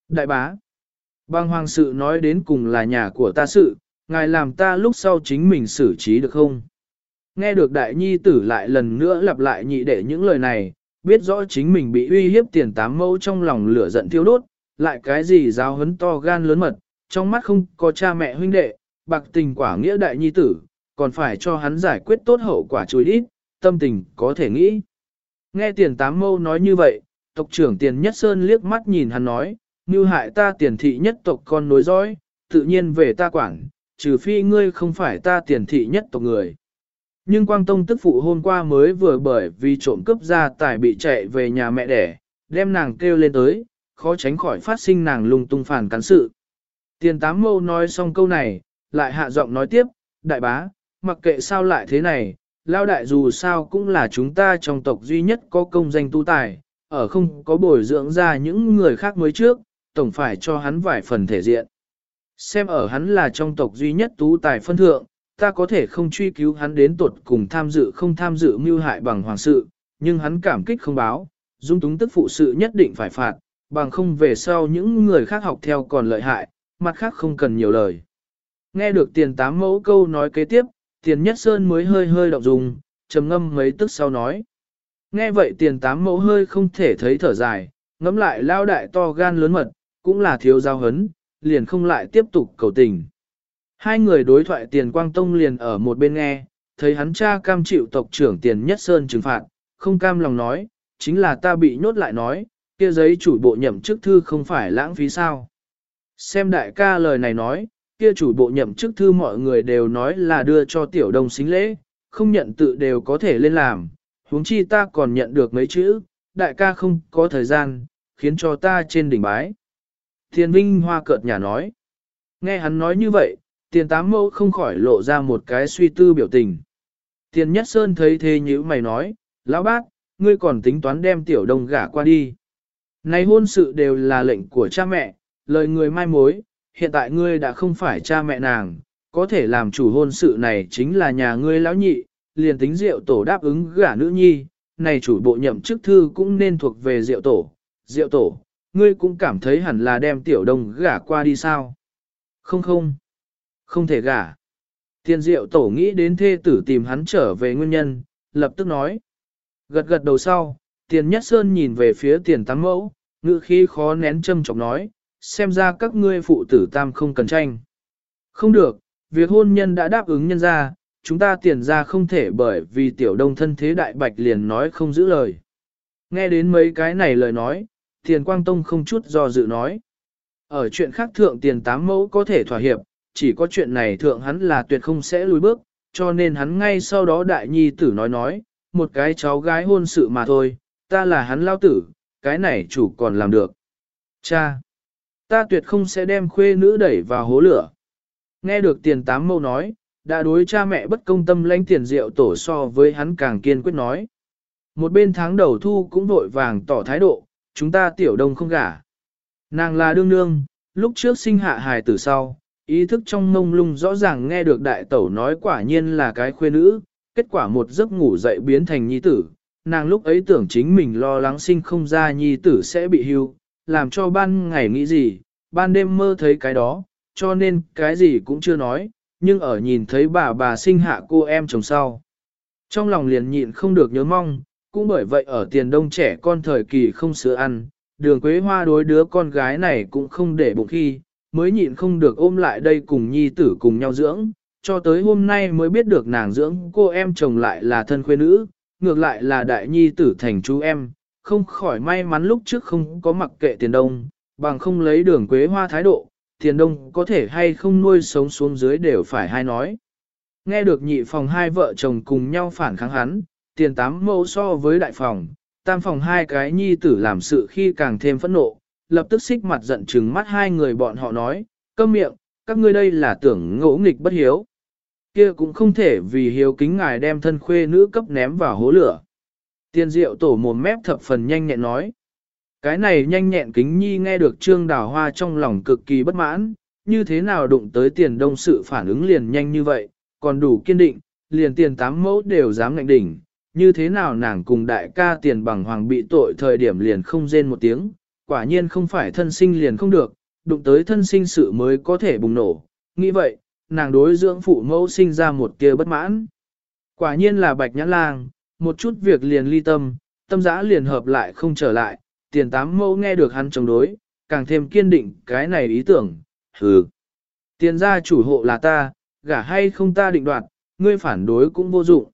Đại bá, bang hoàng sự nói đến cùng là nhà của ta sự, ngài làm ta lúc sau chính mình xử trí được không? Nghe được đại nhi tử lại lần nữa lặp lại nhị đệ những lời này, biết rõ chính mình bị uy hiếp tiền 8 mẫu trong lòng lửa giận thiêu đốt, lại cái gì giáo huấn to gan lớn mật, trong mắt không có cha mẹ huynh đệ, bạc tình quả nghĩa đại nhi tử, còn phải cho hắn giải quyết tốt hậu quả chối ít, tâm tình có thể nghĩ. Nghe tiền 8 mẫu nói như vậy, tộc trưởng tiền nhất sơn liếc mắt nhìn hắn nói, như hại ta tiền thị nhất tộc con nối dõi, tự nhiên về ta quản, trừ phi ngươi không phải ta tiền thị nhất tộc người. Nhưng Quang Tông tức phụ hôm qua mới vừa bởi vì trộm cướp gia tài bị chạy về nhà mẹ đẻ, đem nàng kêu lên tới, khó tránh khỏi phát sinh nàng lung tung phản cắn sự. Tiền 8 mâu nói xong câu này, lại hạ giọng nói tiếp, đại bá, mặc kệ sao lại thế này, lao đại dù sao cũng là chúng ta trong tộc duy nhất có công danh tu tài, ở không có bồi dưỡng ra những người khác mới trước, tổng phải cho hắn vài phần thể diện. Xem ở hắn là trong tộc duy nhất tú tài phân thượng, ta có thể không truy cứu hắn đến tuột cùng tham dự không tham dự mưu hại bằng hoàng sự, nhưng hắn cảm kích không báo, dung túng tức phụ sự nhất định phải phạt, bằng không về sau những người khác học theo còn lợi hại, mặt khác không cần nhiều lời. Nghe được tiền 8 mẫu câu nói kế tiếp, tiền nhất sơn mới hơi hơi động dung, trầm ngâm mấy tức sau nói. Nghe vậy tiền 8 mẫu hơi không thể thấy thở dài, ngẫm lại lao đại to gan lớn mật, cũng là thiếu giao hấn, liền không lại tiếp tục cầu tình. Hai người đối thoại tiền quang tông liền ở một bên nghe, thấy hắn cha cam chịu tộc trưởng tiền nhất sơn trừng phạt, không cam lòng nói, chính là ta bị nhốt lại nói, kia giấy chủ bộ nhậm chức thư không phải lãng phí sao. Xem đại ca lời này nói, kia chủ bộ nhậm chức thư mọi người đều nói là đưa cho tiểu đông xính lễ, không nhận tự đều có thể lên làm, huống chi ta còn nhận được mấy chữ, đại ca không có thời gian, khiến cho ta trên đỉnh bái. Thiên Vinh Hoa cợt nhà nói, nghe hắn nói như vậy, tiền 8 mẫu không khỏi lộ ra một cái suy tư biểu tình. Tiền Nhất Sơn thấy thế như mày nói, lão bác, ngươi còn tính toán đem tiểu đông gả qua đi. Này hôn sự đều là lệnh của cha mẹ, lời người mai mối, hiện tại ngươi đã không phải cha mẹ nàng, có thể làm chủ hôn sự này chính là nhà ngươi lão nhị, liền tính Diệu tổ đáp ứng gả nữ nhi, này chủ bộ nhậm chức thư cũng nên thuộc về Diệu tổ. Diệu tổ, ngươi cũng cảm thấy hẳn là đem tiểu đông gả qua đi sao? Không thể gả. Tiền Diệu tổ nghĩ đến thê tử tìm hắn trở về nguyên nhân, lập tức nói. Gật gật đầu sau, tiền nhất sơn nhìn về phía tiền 8 mẫu, ngữ khí khó nén châm chọc nói, xem ra các ngươi phụ tử tam không cần tranh. Không được, việc hôn nhân đã đáp ứng nhân ra, chúng ta tiền ra không thể bởi vì tiểu đông thân thế đại bạch liền nói không giữ lời. Nghe đến mấy cái này lời nói, tiền quang tông không chút do dự nói. Ở chuyện khác thượng tiền 8 mẫu có thể thỏa hiệp, chỉ có chuyện này thượng hắn là tuyệt không sẽ lùi bước, cho nên hắn ngay sau đó đại nhi tử nói, một cái cháu gái hôn sự mà thôi, ta là hắn lao tử, cái này chủ còn làm được. Cha! Ta tuyệt không sẽ đem khuê nữ đẩy vào hố lửa. Nghe được tiền 8 mẫu nói, đã đối cha mẹ bất công tâm lãnh tiền Diệu tổ so với hắn càng kiên quyết nói. Một bên tháng đầu thu cũng vội vàng tỏ thái độ, chúng ta tiểu đông không gả. Nàng là đương nương, lúc trước sinh hạ hài tử sau, ý thức trong mông lung rõ ràng nghe được đại tẩu nói quả nhiên là cái khuê nữ, kết quả một giấc ngủ dậy biến thành nhi tử. Nàng lúc ấy tưởng chính mình lo lắng sinh không ra nhi tử sẽ bị hưu, làm cho ban ngày nghĩ gì, ban đêm mơ thấy cái đó, cho nên cái gì cũng chưa nói, nhưng ở nhìn thấy bà sinh hạ cô em chồng sau. Trong lòng liền nhịn không được nhớ mong, cũng bởi vậy ở tiền đông trẻ con thời kỳ không sữa ăn, Đường Quế Hoa đối đứa con gái này cũng không để bụng khi, mới nhịn không được ôm lại đây cùng nhi tử cùng nhau dưỡng, cho tới hôm nay mới biết được nàng dưỡng cô em chồng lại là thân khuê nữ, ngược lại là đại nhi tử thành chú em, không khỏi may mắn lúc trước không có mặc kệ tiền đông, bằng không lấy Đường Quế Hoa thái độ, tiền đông có thể hay không nuôi sống xuống dưới đều phải hay nói. Nghe được nhị phòng hai vợ chồng cùng nhau phản kháng hắn, tiền 8 mẫu so với đại phòng, tam phòng hai cái nhi tử làm sự khi càng thêm phẫn nộ, lập tức xích mặt giận trừng mắt hai người bọn họ nói, câm miệng, các ngươi đây là tưởng ngỗ nghịch bất hiếu. Kia cũng không thể vì hiếu kính ngài đem thân khuê nữ cấp ném vào hố lửa. Tiền Diệu tổ mồm mép thập phần nhanh nhẹn nói. Cái này nhanh nhẹn kính nhi nghe được Trương Đào Hoa trong lòng cực kỳ bất mãn, như thế nào đụng tới tiền đông sự phản ứng liền nhanh như vậy, còn đủ kiên định, liền tiền 8 mẫu đều dám ngạnh đỉnh, như thế nào nàng cùng đại ca tiền bằng hoàng bị tội thời điểm liền không rên một tiếng, quả nhiên không phải thân sinh liền không được, đụng tới thân sinh sự mới có thể bùng nổ. Nghĩ vậy, nàng đối dưỡng phụ mẫu sinh ra một tia bất mãn. Quả nhiên là bạch nhãn lang, một chút việc liền ly tâm, tâm dã liền hợp lại không trở lại, tiền tám mẫu nghe được hắn chống đối, càng thêm kiên định cái này ý tưởng, hừ. Tiền gia chủ hộ là ta, gả hay không ta định đoạt, ngươi phản đối cũng vô dụng.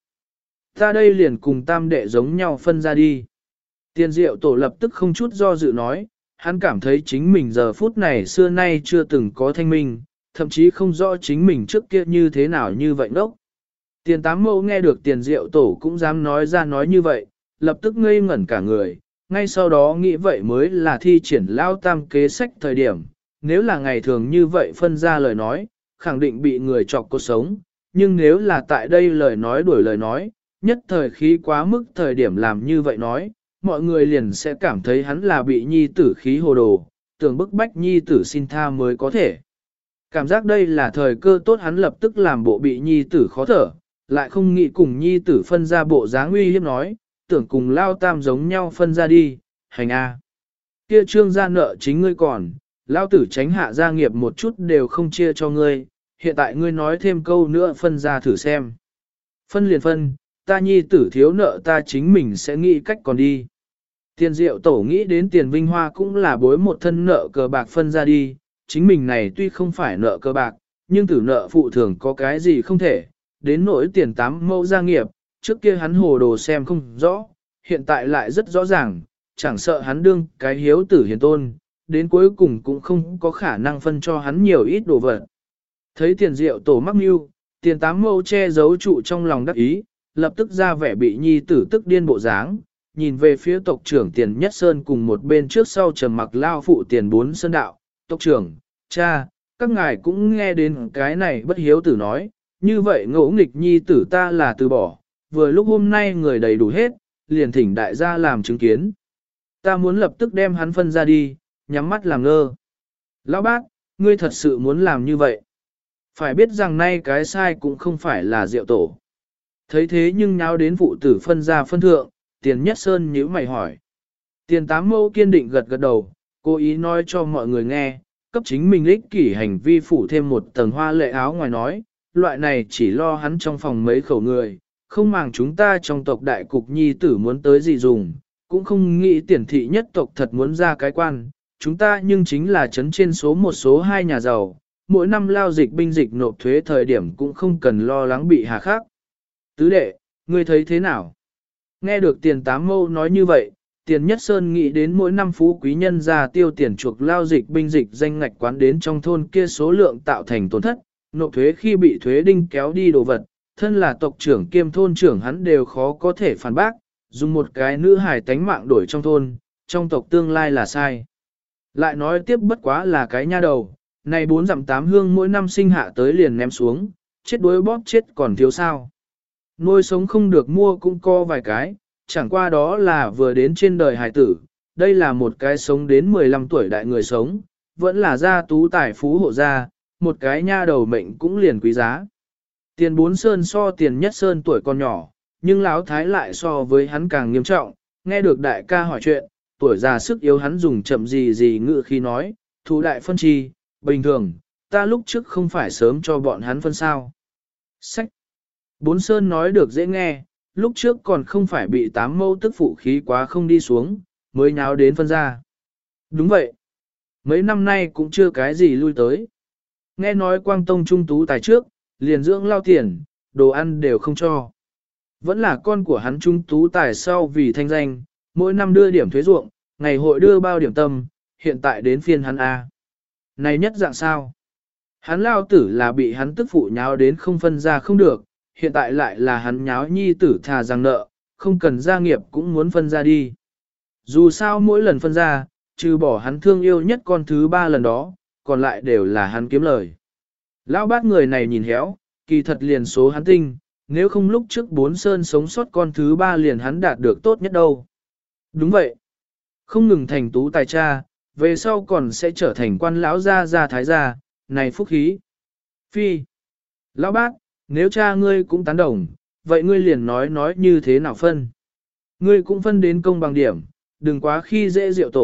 Ta đây liền cùng tam đệ giống nhau phân ra đi. Tiền diệu tổ lập tức không chút do dự nói, hắn cảm thấy chính mình giờ phút này xưa nay chưa từng có thanh minh, thậm chí không rõ chính mình trước kia như thế nào như vậy ngốc. Tiền tám mẫu nghe được tiền diệu tổ cũng dám nói ra nói như vậy, lập tức ngây ngẩn cả người, ngay sau đó nghĩ vậy mới là thi triển lao tam kế sách thời điểm, nếu là ngày thường như vậy phân ra lời nói, khẳng định bị người chọc cuộc sống, nhưng nếu là tại đây lời nói đuổi lời nói, nhất thời khí quá mức thời điểm làm như vậy nói, mọi người liền sẽ cảm thấy hắn là bị nhi tử khí hồ đồ, tưởng bức bách nhi tử xin tha mới có thể. Cảm giác đây là thời cơ tốt hắn lập tức làm bộ bị nhi tử khó thở, lại không nghĩ cùng nhi tử phân ra bộ dáng uy hiếp nói, tưởng cùng lao tam giống nhau phân ra đi, hành a. Kia trương gia nợ chính ngươi còn, lao tử tránh hạ gia nghiệp một chút đều không chia cho ngươi, hiện tại ngươi nói thêm câu nữa phân ra thử xem. Phân liền phân, ta nhi tử thiếu nợ ta chính mình sẽ nghĩ cách còn đi. Tiền diệu tổ nghĩ đến tiền vinh hoa cũng là bối một thân nợ cờ bạc phân ra đi, chính mình này tuy không phải nợ cờ bạc, nhưng tử nợ phụ thường có cái gì không thể, đến nỗi tiền tám mẫu gia nghiệp, trước kia hắn hồ đồ xem không rõ, hiện tại lại rất rõ ràng, chẳng sợ hắn đương cái hiếu tử hiền tôn, đến cuối cùng cũng không có khả năng phân cho hắn nhiều ít đồ vật. Thấy tiền diệu tổ mắc mưu, tiền tám mẫu che giấu trụ trong lòng đắc ý, lập tức ra vẻ bị nhi tử tức điên bộ dáng, nhìn về phía tộc trưởng tiền nhất sơn cùng một bên trước sau trầm mặc lao phụ tiền bốn sơn đạo, tộc trưởng, cha, các ngài cũng nghe đến cái này bất hiếu tử nói, như vậy ngỗ nghịch nhi tử ta là từ bỏ, vừa lúc hôm nay người đầy đủ hết, liền thỉnh đại gia làm chứng kiến. Ta muốn lập tức đem hắn phân ra đi, nhắm mắt làm ngơ. Lão bác, ngươi thật sự muốn làm như vậy. Phải biết rằng nay cái sai cũng không phải là diệu tổ. Thấy thế nhưng nháo đến phụ tử phân ra phân thượng, tiền nhất sơn nhíu mày hỏi. Tiền tám mẫu kiên định gật gật đầu, cố ý nói cho mọi người nghe, cấp chính mình ích kỷ hành vi phủ thêm một tầng hoa lệ áo ngoài nói, loại này chỉ lo hắn trong phòng mấy khẩu người, không màng chúng ta trong tộc đại cục nhi tử muốn tới gì dùng, cũng không nghĩ tiền thị nhất tộc thật muốn ra cái quan, chúng ta nhưng chính là chấn trên số một số hai nhà giàu, mỗi năm lao dịch binh dịch nộp thuế thời điểm cũng không cần lo lắng bị hà khắc. Tứ đệ, ngươi thấy thế nào? Nghe được tiền tám mâu nói như vậy, tiền nhất sơn nghĩ đến mỗi năm phú quý nhân ra tiêu tiền chuộc lao dịch binh dịch danh ngạch quán đến trong thôn kia số lượng tạo thành tổn thất, nộp thuế khi bị thuế đinh kéo đi đồ vật, thân là tộc trưởng kiêm thôn trưởng hắn đều khó có thể phản bác, dùng một cái nữ hài tánh mạng đổi trong thôn, trong tộc tương lai là sai. Lại nói tiếp bất quá là cái nha đầu, này 4 dặm 8 hương mỗi năm sinh hạ tới liền ném xuống, chết đuối bóp chết còn thiếu sao. Nuôi sống không được mua cũng co vài cái, chẳng qua đó là vừa đến trên đời hài tử, đây là một cái sống đến 15 tuổi đại người sống, vẫn là gia tú tài phú hộ gia, một cái nha đầu mệnh cũng liền quý giá. Tiền bốn sơn so tiền nhất sơn tuổi còn nhỏ, nhưng lão thái lại so với hắn càng nghiêm trọng, nghe được đại ca hỏi chuyện, tuổi già sức yếu hắn dùng chậm gì ngự khi nói, thủ đại phân chi, bình thường, ta lúc trước không phải sớm cho bọn hắn phân sao. Sách. Bốn sơn nói được dễ nghe, lúc trước còn không phải bị 8 mâu tức phụ khí quá không đi xuống, mới nháo đến phân ra. Đúng vậy. Mấy năm nay cũng chưa cái gì lui tới. Nghe nói quang tông trung tú tài trước, liền dưỡng lao tiền, đồ ăn đều không cho. Vẫn là con của hắn trung tú tài sau vì thanh danh, mỗi năm đưa điểm thuế ruộng, ngày hội đưa bao điểm tâm, hiện tại đến phiên hắn A. Này nhất dạng sao? Hắn lao tử là bị hắn tức phụ nháo đến không phân ra không được, hiện tại lại là hắn nháo nhi tử thà rằng nợ, không cần gia nghiệp cũng muốn phân ra đi. Dù sao mỗi lần phân ra, trừ bỏ hắn thương yêu nhất con thứ 3 lần đó, còn lại đều là hắn kiếm lời. Lão bát người này nhìn héo, kỳ thật liền số hắn tinh, nếu không lúc trước 4 sơn sống sót con thứ 3 liền hắn đạt được tốt nhất đâu. Đúng vậy. Không ngừng thành tú tài cha, về sau còn sẽ trở thành quan lão gia thái gia, này phúc khí. Phi. Lão bát, nếu cha ngươi cũng tán đồng, vậy ngươi liền nói như thế nào phân. Ngươi cũng phân đến công bằng điểm, đừng quá khi dễ rượu tổ,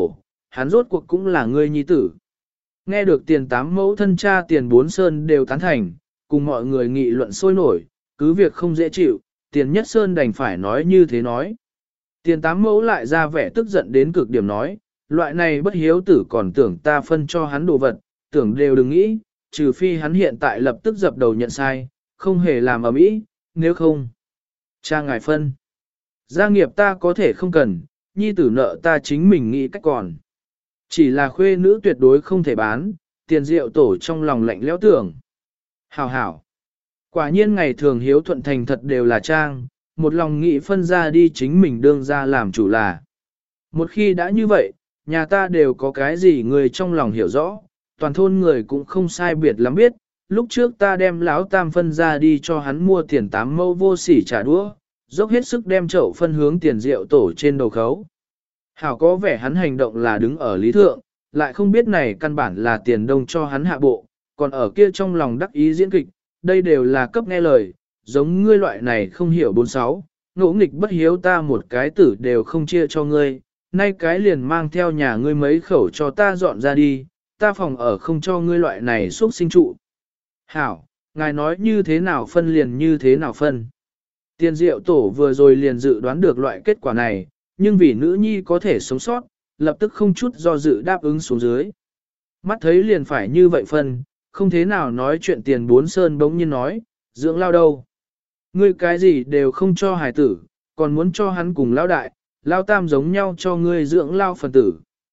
hắn rốt cuộc cũng là ngươi nhi tử. Nghe được tiền 8 mẫu thân cha tiền 4 sơn đều tán thành, cùng mọi người nghị luận sôi nổi, cứ việc không dễ chịu, tiền nhất sơn đành phải nói như thế nói. Tiền 8 mẫu lại ra vẻ tức giận đến cực điểm nói, loại này bất hiếu tử còn tưởng ta phân cho hắn đồ vật, tưởng đều đừng nghĩ, trừ phi hắn hiện tại lập tức dập đầu nhận sai, không hề làm ầm ĩ, nếu không. Cha ngài phân. Gia nghiệp ta có thể không cần, nhi tử nợ ta chính mình nghĩ cách còn. Chỉ là khuê nữ tuyệt đối không thể bán, tiền rượu tổ trong lòng lạnh lẽo tưởng. Hảo hảo. Quả nhiên ngày thường hiếu thuận thành thật đều là trang, một lòng nghĩ phân ra đi chính mình đương ra làm chủ là. Một khi đã như vậy, nhà ta đều có cái gì người trong lòng hiểu rõ, toàn thôn người cũng không sai biệt lắm biết. Lúc trước ta đem lão tam phân ra đi cho hắn mua tiền 8 mẫu vô sỉ trả đũa, dốc hết sức đem chậu phân hướng tiền rượu tổ trên đầu khấu. Hảo có vẻ hắn hành động là đứng ở lý thượng, lại không biết này căn bản là tiền đông cho hắn hạ bộ, còn ở kia trong lòng đắc ý diễn kịch, đây đều là cấp nghe lời, giống ngươi loại này không hiểu 46, ngỗ nghịch bất hiếu ta một cái tử đều không chia cho ngươi, nay cái liền mang theo nhà ngươi mấy khẩu cho ta dọn ra đi, ta phòng ở không cho ngươi loại này xuất sinh trụ. Hảo, ngài nói như thế nào phân liền như thế nào phân. Tiền diệu tổ vừa rồi liền dự đoán được loại kết quả này, nhưng vì nữ nhi có thể sống sót, lập tức không chút do dự đáp ứng xuống dưới. Mắt thấy liền phải như vậy phân, không thế nào nói chuyện tiền 4 sơn bỗng nhiên nói, dưỡng lao đâu. Ngươi cái gì đều không cho hải tử, còn muốn cho hắn cùng lao đại, lao tam giống nhau cho ngươi dưỡng lao phần tử.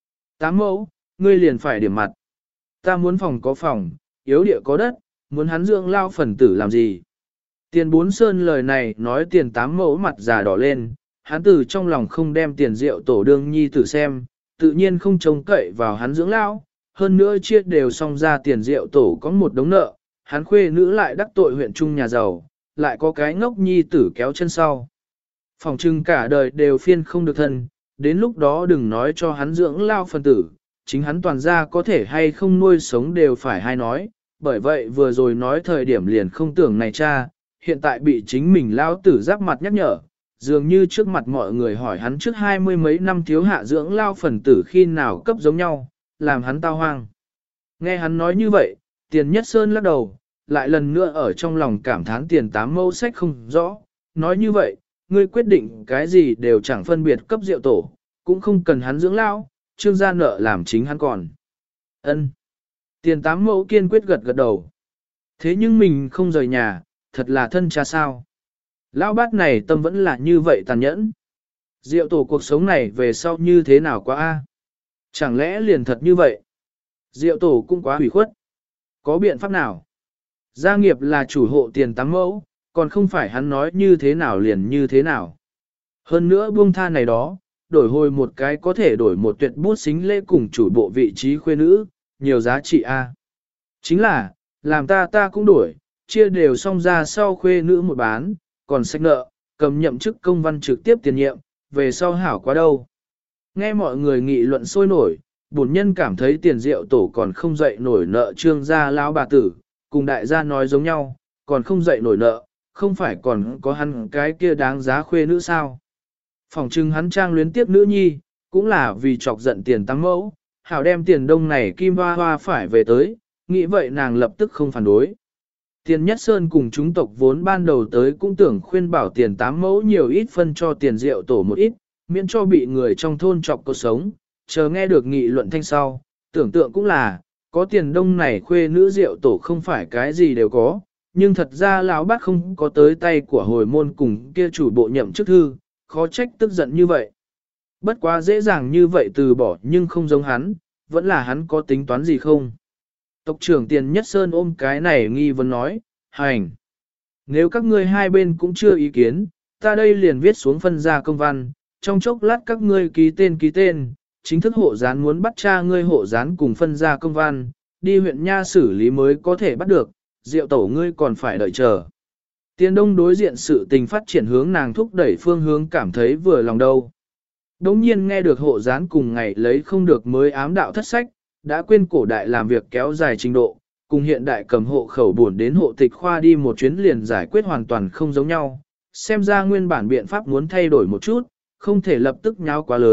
8 mẫu, ngươi liền phải điểm mặt. Ta muốn phòng có phòng, yếu địa có đất, muốn hắn dưỡng lao phần tử làm gì. Tiền 4 sơn lời này nói tiền 8 mẫu mặt già đỏ lên, hắn từ trong lòng không đem tiền rượu tổ đương nhi tử xem, tự nhiên không trông cậy vào hắn dưỡng lao, hơn nữa chia đều xong ra tiền rượu tổ có một đống nợ, hắn khuê nữ lại đắc tội huyện trung nhà giàu, lại có cái ngốc nhi tử kéo chân sau. Phòng trưng cả đời đều phiên không được thân, đến lúc đó đừng nói cho hắn dưỡng lao phần tử, chính hắn toàn ra có thể hay không nuôi sống đều phải hay nói, bởi vậy vừa rồi nói thời điểm liền không tưởng này cha, hiện tại bị chính mình lao tử giáp mặt nhắc nhở, dường như trước mặt mọi người hỏi hắn trước 20 mấy năm thiếu hạ dưỡng lao phần tử khi nào cấp giống nhau, làm hắn tao hoang. Nghe hắn nói như vậy, tiền nhất sơn lắc đầu, lại lần nữa ở trong lòng cảm thán tiền 8 mẫu sách không rõ, nói như vậy, ngươi quyết định cái gì đều chẳng phân biệt cấp rượu tổ, cũng không cần hắn dưỡng lao, trương gia nợ làm chính hắn còn. Ân. Tiền 8 mẫu kiên quyết gật gật đầu. Thế nhưng mình không rời nhà, thật là thân cha sao. Lão bát này tâm vẫn là như vậy tàn nhẫn. Diệu tổ cuộc sống này về sau như thế nào quá a? Chẳng lẽ liền thật như vậy? Diệu tổ cũng quá hủy khuất. Có biện pháp nào? Gia nghiệp là chủ hộ tiền 8 mẫu, còn không phải hắn nói như thế nào liền như thế nào. Hơn nữa buông tha này đó, đổi hồi một cái có thể đổi một tuyệt bút xính lễ cùng chủ bộ vị trí khuê nữ, nhiều giá trị a. Chính là, làm ta cũng đổi, chia đều xong ra sau khuê nữ một bán, còn sách nợ, cầm nhậm chức công văn trực tiếp tiền nhiệm, về sau hảo quá đâu. Nghe mọi người nghị luận sôi nổi, bổn nhân cảm thấy tiền rượu tổ còn không dậy nổi nợ trương gia lão bà tử, cùng đại gia nói giống nhau, còn không dậy nổi nợ, không phải còn có hắn cái kia đáng giá khuê nữ sao. Phòng trưng hắn trang luyến tiếp nữ nhi, cũng là vì chọc giận tiền tăng mẫu, hảo đem tiền đông này kim hoa hoa phải về tới, nghĩ vậy nàng lập tức không phản đối. Tiền Nhất Sơn cùng chúng tộc vốn ban đầu tới cũng tưởng khuyên bảo tiền 8 mẫu nhiều ít phân cho tiền rượu tổ một ít, miễn cho bị người trong thôn chọc cuộc sống, chờ nghe được nghị luận thanh sau, tưởng tượng cũng là, có tiền đông này khuê nữ rượu tổ không phải cái gì đều có, nhưng thật ra lão bác không có tới tay của hồi môn cùng kia chủ bộ nhậm chức thư, khó trách tức giận như vậy. Bất quá dễ dàng như vậy từ bỏ nhưng không giống hắn, vẫn là hắn có tính toán gì không. Tộc trưởng Tiền Nhất Sơn ôm cái này nghi vấn nói, hành. Nếu các ngươi hai bên cũng chưa ý kiến, ta đây liền viết xuống phân ra công văn, trong chốc lát các ngươi ký tên, chính thức hộ gián muốn bắt cha ngươi hộ gián cùng phân ra công văn, đi huyện nha xử lý mới có thể bắt được, rượu tổ ngươi còn phải đợi chờ. Tiền Đông đối diện sự tình phát triển hướng nàng thúc đẩy phương hướng cảm thấy vừa lòng đâu. Đống nhiên nghe được hộ gián cùng ngày lấy không được mới ám đạo thất sách, đã quên cổ đại làm việc kéo dài trình độ, cùng hiện đại cầm hộ khẩu buồn đến hộ tịch khoa đi một chuyến liền giải quyết hoàn toàn không giống nhau. Xem ra nguyên bản biện pháp muốn thay đổi một chút, không thể lập tức nháo quá lớn,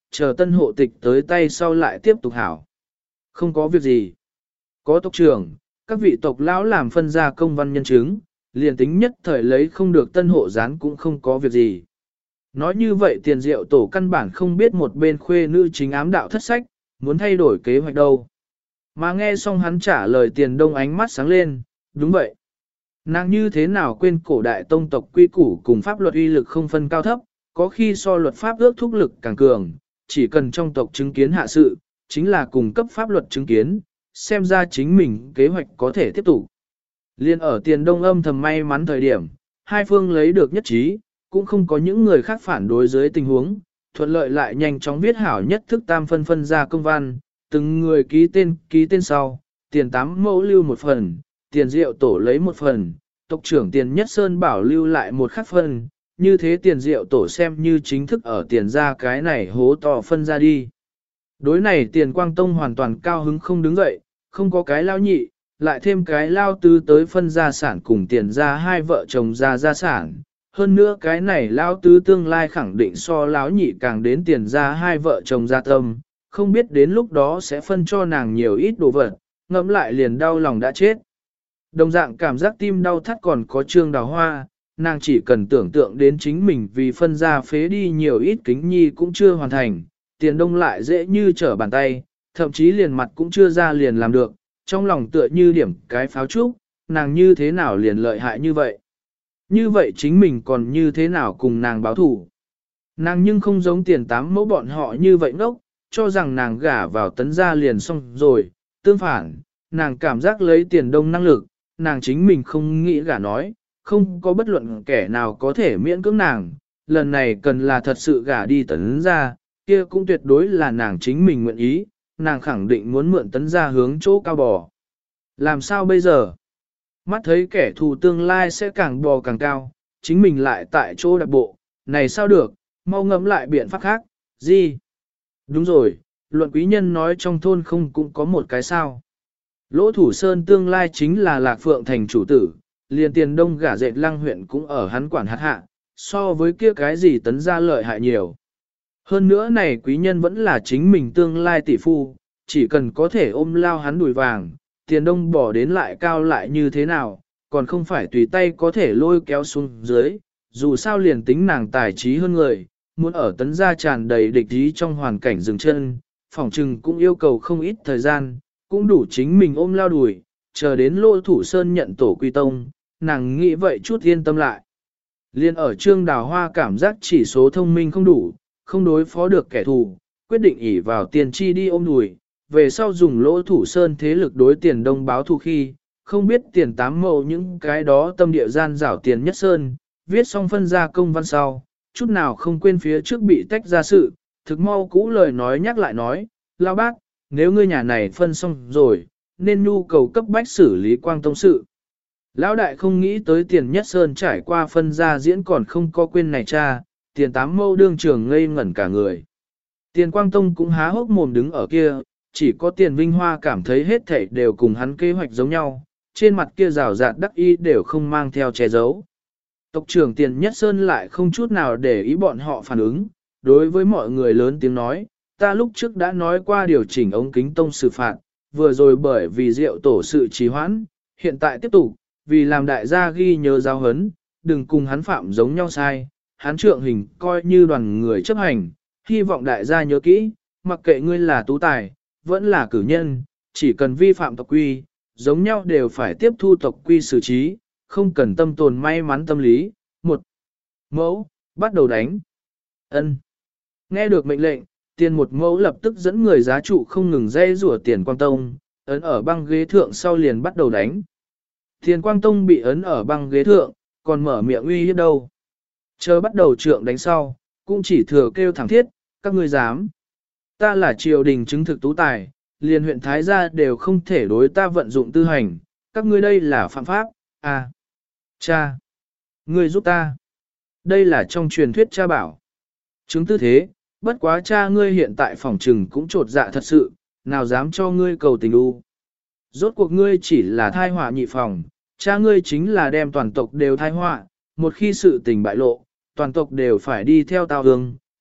chờ tân hộ tịch tới tay sau lại tiếp tục hảo. Không có việc gì. Có tộc trưởng, các vị tộc lão làm phân ra công văn nhân chứng, liền tính nhất thời lấy không được tân hộ gián cũng không có việc gì. Nói như vậy Tiền Diệu Tổ căn bản không biết một bên khuê nữ chính ám đạo thất sách, muốn thay đổi kế hoạch đâu. Mà nghe xong hắn trả lời Tiền Đông ánh mắt sáng lên, đúng vậy. Nàng như thế nào quên cổ đại tông tộc quy củ cùng pháp luật uy lực không phân cao thấp, có khi so luật pháp ước thúc lực càng cường, chỉ cần trong tộc chứng kiến hạ sự, chính là cung cấp pháp luật chứng kiến, xem ra chính mình kế hoạch có thể tiếp tục. Liên ở Tiền Đông âm thầm may mắn thời điểm, hai phương lấy được nhất trí, cũng không có những người khác phản đối dưới tình huống, thuận lợi lại nhanh chóng viết hảo nhất thức tam phân ra công văn, từng người ký tên sau, Tiền Tám mẫu lưu một phần, Tiền Diệu Tổ lấy một phần, tộc trưởng Tiền Nhất Sơn bảo lưu lại một khác phần, như thế Tiền Diệu Tổ xem như chính thức ở Tiền ra cái này hố to phân ra đi. Đối này Tiền Quang Tông hoàn toàn cao hứng không đứng dậy, không có cái lao nhị, lại thêm cái lao tứ tới phân gia sản cùng Tiền ra hai vợ chồng ra gia sản. Hơn nữa cái này lao tứ tương lai khẳng định so lão nhị càng đến Tiền ra hai vợ chồng gia tâm, không biết đến lúc đó sẽ phân cho nàng nhiều ít đồ vật, ngẫm lại liền đau lòng đã chết. Đồng dạng cảm giác tim đau thắt còn có Trương Đào Hoa, nàng chỉ cần tưởng tượng đến chính mình vì phân ra phế đi nhiều ít kính nhi cũng chưa hoàn thành, Tiền Đông lại dễ như trở bàn tay, thậm chí liền mặt cũng chưa ra liền làm được, trong lòng tựa như điểm cái pháo trúc, nàng như thế nào liền lợi hại như vậy. Như vậy chính mình còn như thế nào cùng nàng báo thủ. Nàng nhưng không giống Tiền Tám mẫu bọn họ như vậy ngốc, cho rằng nàng gả vào Tấn gia liền xong rồi, tương phản, nàng cảm giác lấy Tiền Đông năng lực, nàng chính mình không nghĩ gả nói, không có bất luận kẻ nào có thể miễn cưỡng nàng, lần này cần là thật sự gả đi Tấn gia, kia cũng tuyệt đối là nàng chính mình nguyện ý, nàng khẳng định muốn mượn Tấn gia hướng chỗ cao bò. Làm sao bây giờ? Mắt thấy kẻ thù tương lai sẽ càng bò càng cao, chính mình lại tại chỗ đặc bộ, này sao được, mau ngẫm lại biện pháp khác, gì? Đúng rồi, luận quý nhân nói trong thôn không cũng có một cái sao. Lỗ Thủ Sơn tương lai chính là Lạc Phượng thành chủ tử, liền Tiền Đông gả dệt Lăng huyện cũng ở hắn quản hạt hạ, so với kia cái gì Tấn gia lợi hại nhiều. Hơn nữa này quý nhân vẫn là chính mình tương lai tỷ phu, chỉ cần có thể ôm lao hắn đùi vàng, Tiền Đông bỏ đến lại cao lại như thế nào, còn không phải tùy tay có thể lôi kéo xuống dưới, dù sao liền tính nàng tài trí hơn người, muốn ở Tấn gia tràn đầy địch ý trong hoàn cảnh dừng chân, phỏng trừng cũng yêu cầu không ít thời gian, cũng đủ chính mình ôm lao đùi, chờ đến Lỗ Thủ Sơn nhận tổ quy tông, nàng nghĩ vậy chút yên tâm lại. Liên ở Trương Đào Hoa cảm giác chỉ số thông minh không đủ, không đối phó được kẻ thù, quyết định ỷ vào Tiền Chi đi ôm đùi, về sau dùng Lỗ Thủ Sơn thế lực đối Tiền Đông báo thù khi, không biết Tiền Tám mẫu những cái đó tâm địa gian rảo Tiền Nhất Sơn, viết xong phân ra công văn sau, chút nào không quên phía trước bị tách ra sự, thực mau cũ lời nói nhắc lại nói, lao bác, nếu ngươi nhà này phân xong rồi, nên nhu cầu cấp bách xử lý Quang Tông sự. Lão đại không nghĩ tới Tiền Nhất Sơn trải qua phân ra diễn còn không có quên này cha, Tiền Tám mâu đương trường ngây ngẩn cả người. Tiền Quang Tông cũng há hốc mồm đứng ở kia, chỉ có Tiền Vinh Hoa cảm thấy hết thảy đều cùng hắn kế hoạch giống nhau, trên mặt kia rào rạt đắc ý đều không mang theo che giấu. Tộc trưởng Tiền Nhất Sơn lại không chút nào để ý bọn họ phản ứng, đối với mọi người lớn tiếng nói, ta lúc trước đã nói qua điều chỉnh ống kính tông xử phạt, vừa rồi bởi vì Diệu Tổ sự trì hoãn, hiện tại tiếp tục, vì làm đại gia ghi nhớ giáo hấn, đừng cùng hắn phạm giống nhau sai, hắn trượng hình coi như đoàn người chấp hành, hy vọng đại gia nhớ kỹ, mặc kệ ngươi là tú tài, vẫn là cử nhân, chỉ cần vi phạm tộc quy, giống nhau đều phải tiếp thu tộc quy xử trí, không cần tâm tồn may mắn tâm lý. Một mẫu, bắt đầu đánh. Ân. Nghe được mệnh lệnh, Tiền một mẫu lập tức dẫn người giá trụ không ngừng dây rủa Tiền Quang Tông, ấn ở băng ghế thượng sau liền bắt đầu đánh. Tiền Quang Tông bị ấn ở băng ghế thượng, còn mở miệng uy hiếp đâu. Chờ bắt đầu trượng đánh sau, cũng chỉ thừa kêu thẳng thiết, các ngươi dám. Ta là triều đình chứng thực tú tài, liền huyện Thái Gia đều không thể đối ta vận dụng tư hành, các ngươi đây là phạm pháp, à. Cha! Ngươi giúp ta! Đây là trong truyền thuyết cha bảo. Chứng tư thế, bất quá cha ngươi hiện tại phòng trừng cũng trột dạ thật sự, nào dám cho ngươi cầu tình u. Rốt cuộc ngươi chỉ là thai họa nhị phòng, cha ngươi chính là đem toàn tộc đều thai họa, một khi sự tình bại lộ, toàn tộc đều phải đi theo tao hương,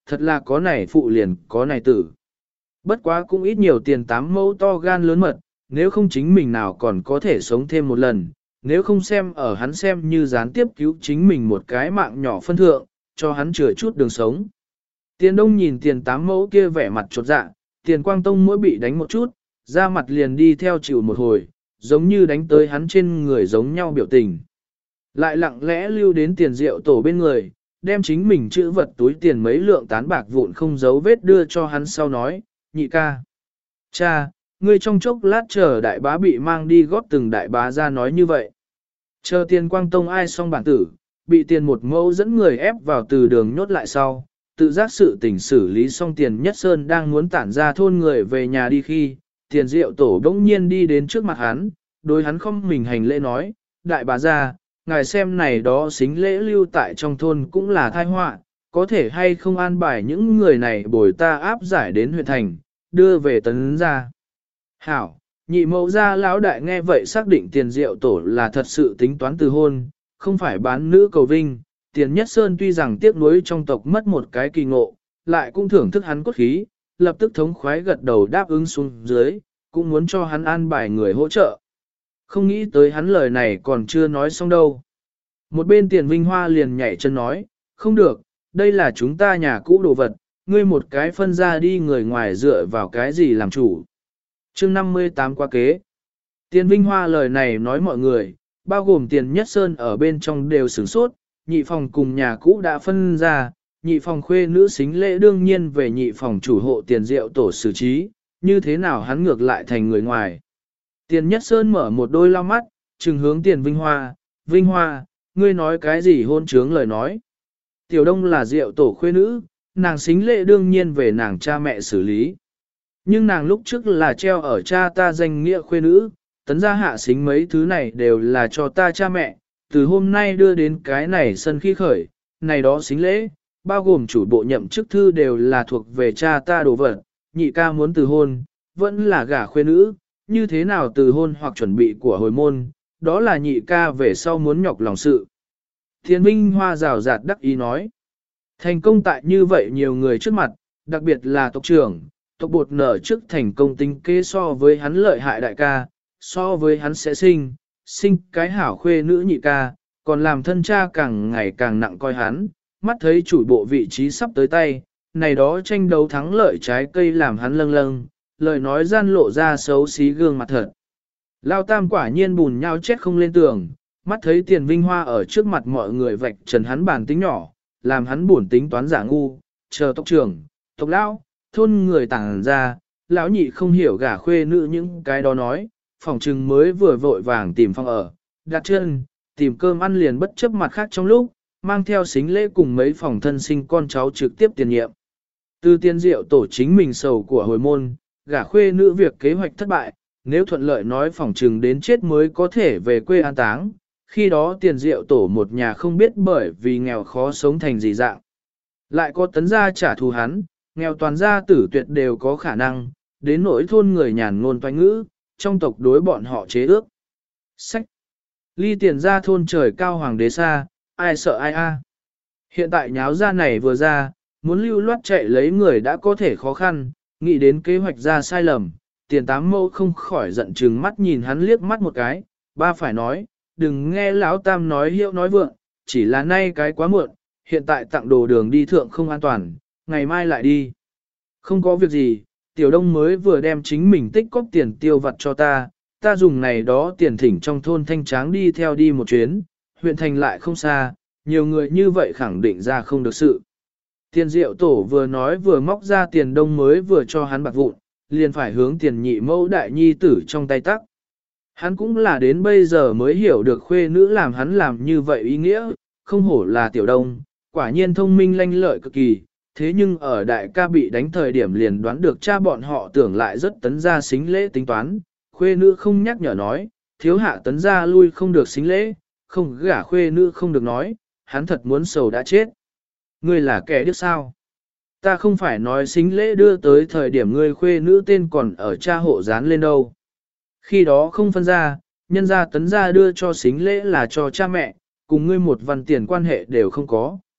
thật là có này phụ liền có này tử. Bất quá cũng ít nhiều tiền 8 mẫu to gan lớn mật, nếu không chính mình nào còn có thể sống thêm một lần, nếu không xem ở hắn xem như gián tiếp cứu chính mình một cái mạng nhỏ phân thượng, cho hắn chừa chút đường sống. Tiền Đông nhìn tiền 8 mẫu kia vẻ mặt chột dạ, tiền Quang Tông mỗi bị đánh một chút, ra mặt liền đi theo chịu một hồi, giống như đánh tới hắn trên người giống nhau biểu tình. Lại lặng lẽ lưu đến tiền rượu tổ bên người, đem chính mình chữ vật túi tiền mấy lượng tán bạc vụn không giấu vết đưa cho hắn sau nói, nhị ca. Cha, ngươi trong chốc lát chờ đại bá bị mang đi góp từng đại bá ra nói như vậy. Chờ tiền Quang Tông ai xong bản tử, bị tiền một mẫu dẫn người ép vào từ đường nhốt lại sau, tự giác sự tình xử lý xong tiền nhất sơn đang muốn tản ra thôn người về nhà đi khi, tiền rượu tổ đống nhiên đi đến trước mặt hắn, đối hắn không mình hành lễ nói, đại bá ra, ngài xem này đó xính lễ lưu tại trong thôn cũng là tai họa, có thể hay không an bài những người này bồi ta áp giải đến huyện thành, đưa về tấn ra. Hảo, nhị mẫu gia lão đại nghe vậy xác định tiền rượu tổ là thật sự tính toán từ hôn, không phải bán nữ cầu vinh. Tiền Nhất Sơn tuy rằng tiếc nuối trong tộc mất một cái kỳ ngộ, lại cũng thưởng thức hắn cốt khí, lập tức thống khoái gật đầu đáp ứng xuống dưới, cũng muốn cho hắn an bài người hỗ trợ. Không nghĩ tới hắn lời này còn chưa nói xong đâu. Một bên Tiền Vinh Hoa liền nhảy chân nói, không được, đây là chúng ta nhà cũ đồ vật, ngươi một cái phân ra đi người ngoài dựa vào cái gì làm chủ. Chương 58 qua kế. Tiền Vinh Hoa lời này nói mọi người, bao gồm Tiền Nhất Sơn ở bên trong đều sửng sốt, nhị phòng cùng nhà cũ đã phân ra, nhị phòng khuê nữ xính lễ đương nhiên về nhị phòng chủ hộ Tiền rượu tổ xử trí, như thế nào hắn ngược lại thành người ngoài. Tiền Nhất Sơn mở một đôi lao mắt, trừng hướng Tiền Vinh Hoa, ngươi nói cái gì hôn trướng lời nói. Tiểu Đông là rượu tổ khuê nữ, nàng xính lễ đương nhiên về nàng cha mẹ xử lý. Nhưng nàng lúc trước là treo ở cha ta danh nghĩa khuê nữ, tấn gia hạ xính mấy thứ này đều là cho ta cha mẹ, từ hôm nay đưa đến cái này sân khi khởi, này đó xính lễ, bao gồm chủ bộ nhậm chức thư đều là thuộc về cha ta đồ vật, nhị ca muốn từ hôn, vẫn là gả khuê nữ, như thế nào từ hôn hoặc chuẩn bị của hồi môn, đó là nhị ca về sau muốn nhọc lòng sự. Thiên Vinh Hoa rào rạt đắc ý nói, thành công tại như vậy nhiều người trước mặt, đặc biệt là tộc trưởng, tộc bột nở trước thành công tính kế so với hắn lợi hại đại ca, so với hắn sẽ sinh cái hảo khuê nữ nhị ca, còn làm thân cha càng ngày càng nặng coi hắn, mắt thấy chủ bộ vị trí sắp tới tay, này đó tranh đấu thắng lợi trái cây làm hắn lâng lâng, lời nói gian lộ ra xấu xí gương mặt thật. Lao Tam quả nhiên bùn nhau chết không lên tường, mắt thấy Tiền Vinh Hoa ở trước mặt mọi người vạch trần hắn bản tính nhỏ, làm hắn buồn tính toán giả ngu, chờ tộc trưởng, tộc lão, thôn người tàng ra, lão nhị không hiểu gả khuê nữ những cái đó nói, phòng trừng mới vừa vội vàng tìm phòng ở, đặt chân, tìm cơm ăn liền bất chấp mặt khác trong lúc, mang theo xính lễ cùng mấy phòng thân sinh con cháu trực tiếp tiền nhiệm. Từ tiên diệu tổ chính mình sầu của hồi môn, gả khuê nữ việc kế hoạch thất bại, nếu thuận lợi nói phòng trừng đến chết mới có thể về quê an táng, khi đó tiền diệu tổ một nhà không biết bởi vì nghèo khó sống thành gì dạng. Lại có tấn gia trả thù hắn, nghèo toàn gia tử tuyệt đều có khả năng, đến nỗi thôn người nhàn ngôn toanh ngữ, trong tộc đối bọn họ chế ước. Sách. Ly tiền ra thôn trời cao hoàng đế xa, ai sợ ai a. Hiện tại nháo ra này vừa ra, muốn lưu loát chạy lấy người đã có thể khó khăn, nghĩ đến kế hoạch ra sai lầm, Tiền Tám Mâu không khỏi giận chừng mắt nhìn hắn liếc mắt một cái, ba phải nói, đừng nghe lão Tam nói hiệu nói vượng, chỉ là nay cái quá muộn, hiện tại tặng đồ đường đi thượng không an toàn, ngày mai lại đi. Không có việc gì, Tiểu Đông mới vừa đem chính mình tích cóp tiền tiêu vặt cho ta dùng này đó tiền thỉnh trong thôn Thanh Tráng đi theo đi một chuyến, huyện thành lại không xa, nhiều người như vậy khẳng định ra không được sự. Tiền Diệu Tổ vừa nói vừa móc ra Tiền Đông mới vừa cho hắn bạc vụn, liền phải hướng Tiền Nhị Mẫu đại nhi tử trong tay tắc. Hắn cũng là đến bây giờ mới hiểu được khuê nữ làm hắn làm như vậy ý nghĩa, không hổ là Tiểu Đông, quả nhiên thông minh lanh lợi cực kỳ, thế nhưng ở đại ca bị đánh thời điểm liền đoán được cha bọn họ tưởng lại rất tấn gia xính lễ tính toán, khuê nữ không nhắc nhở nói, thiếu hạ tấn gia lui không được xính lễ, không gả khuê nữ không được nói, hắn thật muốn sầu đã chết. Ngươi là kẻ điếc sao? Ta không phải nói xính lễ đưa tới thời điểm ngươi khuê nữ tên còn ở cha hộ dán lên đâu. Khi đó không phân ra, nhân gia tấn gia đưa cho xính lễ là cho cha mẹ, cùng ngươi một văn tiền quan hệ đều không có.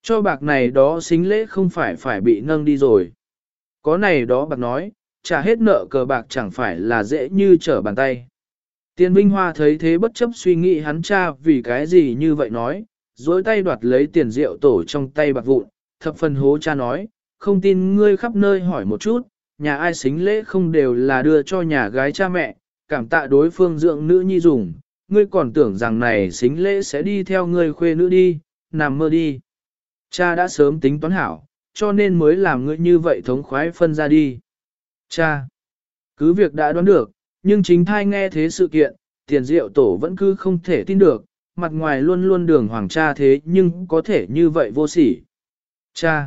Cho bạc này đó xính lễ không phải bị nâng đi rồi. Có này đó bạc nói, trả hết nợ cờ bạc chẳng phải là dễ như trở bàn tay. Tiền Vinh Hoa thấy thế bất chấp suy nghĩ hắn cha vì cái gì như vậy nói, dối tay đoạt lấy tiền rượu tổ trong tay bạc vụn, thập phần hố cha nói, không tin ngươi khắp nơi hỏi một chút, nhà ai xính lễ không đều là đưa cho nhà gái cha mẹ, cảm tạ đối phương dưỡng nữ nhi dùng, ngươi còn tưởng rằng này xính lễ sẽ đi theo ngươi khuê nữ đi, nằm mơ đi. Cha đã sớm tính toán hảo, cho nên mới làm ngươi như vậy thống khoái phân ra đi. Cha, cứ việc đã đoán được, nhưng chính thai nghe thế sự kiện, tiền diệu tổ vẫn cứ không thể tin được, mặt ngoài luôn luôn đường hoàng cha thế nhưng có thể như vậy vô sỉ. Cha,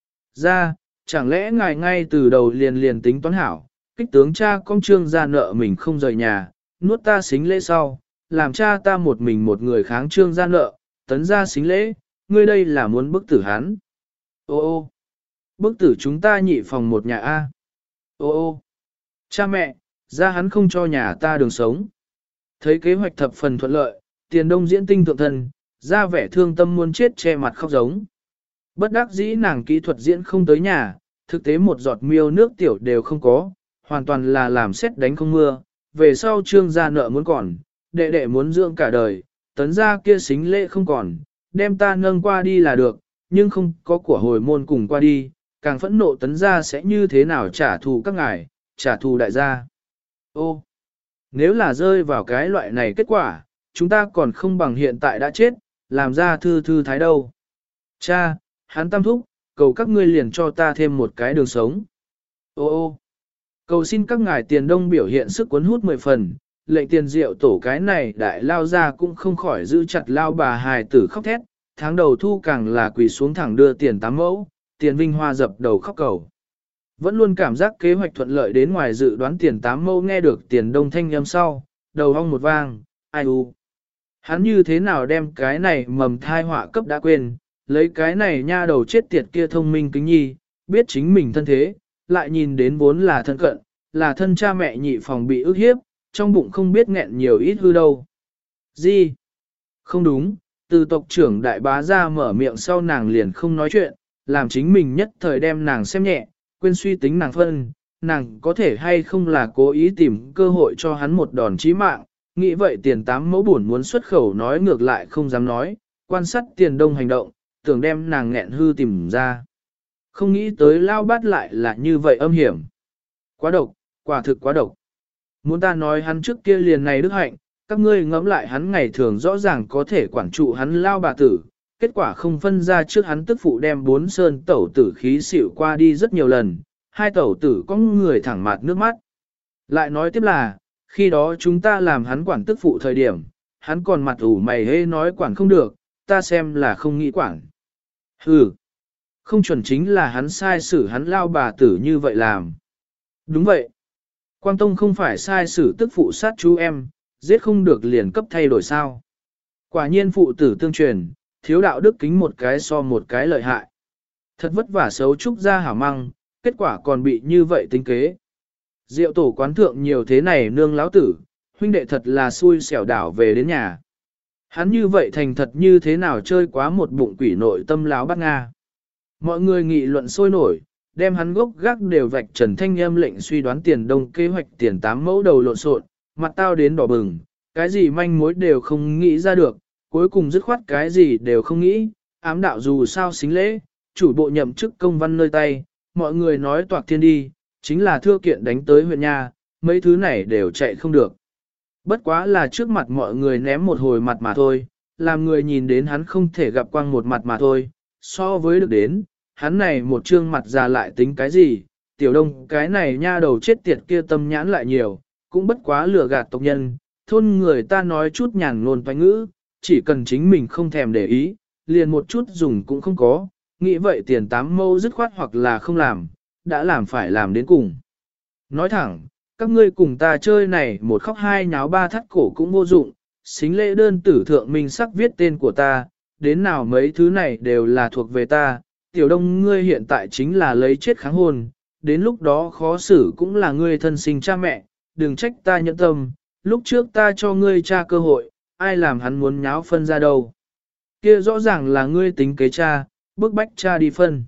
ra, chẳng lẽ ngài ngay từ đầu liền tính toán hảo, kích tướng cha công trương ra nợ mình không rời nhà, nuốt ta xính lễ sau, làm cha ta một mình một người kháng trương ra nợ, tấn ra xính lễ, ngươi đây là muốn bức tử hắn. Ô ô, bức tử chúng ta nhị phòng một nhà A. Ô ô, cha mẹ, ra hắn không cho nhà ta đường sống. Thấy kế hoạch thập phần thuận lợi, tiền đông diễn tinh thượng thân, ra vẻ thương tâm muốn chết che mặt khóc giống. Bất đắc dĩ nàng kỹ thuật diễn không tới nhà, thực tế một giọt miêu nước tiểu đều không có, hoàn toàn là làm xét đánh không mưa, về sau trương gia nợ muốn còn, đệ đệ muốn dưỡng cả đời, tấn gia kia xính lễ không còn, đem ta nâng qua đi là được, nhưng không có của hồi môn cùng qua đi, càng phẫn nộ tấn gia sẽ như thế nào trả thù các ngài, trả thù đại gia. Ô, nếu là rơi vào cái loại này kết quả, chúng ta còn không bằng hiện tại đã chết, làm ra thư thái đâu. Cha, hắn tam thúc, cầu các ngươi liền cho ta thêm một cái đường sống. Ô ô, cầu xin các ngài tiền đông biểu hiện sức cuốn hút 10 phần, lệnh tiền rượu tổ cái này đại lao ra cũng không khỏi giữ chặt lao bà hài tử khóc thét, tháng đầu thu càng là quỳ xuống thẳng đưa tiền 8 mẫu, tiền Vinh Hoa dập đầu khóc cầu. Vẫn luôn cảm giác kế hoạch thuận lợi đến ngoài dự đoán tiền 8 mẫu nghe được tiền đông thanh âm sau, đầu hong một vang, ai u. Hắn như thế nào đem cái này mầm thai họa cấp đã quên, lấy cái này nha đầu chết tiệt kia thông minh kính nhi, biết chính mình thân thế, lại nhìn đến vốn là thân cận, là thân cha mẹ nhị phòng bị ức hiếp, trong bụng không biết nghẹn nhiều ít hư đâu. Gì? Không đúng, từ tộc trưởng đại bá ra mở miệng sau nàng liền không nói chuyện, làm chính mình nhất thời đem nàng xem nhẹ, quên suy tính nàng phân, nàng có thể hay không là cố ý tìm cơ hội cho hắn một đòn chí mạng, nghĩ vậy tiền 8 mẫu buồn muốn xuất khẩu nói ngược lại không dám nói, quan sát tiền đông hành động, tưởng đem nàng nghẹn hư tìm ra. Không nghĩ tới lao bát lại là như vậy âm hiểm. Quá độc, quả thực quá độc. Muốn ta nói hắn trước kia liền này đức hạnh, các ngươi ngẫm lại hắn ngày thường rõ ràng có thể quản trụ hắn lao bà tử, kết quả không phân ra trước hắn tức phụ đem 4 sơn tẩu tử khí xỉu qua đi rất nhiều lần, 2 tẩu tử có người thẳng mặt nước mắt. Lại nói tiếp là, khi đó chúng ta làm hắn quản tức phụ thời điểm, hắn còn mặt ủ mày hê nói quản không được, ta xem là không nghĩ quản. Không chuẩn chính là hắn sai xử hắn lao bà tử như vậy làm. Đúng vậy. Quang Tông không phải sai xử tức phụ sát chú em, giết không được liền cấp thay đổi sao. Quả nhiên phụ tử tương truyền, thiếu đạo đức kính một cái so một cái lợi hại. Thật vất vả xấu trúc ra hảo măng, kết quả còn bị như vậy tính kế. Diệu tổ quán thượng nhiều thế này nương lão tử, huynh đệ thật là xui xẻo đảo về đến nhà. Hắn như vậy thành thật như thế nào chơi quá một bụng quỷ nội tâm láo bắt Nga. Mọi người nghị luận sôi nổi, đem hắn gốc gác đều vạch trần thanh âm lệnh suy đoán tiền đông kế hoạch tiền 8 mẫu đầu lộn xộn, mặt tao đến đỏ bừng, cái gì manh mối đều không nghĩ ra được, cuối cùng dứt khoát cái gì đều không nghĩ, ám đạo dù sao xính lễ, chủ bộ nhậm chức công văn nơi tay, mọi người nói toạc thiên đi, chính là thưa kiện đánh tới huyện nhà, mấy thứ này đều chạy không được. Bất quá là trước mặt mọi người ném một hồi mặt mà thôi, làm người nhìn đến hắn không thể gặp quang một mặt mà thôi, so với được đến, hắn này một trương mặt già lại tính cái gì, tiểu đông cái này nha đầu chết tiệt kia tâm nhãn lại nhiều, cũng bất quá lừa gạt tộc nhân, thôn người ta nói chút nhàn ngôn toanh ngữ, chỉ cần chính mình không thèm để ý, liền một chút dùng cũng không có, nghĩ vậy tiền 8 mâu dứt khoát hoặc là không làm, đã làm phải làm đến cùng. Nói thẳng, các ngươi cùng ta chơi này một khóc hai nháo ba thắt cổ cũng vô dụng, xính lễ đơn tử thượng minh sắc viết tên của ta, đến nào mấy thứ này đều là thuộc về ta, tiểu đông ngươi hiện tại chính là lấy chết kháng hôn, đến lúc đó khó xử cũng là ngươi thân sinh cha mẹ, đừng trách ta nhẫn tâm, lúc trước ta cho ngươi cha cơ hội, ai làm hắn muốn nháo phân ra đâu. Kia rõ ràng là ngươi tính kế cha, bức bách cha đi phân.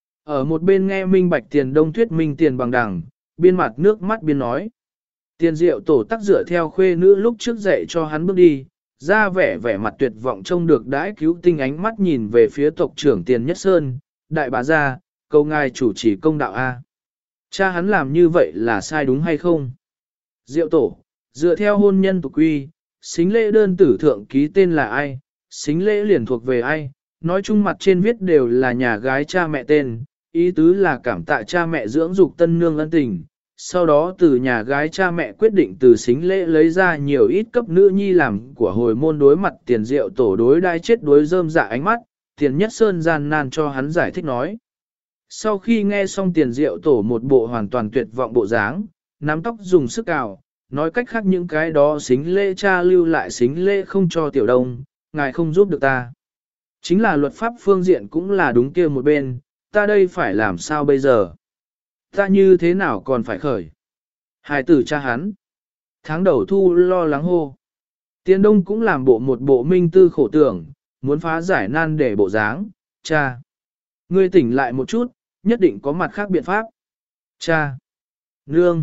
Ở một bên nghe minh bạch Tiền Đông thuyết minh tiền bằng đẳng, biên mặt nước mắt biên nói. Tiền Diệu Tổ tắc dựa theo khuê nữ lúc trước dạy cho hắn bước đi, ra vẻ mặt tuyệt vọng trông được đãi cứu tinh ánh mắt nhìn về phía tộc trưởng Tiền Nhất Sơn, đại bá gia, cầu ngài chủ trì công đạo A. Cha hắn làm như vậy là sai đúng hay không? Diệu Tổ, dựa theo hôn nhân tục quy, xính lễ đơn tử thượng ký tên là ai, xính lễ liền thuộc về ai, nói chung mặt trên viết đều là nhà gái cha mẹ tên, ý tứ là cảm tạ cha mẹ dưỡng dục tân nương ân tình. Sau đó từ nhà gái cha mẹ quyết định từ xính lễ lấy ra nhiều ít cấp nữ nhi làm của hồi môn đối mặt Tiền Diệu Tổ đối đai chết đối rơm dạ ánh mắt, Tiền Nhất Sơn gian nan cho hắn giải thích nói. Sau khi nghe xong Tiền Diệu Tổ một bộ hoàn toàn tuyệt vọng bộ dáng, nắm tóc dùng sức cào, nói cách khác những cái đó xính lễ cha lưu lại xính lễ không cho tiểu đông, ngài không giúp được ta. Chính là luật pháp phương diện cũng là đúng kia một bên, ta đây phải làm sao bây giờ? Ta như thế nào còn phải khởi? Hài tử cha hắn. Tháng đầu thu lo lắng hô. Tiền Đông cũng làm một bộ minh tư khổ tưởng, muốn phá giải nan để bộ dáng, cha. Ngươi tỉnh lại một chút, nhất định có mặt khác biện pháp. Cha. Nương.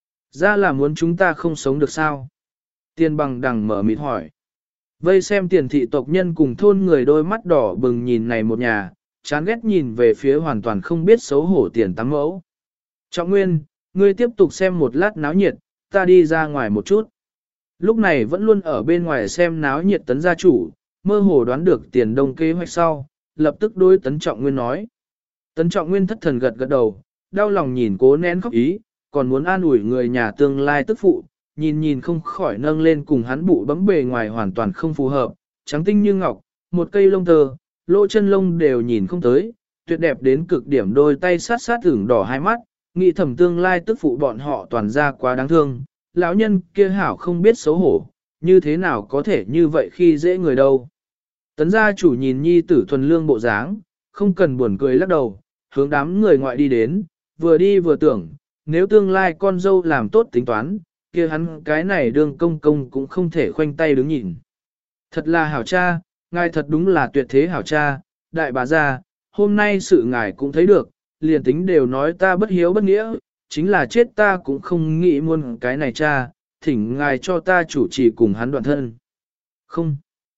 Ra là muốn chúng ta không sống được sao? Tiền Bằng Đằng mở mịt hỏi. Vây xem Tiền thị tộc nhân cùng thôn người đôi mắt đỏ bừng nhìn này một nhà, chán ghét nhìn về phía hoàn toàn không biết xấu hổ Tiền Tám Mẫu. Trọng Nguyên, ngươi tiếp tục xem một lát náo nhiệt, ta đi ra ngoài một chút. Lúc này vẫn luôn ở bên ngoài xem náo nhiệt Tấn gia chủ, mơ hồ đoán được Tiền Đông kế hoạch sau, lập tức đối Tấn Trọng Nguyên nói. Tấn Trọng Nguyên thất thần gật gật đầu, đau lòng nhìn cố nén khóc ý, còn muốn an ủi người nhà tương lai tức phụ, nhìn không khỏi nâng lên cùng hắn bụ bấm bề ngoài hoàn toàn không phù hợp, trắng tinh như ngọc, một cây lông tơ, lỗ chân lông đều nhìn không tới, tuyệt đẹp đến cực điểm đôi tay sát sát ửng đỏ hai mắt, nghĩ thầm tương lai tức phụ bọn họ toàn ra quá đáng thương, lão nhân kia hảo không biết xấu hổ, như thế nào có thể như vậy khi dễ người đâu. Tấn gia chủ nhìn nhi tử thuần lương bộ dáng, không cần buồn cười lắc đầu, hướng đám người ngoại đi đến, vừa đi vừa tưởng, nếu tương lai con dâu làm tốt tính toán, kia hắn cái này đương công công cũng không thể khoanh tay đứng nhìn. Thật là hảo cha, ngài thật đúng là tuyệt thế hảo cha, đại bá gia, hôm nay sự ngài cũng thấy được, liền tính đều nói ta bất hiếu bất nghĩa, chính là chết ta cũng không nghĩ muốn cái này cha, thỉnh ngài cho ta chủ trì cùng hắn đoạn thân. Không,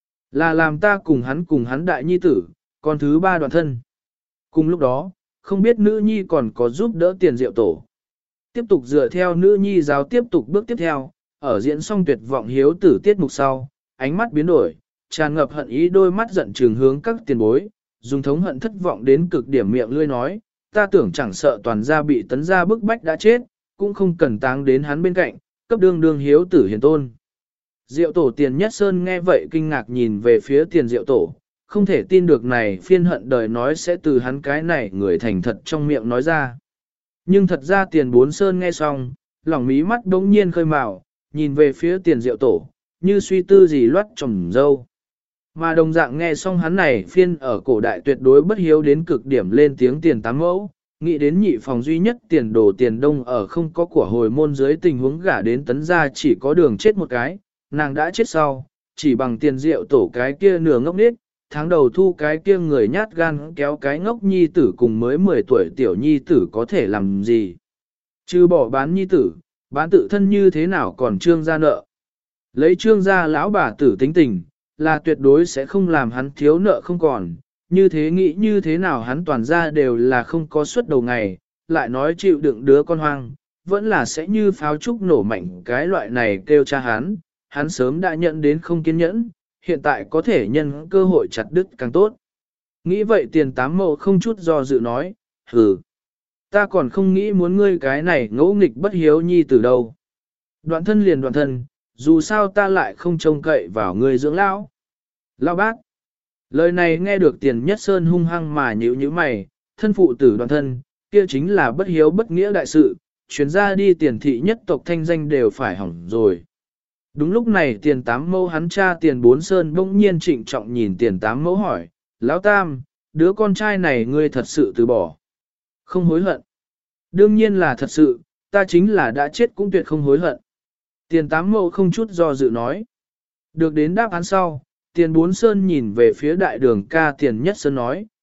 là làm ta cùng hắn đại nhi tử, còn thứ ba đoạn thân. Cùng lúc đó, không biết nữ nhi còn có giúp đỡ Tiền Diệu Tổ. Tiếp tục dựa theo nữ nhi giáo tiếp tục bước tiếp theo, ở diễn xong tuyệt vọng hiếu tử tiết mục sau, ánh mắt biến đổi, tràn ngập hận ý đôi mắt giận trường hướng các tiền bối, dùng thống hận thất vọng đến cực điểm miệng lươi nói, ta tưởng chẳng sợ toàn gia bị Tấn gia bức bách đã chết, cũng không cần táng đến hắn bên cạnh, cấp đương hiếu tử hiền tôn. Diệu Tổ Tiền Nhất Sơn nghe vậy kinh ngạc nhìn về phía Tiền Diệu Tổ, không thể tin được này phiên hận đời nói sẽ từ hắn cái này người thành thật trong miệng nói ra. Nhưng thật ra Tiền Bốn Sơn nghe xong, lòng mí mắt đống nhiên khơi mào, nhìn về phía Tiền Diệu Tổ, như suy tư gì loát trồng dâu. Mà đồng dạng nghe xong hắn này phiên ở cổ đại tuyệt đối bất hiếu đến cực điểm lên tiếng Tiền Tám Mẫu, nghĩ đến nhị phòng duy nhất Tiền Đồ Tiền Đông ở không có của hồi môn dưới tình huống gả đến Tấn gia chỉ có đường chết một cái, nàng đã chết sau, chỉ bằng Tiền Diệu Tổ cái kia nửa ngốc nết, tháng đầu thu cái kia người nhát gan kéo cái ngốc nhi tử cùng mới 10 tuổi tiểu nhi tử có thể làm gì. Chứ bỏ bán nhi tử, bán tự thân như thế nào còn trương gia nợ. Lấy trương gia lão bà tử tính tình, là tuyệt đối sẽ không làm hắn thiếu nợ không còn, như thế nghĩ như thế nào hắn toàn ra đều là không có suất đầu ngày, lại nói chịu đựng đứa con hoang, vẫn là sẽ như pháo trúc nổ mạnh cái loại này kêu cha hắn sớm đã nhận đến không kiên nhẫn, hiện tại có thể nhân cơ hội chặt đứt càng tốt. Nghĩ vậy Tiền Tám Mẫu không chút do dự nói, hừ, ta còn không nghĩ muốn ngươi cái này ngỗ nghịch bất hiếu nhi từ đâu. Đoạn thân liền đoạn thân, dù sao ta lại không trông cậy vào ngươi dưỡng lão. Lão bác, lời này nghe được Tiền Nhất Sơn hung hăng mà nhíu mày, thân phụ tử đoạn thân, kia chính là bất hiếu bất nghĩa đại sự, chuyến ra đi Tiền thị nhất tộc thanh danh đều phải hỏng rồi. Đúng lúc này Tiền Tám Mẫu hắn cha Tiền Bốn Sơn bỗng nhiên trịnh trọng nhìn Tiền Tám Mẫu hỏi, Lão Tam, đứa con trai này ngươi thật sự từ bỏ. Không hối hận. Đương nhiên là thật sự, ta chính là đã chết cũng tuyệt không hối hận. Tiền Tám Mẫu không chút do dự nói. Được đến đáp án sau, Tiền Bốn Sơn nhìn về phía đại đường ca Tiền Nhất Sơn nói,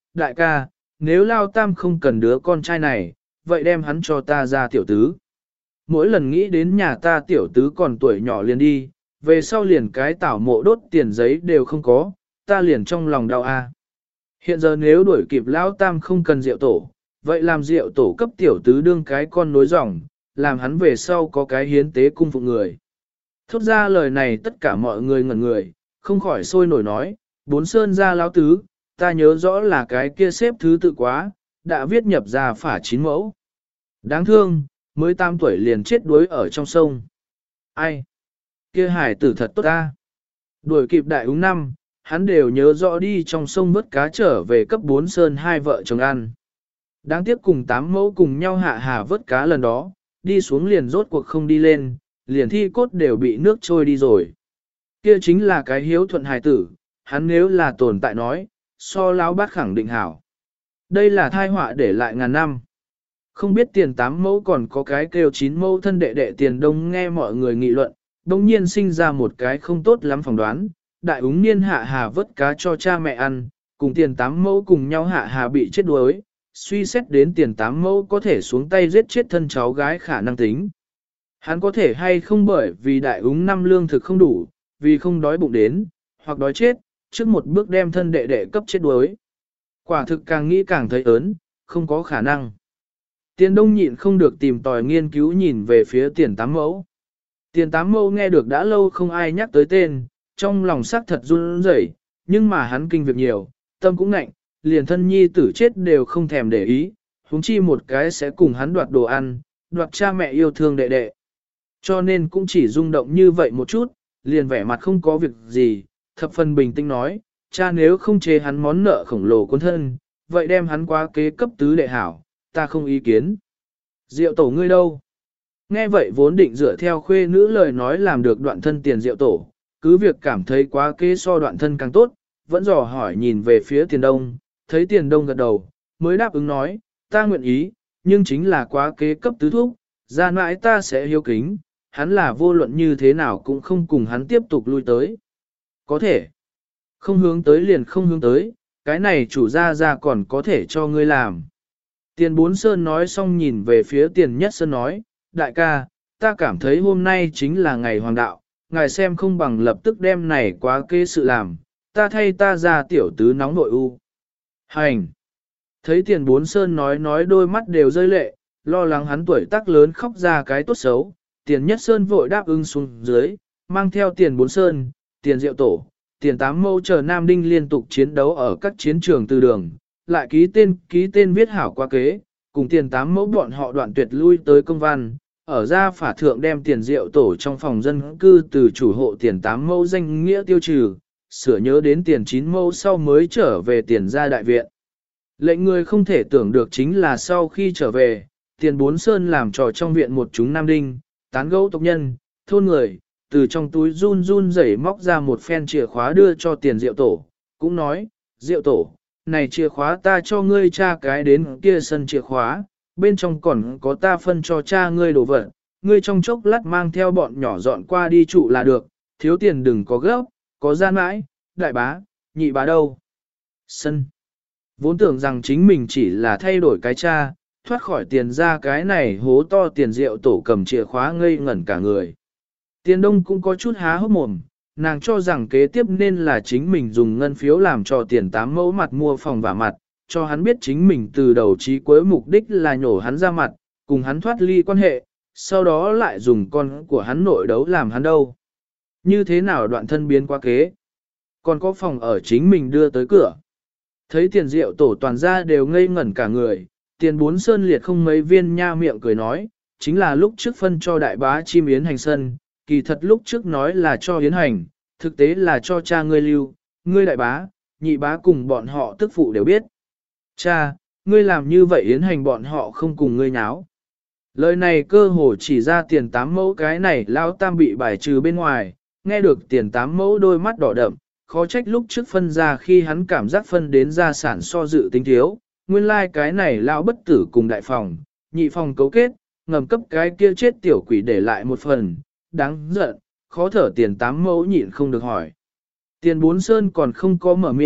đại ca, nếu Lao Tam không cần đứa con trai này, vậy đem hắn cho ta ra tiểu tứ. Mỗi lần nghĩ đến nhà ta tiểu tứ còn tuổi nhỏ liền đi, về sau liền cái tảo mộ đốt tiền giấy đều không có, ta liền trong lòng đau a. Hiện giờ nếu đuổi kịp Lão Tam không cần rượu tổ, vậy làm rượu tổ cấp tiểu tứ đương cái con nối dòng, làm hắn về sau có cái hiến tế cung phụng người. Thốt ra lời này tất cả mọi người ngẩn người, không khỏi sôi nổi nói, bốn sơn ra Lão Tứ, ta nhớ rõ là cái kia xếp thứ tự quá, đã viết nhập ra phả 9 mẫu. Đáng thương, mới 8 tuổi liền chết đuối ở trong sông. Ai? Kia hải tử thật tốt ta. Đuổi kịp đại úng năm, hắn đều nhớ rõ đi trong sông vớt cá trở về cấp 4 sơn hai vợ chồng ăn. Đáng tiếc cùng 8 mẫu cùng nhau hạ hà vớt cá lần đó, đi xuống liền rốt cuộc không đi lên, liền thi cốt đều bị nước trôi đi rồi. Kia chính là cái hiếu thuận hài tử, hắn nếu là tồn tại nói, so lão bát khẳng định hảo. Đây là thai họa để lại ngàn năm. Không biết tiền 8 mẫu còn có cái kêu 9 mẫu thân đệ đệ tiền đông nghe mọi người nghị luận, đồng nhiên sinh ra một cái không tốt lắm phỏng đoán, đại úng niên hạ hà vớt cá cho cha mẹ ăn, cùng tiền 8 mẫu cùng nhau hạ hà bị chết đuối, suy xét đến tiền 8 mẫu có thể xuống tay giết chết thân cháu gái khả năng tính. Hắn có thể hay không bởi vì đại úng năm lương thực không đủ, vì không đói bụng đến, hoặc đói chết, trước một bước đem thân đệ đệ cấp chết đuối. Quả thực càng nghĩ càng thấy ớn, không có khả năng. Tiền đông nhịn không được tìm tòi nghiên cứu nhìn về phía tiền 8 mẫu. Tiền 8 mẫu nghe được đã lâu không ai nhắc tới tên, trong lòng sắc thật run rẩy, nhưng mà hắn kinh việc nhiều, tâm cũng ngạnh, liền thân nhi tử chết đều không thèm để ý, huống chi một cái sẽ cùng hắn đoạt đồ ăn, đoạt cha mẹ yêu thương đệ đệ. Cho nên cũng chỉ rung động như vậy một chút, liền vẻ mặt không có việc gì, thập phần bình tĩnh nói, cha nếu không chế hắn món nợ khổng lồ quân thân, vậy đem hắn qua kế cấp tứ đệ hảo, ta không ý kiến. Diệu tổ ngươi đâu? Nghe vậy vốn định dựa theo khuê nữ lời nói làm được đoạn thân tiền diệu tổ, cứ việc cảm thấy quá kế so đoạn thân càng tốt, vẫn dò hỏi nhìn về phía tiền đông, thấy tiền đông gật đầu, mới đáp ứng nói, ta nguyện ý, nhưng chính là quá kế cấp tứ thúc, ra mãi ta sẽ hiếu kính, hắn là vô luận như thế nào cũng không cùng hắn tiếp tục lui tới. Có thể, không hướng tới liền không hướng tới, cái này chủ gia còn có thể cho ngươi làm. Tiền bốn sơn nói xong nhìn về phía tiền nhất sơn nói, đại ca, ta cảm thấy hôm nay chính là ngày hoàng đạo, ngài xem không bằng lập tức đem này quá kế sự làm, ta thay ta ra tiểu tứ nóng nội u. Hành! Thấy tiền bốn sơn nói đôi mắt đều rơi lệ, lo lắng hắn tuổi tác lớn khóc ra cái tốt xấu, tiền nhất sơn vội đáp ứng xuống dưới, mang theo tiền bốn sơn, tiền diệu tổ, tiền tám mâu chờ Nam Đinh liên tục chiến đấu ở các chiến trường từ đường, lại ký tên viết hảo qua kế, cùng tiền tám mẫu bọn họ đoạn tuyệt lui tới công văn, ở ra phả thượng đem tiền diệu tổ trong phòng dân cư từ chủ hộ tiền tám mẫu danh nghĩa tiêu trừ, sửa nhớ đến tiền 9 mẫu sau mới trở về tiền gia đại viện. Lệnh người không thể tưởng được chính là sau khi trở về, tiền bốn sơn làm trò trong viện một chúng Nam Đinh, tán gẫu tộc nhân, thôn người, từ trong túi run run rẩy móc ra một phen chìa khóa đưa cho tiền diệu tổ, cũng nói, diệu tổ, này chìa khóa ta cho ngươi cha cái đến kia sân chìa khóa, bên trong còn có ta phân cho cha ngươi đồ vật, ngươi trong chốc lát mang theo bọn nhỏ dọn qua đi trụ là được, thiếu tiền đừng có gấp, có gian mãi, đại bá, nhị bá đâu. Sân. Vốn tưởng rằng chính mình chỉ là thay đổi cái cha, thoát khỏi tiền ra cái này hố to tiền rượu tổ cầm chìa khóa ngây ngẩn cả người. Tiền đông cũng có chút há hốc mồm, nàng cho rằng kế tiếp nên là chính mình dùng ngân phiếu làm cho tiền 8 mẫu mặt mua phòng và mặt, cho hắn biết chính mình từ đầu chí cuối mục đích là nhổ hắn ra mặt, cùng hắn thoát ly quan hệ, sau đó lại dùng con của hắn nội đấu làm hắn đâu. Như thế nào đoạn thân biến qua kế? Còn có phòng ở chính mình đưa tới cửa. Thấy tiền rượu tổ toàn ra đều ngây ngẩn cả người, tiền bốn sơn liệt không mấy viên nha miệng cười nói, chính là lúc trước phân cho đại bá chim yến hành sân, kỳ thật lúc trước nói là cho yến hành, thực tế là cho cha ngươi lưu, ngươi đại bá, nhị bá cùng bọn họ tức phụ đều biết. Cha, ngươi làm như vậy yến hành bọn họ không cùng ngươi nháo. Lời này cơ hồ chỉ ra tiền 8 mẫu cái này lao tam bị bài trừ bên ngoài, nghe được tiền 8 mẫu đôi mắt đỏ đậm, khó trách lúc trước phân ra khi hắn cảm giác phân đến gia sản so dự tính thiếu, nguyên lai like cái này lao bất tử cùng đại phòng, nhị phòng cấu kết, ngầm cấp cái kia chết tiểu quỷ để lại một phần, đáng giận, khó thở tiền 8 mẫu nhịn không được hỏi. Tiền bốn sơn còn không có mở miệng,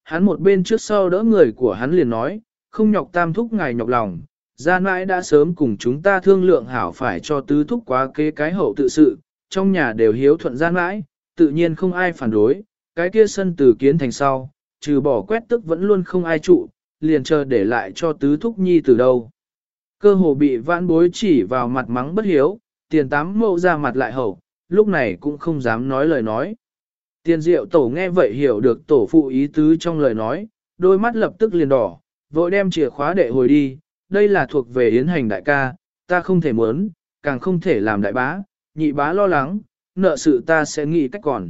hắn một bên trước sau đỡ người của hắn liền nói, không nhọc tam thúc ngài nhọc lòng, gia nãi đã sớm cùng chúng ta thương lượng hảo phải cho tứ thúc quá kế cái hậu tự sự, trong nhà đều hiếu thuận gia nãi, tự nhiên không ai phản đối, cái kia sân từ kiến thành sau, trừ bỏ quét tức vẫn luôn không ai trụ, liền chờ để lại cho tứ thúc nhi từ đâu. Cơ hồ bị vãn bối chỉ vào mặt mắng bất hiếu, tiền tám mẫu ra mặt lại hậu, lúc này cũng không dám nói lời nói. Tiền diệu tổ nghe vậy hiểu được tổ phụ ý tứ trong lời nói, đôi mắt lập tức liền đỏ, vội đem chìa khóa đệ hồi đi, đây là thuộc về yến hành đại ca, ta không thể muốn, càng không thể làm đại bá, nhị bá lo lắng, nợ sự ta sẽ nghĩ cách còn.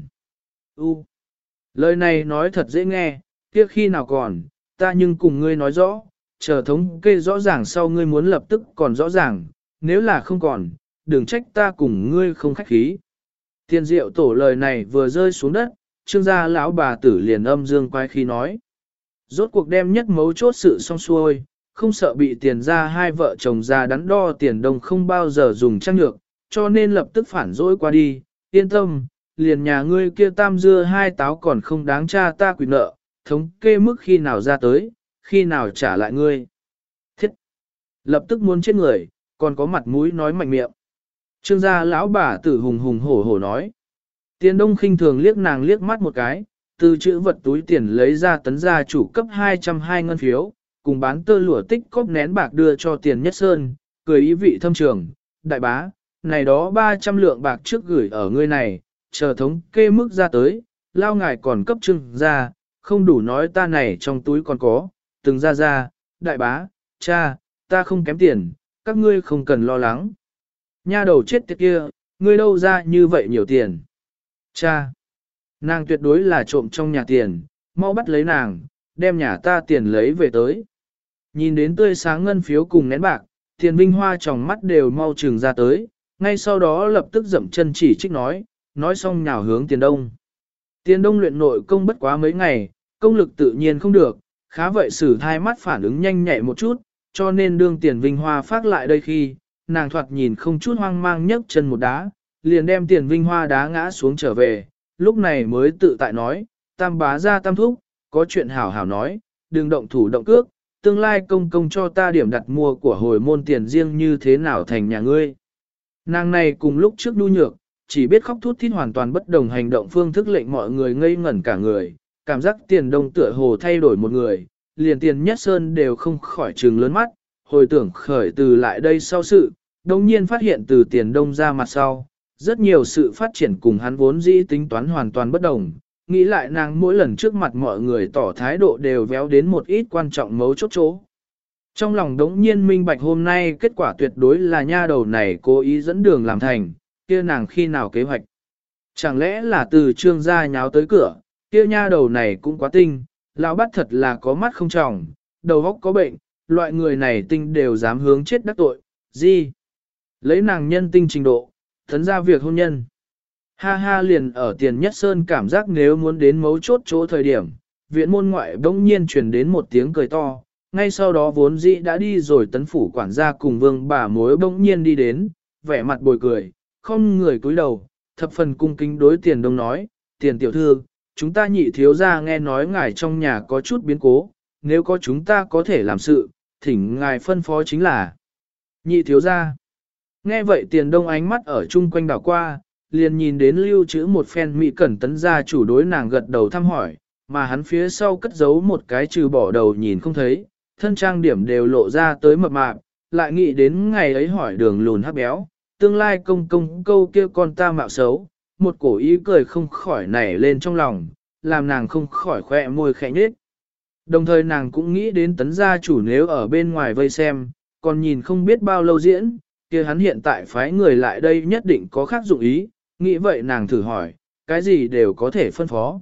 Lời này nói thật dễ nghe, kia khi nào còn, ta nhưng cùng ngươi nói rõ, chờ thống kê rõ ràng sau ngươi muốn lập tức còn rõ ràng, nếu là không còn, đừng trách ta cùng ngươi không khách khí. Tiền diệu tổ lời này vừa rơi xuống đất, trương gia lão bà tử liền âm dương quái khí nói. Rốt cuộc đem nhất mấu chốt sự xong xuôi, không sợ bị tiền ra hai vợ chồng già đắn đo tiền đồng không bao giờ dùng trang nhược, cho nên lập tức phản dỗi qua đi, yên tâm, liền nhà ngươi kia tam dưa hai táo còn không đáng cha ta quỵt nợ, thống kê mức khi nào ra tới, khi nào trả lại ngươi. Thiết! Lập tức muốn chết người, còn có mặt mũi nói mạnh miệng. Trương gia lão bà tử hùng hùng hổ hổ nói. Tiền đông khinh thường liếc nàng liếc mắt một cái, từ chữ vật túi tiền lấy ra tấn gia chủ cấp 220 ngân phiếu, cùng bán tơ lụa tích cóp nén bạc đưa cho tiền nhất sơn, cười ý vị thâm trường, đại bá, này đó 300 lượng bạc trước gửi ở ngươi này, chờ thống kê mức ra tới, lao ngài còn cấp trưng ra, không đủ nói ta này trong túi còn có, từng ra, đại bá, cha, ta không kém tiền, các ngươi không cần lo lắng. Nha đầu chết tiệt kia, ngươi đâu ra như vậy nhiều tiền. Cha, nàng tuyệt đối là trộm trong nhà tiền, mau bắt lấy nàng, đem nhà ta tiền lấy về tới. Nhìn đến tươi sáng ngân phiếu cùng nén bạc, tiền vinh hoa trong mắt đều mau trừng ra tới, ngay sau đó lập tức dậm chân chỉ trích nói xong nhào hướng tiền đông. Tiền đông luyện nội công bất quá mấy ngày, công lực tự nhiên không được, khá vậy sử hai mắt phản ứng nhanh nhạy một chút, cho nên đương tiền vinh hoa phát lại đây khi, nàng thoạt nhìn không chút hoang mang nhấc chân một đá, liền đem tiền vinh hoa đá ngã xuống trở về, lúc này mới tự tại nói, tam bá ra tam thúc, có chuyện hảo hảo nói, đừng động thủ động cước, tương lai công công cho ta điểm đặt mua của hồi môn tiền riêng như thế nào thành nhà ngươi. Nàng này cùng lúc trước nhu nhược, chỉ biết khóc thút thít hoàn toàn bất đồng hành động phương thức lệnh mọi người ngây ngẩn cả người, cảm giác tiền đông tựa hồ thay đổi một người, liền tiền nhất sơn đều không khỏi trừng lớn mắt, hồi tưởng khởi từ lại đây sau sự, đồng nhiên phát hiện từ tiền đông ra mặt sau, rất nhiều sự phát triển cùng hắn vốn dĩ tính toán hoàn toàn bất đồng, nghĩ lại nàng mỗi lần trước mặt mọi người tỏ thái độ đều véo đến một ít quan trọng mấu chốt chỗ. Trong lòng đống nhiên minh bạch hôm nay kết quả tuyệt đối là nha đầu này cố ý dẫn đường làm thành, kia nàng khi nào kế hoạch. Chẳng lẽ là từ trương gia nháo tới cửa, kia nha đầu này cũng quá tinh, lão bắt thật là có mắt không tròng, đầu óc có bệnh, loại người này tinh đều dám hướng chết đắc tội, gì? Lấy nàng nhân tinh trình độ, thấn ra việc hôn nhân. Ha ha liền ở tiền nhất sơn cảm giác nếu muốn đến mấu chốt chỗ thời điểm, viện môn ngoại bỗng nhiên truyền đến một tiếng cười to, ngay sau đó vốn dĩ đã đi rồi tấn phủ quản gia cùng vương bà mối bỗng nhiên đi đến, vẻ mặt bồi cười, không người cúi đầu, thập phần cung kính đối tiền đông nói, tiền tiểu thư, chúng ta nhị thiếu gia nghe nói ngài trong nhà có chút biến cố, nếu có chúng ta có thể làm sự, thỉnh ngài phân phó chính là nhị thiếu gia. Nghe vậy tiền đông ánh mắt ở chung quanh đảo qua, liền nhìn đến lưu trữ một phen mỹ cẩn tấn gia chủ đối nàng gật đầu thăm hỏi, mà hắn phía sau cất giấu một cái trừ bỏ đầu nhìn không thấy, thân trang điểm đều lộ ra tới mập mạp, lại nghĩ đến ngày ấy hỏi đường lùn hắc béo, tương lai công công câu kia con ta mạo xấu, một cổ ý cười không khỏi nảy lên trong lòng, làm nàng không khỏi khỏe môi khẽ nhếch. Đồng thời nàng cũng nghĩ đến tấn gia chủ nếu ở bên ngoài vây xem, còn nhìn không biết bao lâu diễn, kia hắn hiện tại phái người lại đây nhất định có khác dụng ý, nghĩ vậy nàng thử hỏi, cái gì đều có thể phân phó.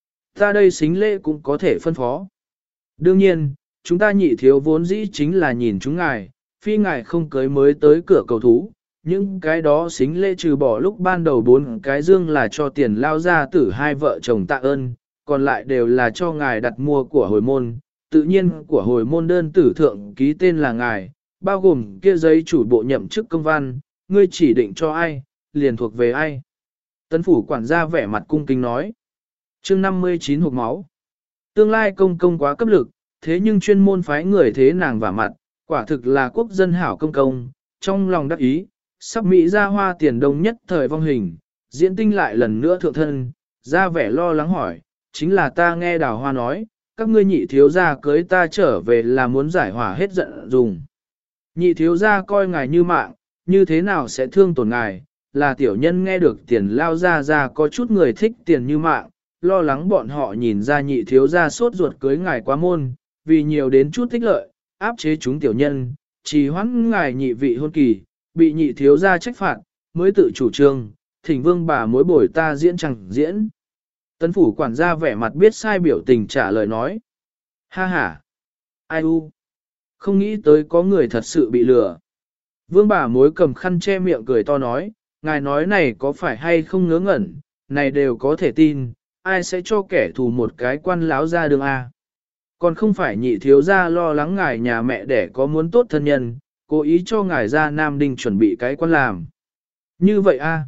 Ta đây xính lễ cũng có thể phân phó. Đương nhiên, chúng ta nhị thiếu vốn dĩ chính là nhìn chúng ngài, phi ngài không cưới mới tới cửa cầu thú, những cái đó xính lễ trừ bỏ lúc ban đầu 4 cái dương là cho tiền lao ra tử hai vợ chồng tạ ơn, còn lại đều là cho ngài đặt mua của hồi môn, tự nhiên của hồi môn đơn tử thượng ký tên là ngài, bao gồm kia giấy chủ bộ nhậm chức công văn, ngươi chỉ định cho ai, liền thuộc về ai. Tấn phủ quản gia vẻ mặt cung kính nói. Chương 59 hộp máu. Tương lai công công quá cấp lực, thế nhưng chuyên môn phái người thế nàng vả mặt, quả thực là quốc dân hảo công công, trong lòng đắc ý, sắp Mỹ ra hoa tiền đông nhất thời vong hình, diễn tinh lại lần nữa thượng thân, ra vẻ lo lắng hỏi, chính là ta nghe Đào Hoa nói, các ngươi nhị thiếu gia cưới ta trở về là muốn giải hỏa hết giận dùng. Nhị thiếu gia coi ngài như mạng, như thế nào sẽ thương tổn ngài, là tiểu nhân nghe được tiền lao ra có chút người thích tiền như mạng, lo lắng bọn họ nhìn ra nhị thiếu gia sốt ruột cưới ngài quá môn, vì nhiều đến chút thích lợi, áp chế chúng tiểu nhân, trì hoãn ngài nhị vị hôn kỳ, bị nhị thiếu gia trách phạt, mới tự chủ trương, thỉnh vương bà mối bồi ta diễn chẳng diễn. Tấn phủ quản gia vẻ mặt biết sai biểu tình trả lời nói. Ha ha! Ai u! Không nghĩ tới có người thật sự bị lừa. Vương bà mối cầm khăn che miệng cười to nói, ngài nói này có phải hay không ngớ ngẩn, này đều có thể tin, ai sẽ cho kẻ thù một cái quan láo ra đường A. Còn không phải nhị thiếu gia lo lắng ngài nhà mẹ để có muốn tốt thân nhân, cố ý cho ngài ra Nam Đinh chuẩn bị cái quan làm. Như vậy A.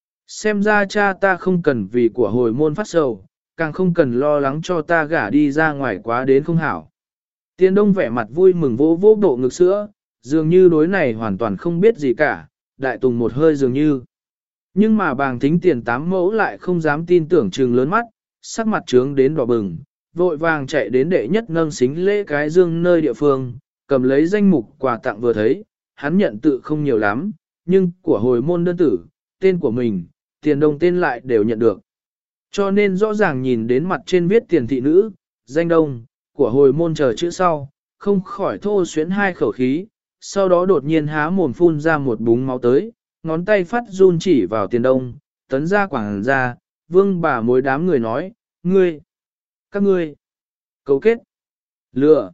Xem ra cha ta không cần vì của hồi môn phát sầu, càng không cần lo lắng cho ta gả đi ra ngoài quá đến không hảo. Tiên Đông vẻ mặt vui mừng vỗ vỗ bộ ngực sữa, dường như đối này hoàn toàn không biết gì cả, đại tùng một hơi dường như. Nhưng mà bàng thính tiền 8 mẫu lại không dám tin tưởng trừng lớn mắt, sắc mặt trướng đến đỏ bừng, vội vàng chạy đến đệ nhất nâng xính lễ cái dương nơi địa phương, cầm lấy danh mục quà tặng vừa thấy, hắn nhận tự không nhiều lắm, nhưng của hồi môn đơn tử, tên của mình, Tiền Đông tên lại đều nhận được. Cho nên rõ ràng nhìn đến mặt trên viết tiền thị nữ, danh đông, của hồi môn chờ chữ sau, không khỏi thô xuyến hai khẩu khí, sau đó đột nhiên há mồm phun ra một búng máu tới, ngón tay phát run chỉ vào Tiền Đông, tấn ra quảng ra, vương bà mối đám người nói, ngươi, các ngươi, cấu kết, lừa,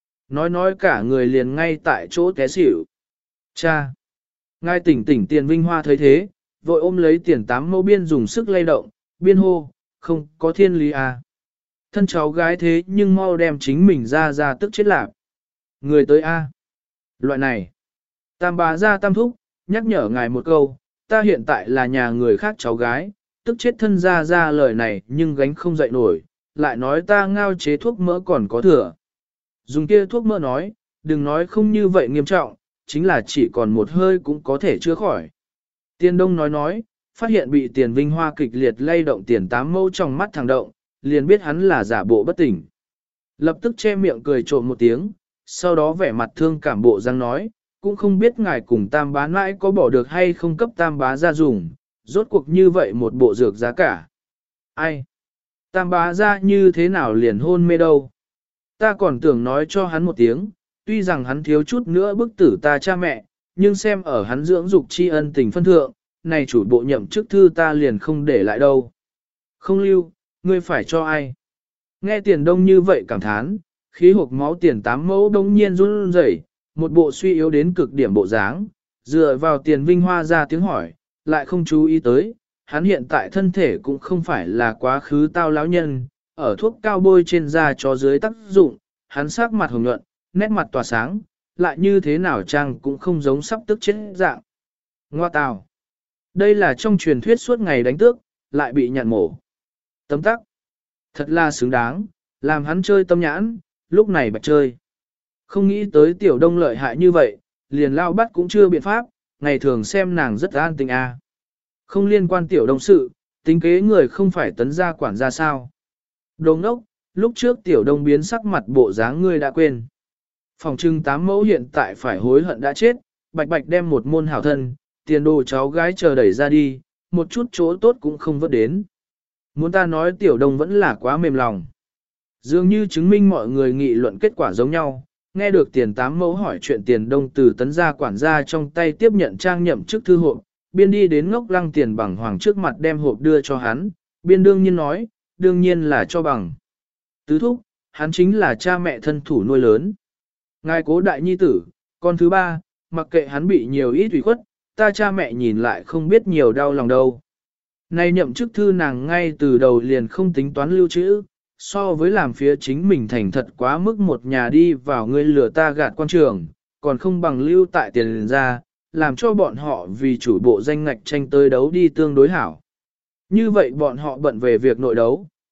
nói cả người liền ngay tại chỗ té xỉu. Cha, ngài tỉnh Tiền Vinh Hoa thấy thế, vội ôm lấy Tiền 8 mẫu biên dùng sức lay động, biên hô, không có thiên lý à. Thân cháu gái thế nhưng mau đem chính mình ra tức chết lạc. Người tới A. Loại này. Tam bá ra tam thúc, nhắc nhở ngài một câu, ta hiện tại là nhà người khác cháu gái, tức chết thân ra lời này nhưng gánh không dậy nổi, lại nói ta ngao chế thuốc mỡ còn có thừa. Dùng kia thuốc mỡ nói, đừng nói không như vậy nghiêm trọng, chính là chỉ còn một hơi cũng có thể chữa khỏi. Tiền Đông nói, phát hiện bị Tiền Vinh Hoa kịch liệt lay động Tiền 8 mẫu trong mắt thằng động, liền biết hắn là giả bộ bất tỉnh. Lập tức che miệng cười trộm một tiếng, sau đó vẻ mặt thương cảm bộ răng nói, cũng không biết ngài cùng tam bá mãi có bỏ được hay không cấp tam bá ra dùng, rốt cuộc như vậy một bộ dược giá cả. Ai? Tam bá ra như thế nào liền hôn mê đâu? Ta còn tưởng nói cho hắn một tiếng, tuy rằng hắn thiếu chút nữa bức tử ta cha mẹ, nhưng xem ở hắn dưỡng dục tri ân tình phân thượng, này chủ bộ nhậm chức thư ta liền không để lại đâu. Không lưu, ngươi phải cho ai? Nghe Tiền Đông như vậy cảm thán, khí hộp máu Tiền 8 mẫu đông nhiên run rẩy, một bộ suy yếu đến cực điểm bộ dáng, dựa vào Tiền Vinh Hoa ra tiếng hỏi, lại không chú ý tới, hắn hiện tại thân thể cũng không phải là quá khứ tao lão nhân, ở thuốc cao bôi trên da cho dưới tác dụng, hắn sắc mặt hồng nhuận, nét mặt tỏa sáng, lại như thế nào chăng cũng không giống sắp tức chết dạng. Ngoa tào. Đây là trong truyền thuyết suốt ngày đánh tước, lại bị nhạn mổ. Tấm tắc. Thật là xứng đáng, làm hắn chơi tâm nhãn, lúc này bạch chơi. Không nghĩ tới Tiểu Đông lợi hại như vậy, liền lao bắt cũng chưa biện pháp, ngày thường xem nàng rất an tình a. Không liên quan Tiểu Đông sự, tính kế người không phải tấn gia quản gia sao. Đồ ngốc, lúc trước Tiểu Đông biến sắc mặt bộ dáng ngươi đã quên. Phòng trưng 8 mẫu hiện tại phải hối hận đã chết, bạch bạch đem một môn hảo thân, tiền đồ cháu gái chờ đẩy ra đi, một chút chỗ tốt cũng không vớt đến. Muốn ta nói Tiểu Đông vẫn là quá mềm lòng. Dường như chứng minh mọi người nghị luận kết quả giống nhau, nghe được Tiền 8 mẫu hỏi chuyện Tiền Đông từ tấn gia quản gia trong tay tiếp nhận trang nhậm chức thư hộp, biên đi đến Ngốc Lăng Tiền Bằng Hoàng trước mặt đem hộp đưa cho hắn, biên đương nhiên nói, đương nhiên là cho bằng. Tứ thúc, hắn chính là cha mẹ thân thủ nuôi lớn. Ngài cố đại nhi tử, con thứ ba, mặc kệ hắn bị nhiều ít ủy khuất, ta cha mẹ nhìn lại không biết nhiều đau lòng đâu. Nay nhậm chức thư nàng ngay từ đầu liền không tính toán lưu trữ, so với làm phía chính mình thành thật quá mức một nhà đi vào ngươi lừa ta gạt quan trường, còn không bằng lưu tại tiền ra, làm cho bọn họ vì chủ bộ danh ngạch tranh tới đấu đi tương đối hảo. Như vậy bọn họ bận về việc nội đấu,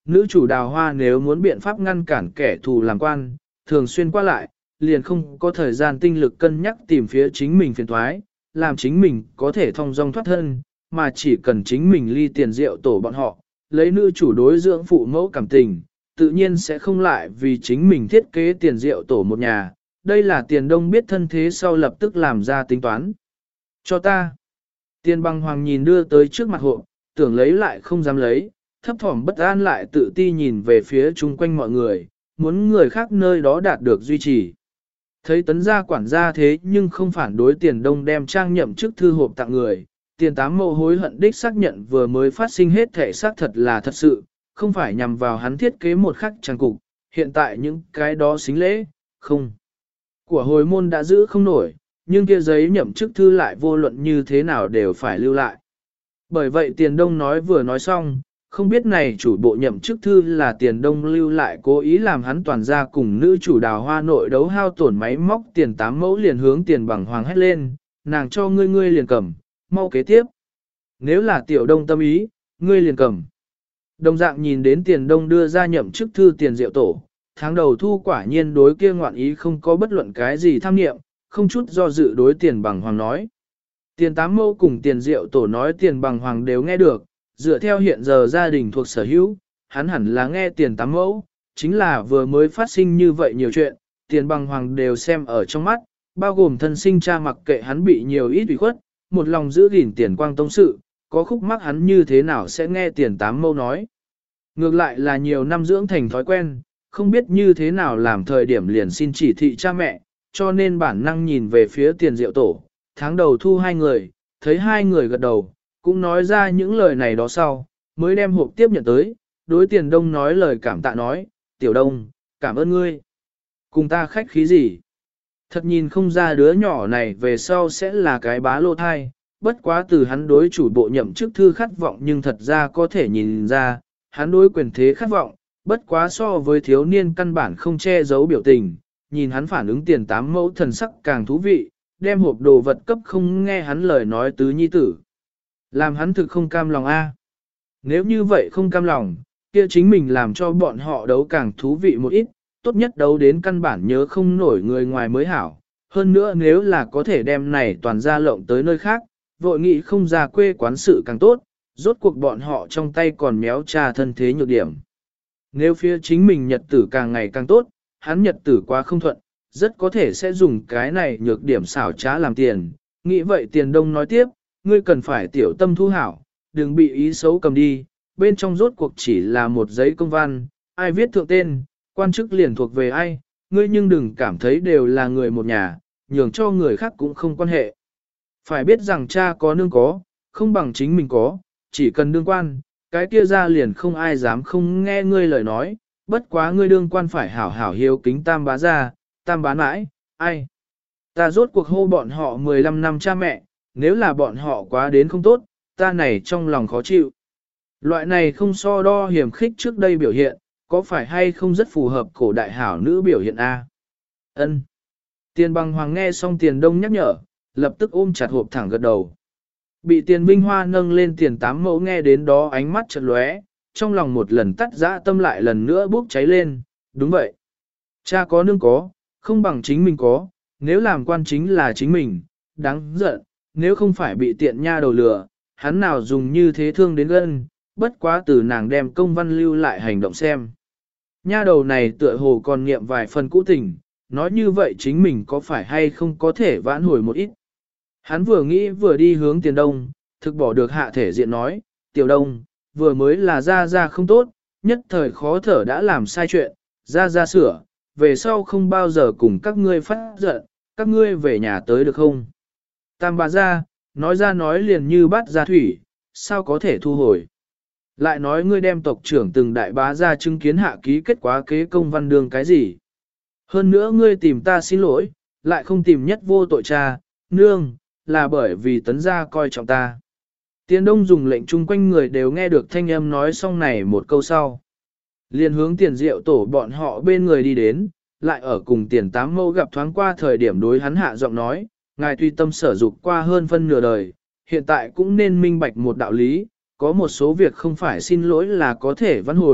nữ chủ Đào Hoa nếu muốn biện pháp ngăn cản kẻ thù làm quan, thường xuyên qua lại, liền không có thời gian tinh lực cân nhắc tìm phía chính mình phiền thoái, làm chính mình có thể thông dong thoát thân, mà chỉ cần chính mình ly Tiền Diệu Tổ bọn họ, lấy nữ chủ đối dưỡng phụ mẫu cảm tình, tự nhiên sẽ không lại vì chính mình thiết kế Tiền Diệu Tổ một nhà. Đây là Tiền Đông biết thân thế sau lập tức làm ra tính toán. Cho ta. Tiền Bằng Hoàng nhìn đưa tới trước mặt hộ, tưởng lấy lại không dám lấy, thấp thỏm bất an lại tự ti nhìn về phía chung quanh mọi người, muốn người khác nơi đó đạt được duy trì. Thấy Tấn gia quản gia thế nhưng không phản đối Tiền Đông đem trang nhậm chức thư hộp tặng người, Tiền Tám Mẫu hối hận đích xác nhận vừa mới phát sinh hết thể xác thật là thật sự, không phải nhằm vào hắn thiết kế một khắc trang cục, hiện tại những cái đó xính lễ, không. Của hồi môn đã giữ không nổi, nhưng kia giấy nhậm chức thư lại vô luận như thế nào đều phải lưu lại. Bởi vậy Tiền Đông nói vừa nói xong, không biết này chủ bộ nhậm chức thư là Tiền Đông lưu lại cố ý làm hắn toàn ra cùng nữ chủ Đào Hoa nội đấu hao tổn máy móc Tiền Tám Mẫu liền hướng Tiền Bằng Hoàng hét lên, nàng cho ngươi liền cầm, mau kế tiếp. Nếu là Tiểu Đông tâm ý, ngươi liền cầm. Đồng dạng nhìn đến Tiền Đông đưa ra nhậm chức thư Tiền Diệu Tổ, tháng đầu thu quả nhiên đối kia ngoạn ý không có bất luận cái gì tham nghiệm, không chút do dự đối Tiền Bằng Hoàng nói. Tiền Tám Mẫu cùng Tiền Diệu Tổ nói Tiền Bằng Hoàng đều nghe được, dựa theo hiện giờ gia đình thuộc sở hữu, hắn hẳn là nghe Tiền Tám Mẫu, chính là vừa mới phát sinh như vậy nhiều chuyện, Tiền Bằng Hoàng đều xem ở trong mắt, bao gồm thân sinh cha mặc kệ hắn bị nhiều ít ủy khuất, một lòng giữ gìn Tiền Quang Tông sự, có khúc mắc hắn như thế nào sẽ nghe Tiền Tám Mẫu nói. Ngược lại là nhiều năm dưỡng thành thói quen, không biết như thế nào làm thời điểm liền xin chỉ thị cha mẹ, cho nên bản năng nhìn về phía Tiền Diệu Tổ, tháng đầu thu hai người, thấy hai người gật đầu, cũng nói ra những lời này đó sau, mới đem hộp tiếp nhận tới, đối Tiền Đông nói lời cảm tạ nói, Tiểu Đông, cảm ơn ngươi. Cùng ta khách khí gì? Thật nhìn không ra đứa nhỏ này về sau sẽ là cái bá lô thai, bất quá từ hắn đối chủ bộ nhậm chức thư khát vọng nhưng thật ra có thể nhìn ra, hắn đối quyền thế khát vọng, bất quá so với thiếu niên căn bản không che giấu biểu tình, nhìn hắn phản ứng Tiền Tám Mẫu thần sắc càng thú vị, đem hộp đồ vật cấp không nghe hắn lời nói tứ nhi tử. Làm hắn thực không cam lòng a. Nếu như vậy không cam lòng, kia chính mình làm cho bọn họ đấu càng thú vị một ít, tốt nhất đấu đến căn bản nhớ không nổi người ngoài mới hảo. Hơn nữa nếu là có thể đem này toàn ra lộng tới nơi khác, vội nghĩ không ra quê quán sự càng tốt, rốt cuộc bọn họ trong tay còn méo trà thân thế nhược điểm. Nếu phía chính mình nhật tử càng ngày càng tốt, hắn nhật tử quá không thuận, rất có thể sẽ dùng cái này nhược điểm xảo trá làm tiền. Nghĩ vậy Tiền Đông nói tiếp, ngươi cần phải tiểu tâm thu hảo, đừng bị ý xấu cầm đi, bên trong rốt cuộc chỉ là một giấy công văn, ai viết thượng tên, quan chức liền thuộc về ai, ngươi nhưng đừng cảm thấy đều là người một nhà, nhường cho người khác cũng không quan hệ. Phải biết rằng cha có nương có, không bằng chính mình có, chỉ cần đương quan, cái kia ra liền không ai dám không nghe ngươi lời nói, bất quá ngươi đương quan phải hảo hảo hiếu kính tam bá ra, tam bá mãi, ai. Ta rốt cuộc hô bọn họ 15 năm cha mẹ, nếu là bọn họ quá đến không tốt, ta này trong lòng khó chịu. Loại này không so đo hiểm khích trước đây biểu hiện, có phải hay không rất phù hợp cổ đại hảo nữ biểu hiện A? Ân. Tiền Bằng Hoàng nghe xong Tiền Đông nhắc nhở, lập tức ôm chặt hộp thẳng gật đầu. Bị Tiền Vinh Hoa nâng lên Tiền Tám Mẫu nghe đến đó ánh mắt chợt lóe, trong lòng một lần tắt dã tâm lại lần nữa bốc cháy lên, đúng vậy. Cha có nương có, không bằng chính mình có, nếu làm quan chính là chính mình, đáng giận, nếu không phải bị tiện nha đầu lừa, hắn nào dùng như thế thương đến gân, bất quá từ nàng đem công văn lưu lại hành động xem. Nha đầu này tựa hồ còn nghiệm vài phần cũ tình, nói như vậy chính mình có phải hay không có thể vãn hồi một ít. Hắn vừa nghĩ vừa đi hướng Tiền Đông, thực bỏ được hạ thể diện nói, Tiểu Đông, vừa mới là ra không tốt, nhất thời khó thở đã làm sai chuyện, ra sửa, về sau không bao giờ cùng các ngươi phát giận, các ngươi về nhà tới được không? Tam bà ra nói liền như bắt ra thủy, sao có thể thu hồi? Lại nói ngươi đem tộc trưởng từng đại bá ra chứng kiến hạ ký kết quả kế công văn đường cái gì? Hơn nữa ngươi tìm ta xin lỗi, lại không tìm nhất vô tội cha, nương, là bởi vì Tấn gia coi trọng ta. Tiền Đông dùng lệnh chung quanh người đều nghe được thanh âm nói xong này một câu sau. Liên hướng Tiền Diệu Tổ bọn họ bên người đi đến, lại ở cùng Tiền Tám Mẫu gặp thoáng qua thời điểm đối hắn hạ giọng nói, ngài tuy tâm sở dục qua hơn phân nửa đời, hiện tại cũng nên minh bạch một đạo lý, có một số việc không phải xin lỗi là có thể vãn hồi,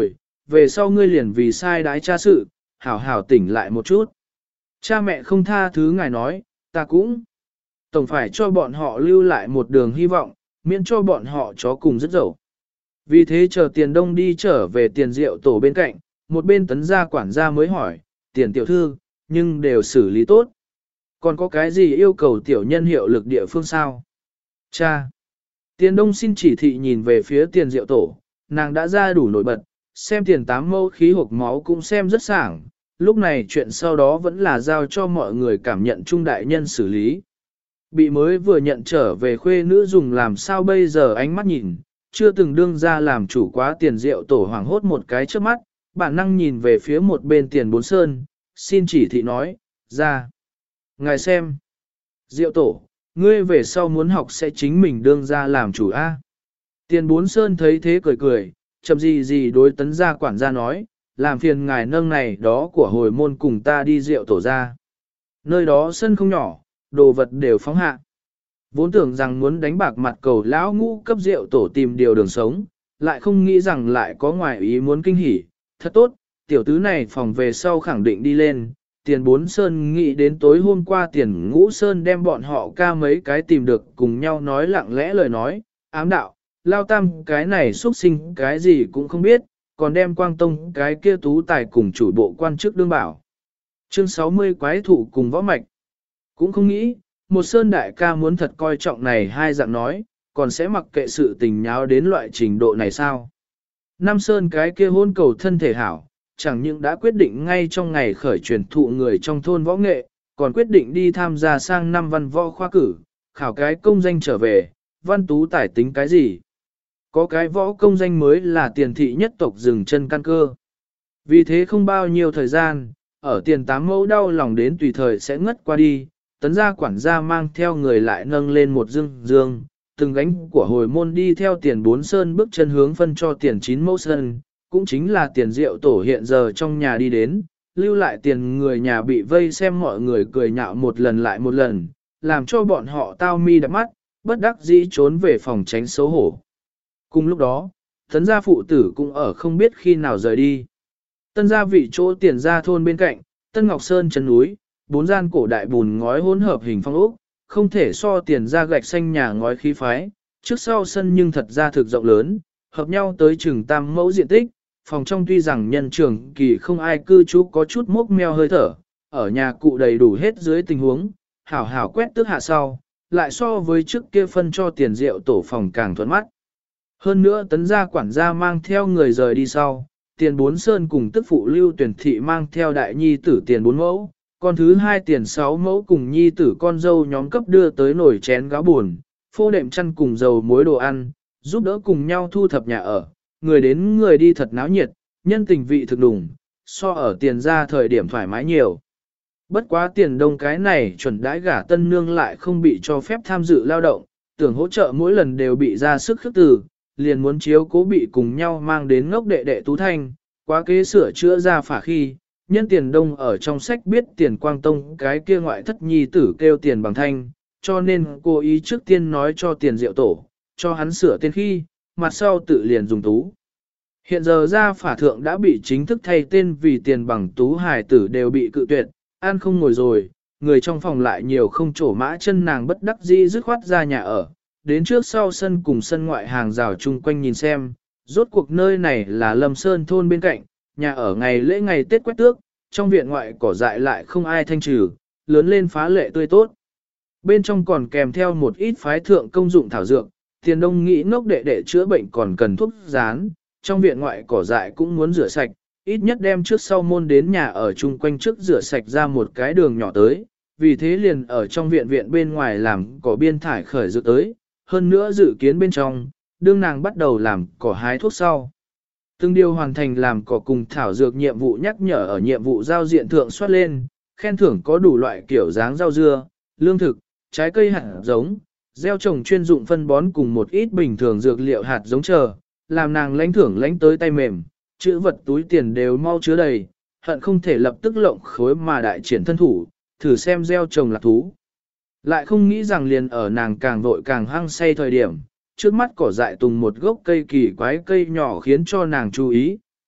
về sau ngươi liền vì sai đái cha sự, hảo hảo tỉnh lại một chút. Cha mẹ không tha thứ ngài nói, ta cũng tổng phải cho bọn họ lưu lại một đường hy vọng, miễn cho bọn họ chó cùng rất dẫu. Vì thế chờ Tiền Đông đi trở về Tiền Diệu Tổ bên cạnh, một bên Tấn gia quản gia mới hỏi, Tiền tiểu thư, nhưng đều xử lý tốt. Còn có cái gì yêu cầu tiểu nhân hiệu lực địa phương sao? Cha! Tiền Đông xin chỉ thị nhìn về phía Tiền Diệu Tổ, nàng đã ra đủ nổi bật, xem Tiền Tám mẫu khí hộp máu cũng xem rất sảng, lúc này chuyện sau đó vẫn là giao cho mọi người cảm nhận trung đại nhân xử lý. Bị mới vừa nhận trở về khuê nữ dùng làm sao bây giờ ánh mắt nhìn, chưa từng đương ra làm chủ quá Tiền Diệu Tổ hoảng hốt một cái trước mắt, bản năng nhìn về phía một bên Tiền Bốn Sơn, xin chỉ thị nói, ra. Ngài xem. Diệu Tổ, ngươi về sau muốn học sẽ chính mình đương ra làm chủ A. Tiền Bốn Sơn thấy thế cười cười, chậm gì đối Tấn gia quản gia nói, làm phiền ngài nâng này đó của hồi môn cùng ta đi Diệu Tổ ra. Nơi đó sân không nhỏ, đồ vật đều phóng hạ. Vốn tưởng rằng muốn đánh bạc mặt cầu lão ngũ cấp Diệu Tổ tìm điều đường sống, lại không nghĩ rằng lại có ngoài ý muốn kinh hỉ. Thật tốt, tiểu tứ này phòng về sau khẳng định đi lên. Tiền Bốn Sơn nghĩ đến tối hôm qua Tiền Ngũ Sơn đem bọn họ ca mấy cái tìm được cùng nhau nói lặng lẽ lời nói, ám đạo, lao tam cái này xuất sinh cái gì cũng không biết, còn đem quang tông cái kia tú tài cùng chủ bộ quan chức đương bảo. Chương 60 quái thụ cùng võ mạch. Cũng không nghĩ, một Sơn đại ca muốn thật coi trọng này hai dạng nói, còn sẽ mặc kệ sự tình nháo đến loại trình độ này sao? Nam Sơn cái kia hôn cầu thân thể hảo, chẳng những đã quyết định ngay trong ngày khởi truyền thụ người trong thôn võ nghệ, còn quyết định đi tham gia sang năm văn võ khoa cử, khảo cái công danh trở về, văn tú tài tính cái gì? Có cái võ công danh mới là tiền thị nhất tộc dừng chân căn cơ. Vì thế không bao nhiêu thời gian, ở Tiền Tám mẫu đau lòng đến tùy thời sẽ ngất qua đi, Tấn gia quản gia mang theo người lại nâng lên một dương, từng gánh của hồi môn đi theo Tiền Bốn Sơn bước chân hướng phân cho Tiền Chín mẫu sân, cũng chính là Tiền Diệu Tổ hiện giờ trong nhà đi đến, lưu lại tiền người nhà bị vây xem mọi người cười nhạo một lần lại một lần, làm cho bọn họ tao mi đập mắt, bất đắc dĩ trốn về phòng tránh xấu hổ. Cùng lúc đó, Tấn gia phụ tử cũng ở không biết khi nào rời đi. Tân gia vị chỗ Tiền gia thôn bên cạnh, Tân Ngọc Sơn chân núi, 4 gian cổ đại bùn ngói hỗn hợp hình phong ốc, không thể so Tiền gia gạch xanh nhà ngói khí phái, trước sau sân nhưng thật ra thực rộng lớn, hợp nhau tới chừng tam mẫu diện tích, phòng trong tuy rằng nhân trường kỳ không ai cư trú có chút mốc meo hơi thở, ở nhà cụ đầy đủ hết dưới tình huống, hảo hảo quét tước hạ sau, lại so với trước kia phân cho Tiền Diệu Tổ phòng càng thuận mắt. Hơn nữa Tấn gia quản gia mang theo người rời đi sau, Tiền Bốn Sơn cùng tức phụ Lưu Tuyển Thị mang theo đại nhi tử Tiền 4 mẫu, con thứ hai Tiền 6 mẫu cùng nhi tử con dâu nhóm cấp đưa tới nồi chén gáo buồn, phô đệm chăn cùng dầu muối đồ ăn, giúp đỡ cùng nhau thu thập nhà ở, người đến người đi thật náo nhiệt, nhân tình vị thực đủng, so ở Tiền gia thời điểm thoải mái nhiều. Bất quá Tiền Đông cái này chuẩn đãi gả tân nương lại không bị cho phép tham dự lao động, tưởng hỗ trợ mỗi lần đều bị ra sức khước từ, liền muốn chiếu cố bị cùng nhau mang đến ngốc đệ đệ Tú Thanh, quá kế sửa chữa ra phả khi, nhân Tiền Đông ở trong sách biết Tiền Quang Tông cái kia ngoại thất nhi tử kêu Tiền Bằng Thanh, cho nên cô ý trước tiên nói cho Tiền Diệu Tổ, cho hắn sửa tên khi, mặt sau tự liền dùng Tú. Hiện giờ ra phả thượng đã bị chính thức thay tên vì Tiền Bằng Tú hài tử đều bị cự tuyệt, ăn không ngồi rồi, người trong phòng lại nhiều không trổ mã chân nàng bất đắc dĩ dứt khoát ra nhà ở, đến trước sau sân cùng sân ngoại hàng rào chung quanh nhìn xem, rốt cuộc nơi này là Lâm Sơn thôn bên cạnh, nhà ở ngày lễ ngày Tết quét tước, trong viện ngoại cỏ dại lại không ai thanh trừ, lớn lên phá lệ tươi tốt. Bên trong còn kèm theo một ít phái thượng công dụng thảo dược, Tiền Đông nghĩ ngốc đệ đệ chữa bệnh còn cần thuốc rán, trong viện ngoại cỏ dại cũng muốn rửa sạch, ít nhất đem trước sau môn đến nhà ở chung quanh trước rửa sạch ra một cái đường nhỏ tới, vì thế liền ở trong viện bên ngoài làm cỏ biên thải khởi dược tới, hơn nữa dự kiến bên trong, đương nàng bắt đầu làm cỏ hái thuốc sau. Từng điều hoàn thành làm cỏ cùng thảo dược nhiệm vụ nhắc nhở ở nhiệm vụ giao diện thượng soát lên, khen thưởng có đủ loại kiểu dáng rau dưa, lương thực, trái cây hạt giống, gieo trồng chuyên dụng phân bón cùng một ít bình thường dược liệu hạt giống chờ, làm nàng lãnh thưởng lãnh tới tay mềm, chữ vật túi tiền đều mau chứa đầy, hận không thể lập tức lộng khối mà đại triển thân thủ, thử xem gieo trồng là thú. Lại không nghĩ rằng liền ở nàng càng vội càng hăng say thời điểm, trước mắt cỏ dại tùng một gốc cây kỳ quái cây nhỏ khiến cho nàng chú ý,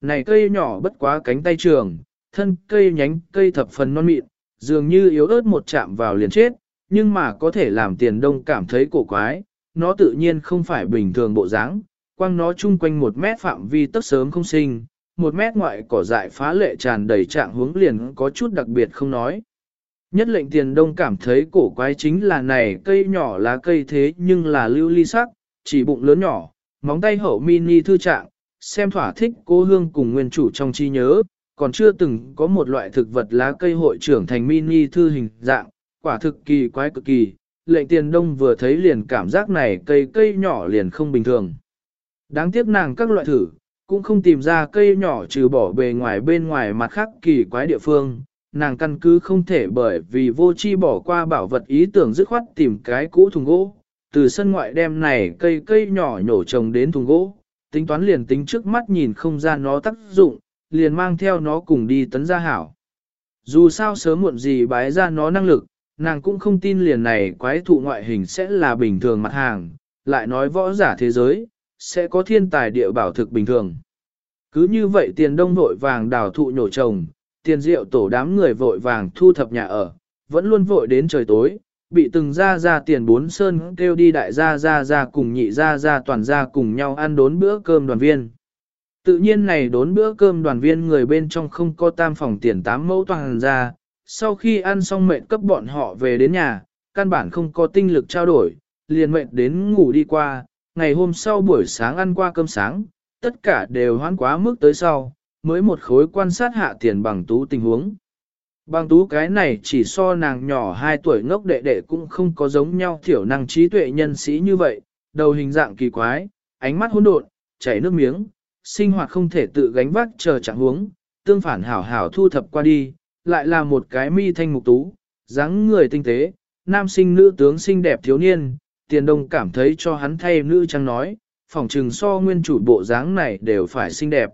này cây nhỏ bất quá cánh tay trường, thân cây nhánh cây thập phần non mịn, dường như yếu ớt một chạm vào liền chết, nhưng mà có thể làm Tiền Đông cảm thấy cổ quái, nó tự nhiên không phải bình thường bộ dáng, quang nó chung quanh 1 mét phạm vi tất sớm không sinh, 1 mét ngoại cỏ dại phá lệ tràn đầy trạng hướng liền có chút đặc biệt không nói. Nhất lệnh Tiền Đông cảm thấy cổ quái chính là này cây nhỏ lá cây thế nhưng là lưu ly sắc, chỉ bụng lớn nhỏ, móng tay hậu mini thư trạng, xem thỏa thích cô hương cùng nguyên chủ trong trí nhớ, còn chưa từng có một loại thực vật lá cây hội trưởng thành mini thư hình dạng, quả thực kỳ quái cực kỳ, lệnh Tiền Đông vừa thấy liền cảm giác này cây nhỏ liền không bình thường. Đáng tiếc nàng các loại thử, cũng không tìm ra cây nhỏ trừ bỏ bề ngoài bên ngoài mặt khác kỳ quái địa phương, nàng căn cứ không thể bởi vì vô chi bỏ qua bảo vật ý tưởng dứt khoát tìm cái cũ thùng gỗ, từ sân ngoại đem này cây nhỏ nhổ trồng đến thùng gỗ, tính toán liền tính trước mắt nhìn không ra nó tác dụng, liền mang theo nó cùng đi tấn gia hảo. Dù sao sớm muộn gì bái ra nó năng lực, nàng cũng không tin liền này quái thụ ngoại hình sẽ là bình thường mặt hàng, lại nói võ giả thế giới, sẽ có thiên tài địa bảo thực bình thường. Cứ như vậy Tiền Đông vội vàng đào thụ nhổ trồng, Tiền Diệu tổ đám người vội vàng thu thập nhà ở, vẫn luôn vội đến trời tối, bị từng ra Tiền Bốn Sơn kêu đi đại gia cùng nhị gia toàn gia cùng nhau ăn đốn bữa cơm đoàn viên. Tự nhiên này đốn bữa cơm đoàn viên người bên trong không có tam phòng Tiền 8 mẫu toàn ra, sau khi ăn xong mệt cấp bọn họ về đến nhà, căn bản không có tinh lực trao đổi, liền mệt đến ngủ đi qua, ngày hôm sau buổi sáng ăn qua cơm sáng, tất cả đều hoãn quá mức tới sau, mới một khối quan sát hạ Tiền Bằng Tú tình huống. Bằng Tú cái này chỉ so nàng nhỏ 2 tuổi ngốc đệ đệ cũng không có giống nhau thiểu năng trí tuệ nhân sĩ như vậy, đầu hình dạng kỳ quái, ánh mắt hỗn độn, chảy nước miếng, sinh hoạt không thể tự gánh vác chờ trạng huống, tương phản hảo hảo thu thập qua đi, lại là một cái mi thanh mục tú, dáng người tinh tế, nam sinh nữ tướng xinh đẹp thiếu niên, Tiền Đông cảm thấy cho hắn thay nữ trang nói, phỏng trừng so nguyên chủ bộ dáng này đều phải xinh đẹp.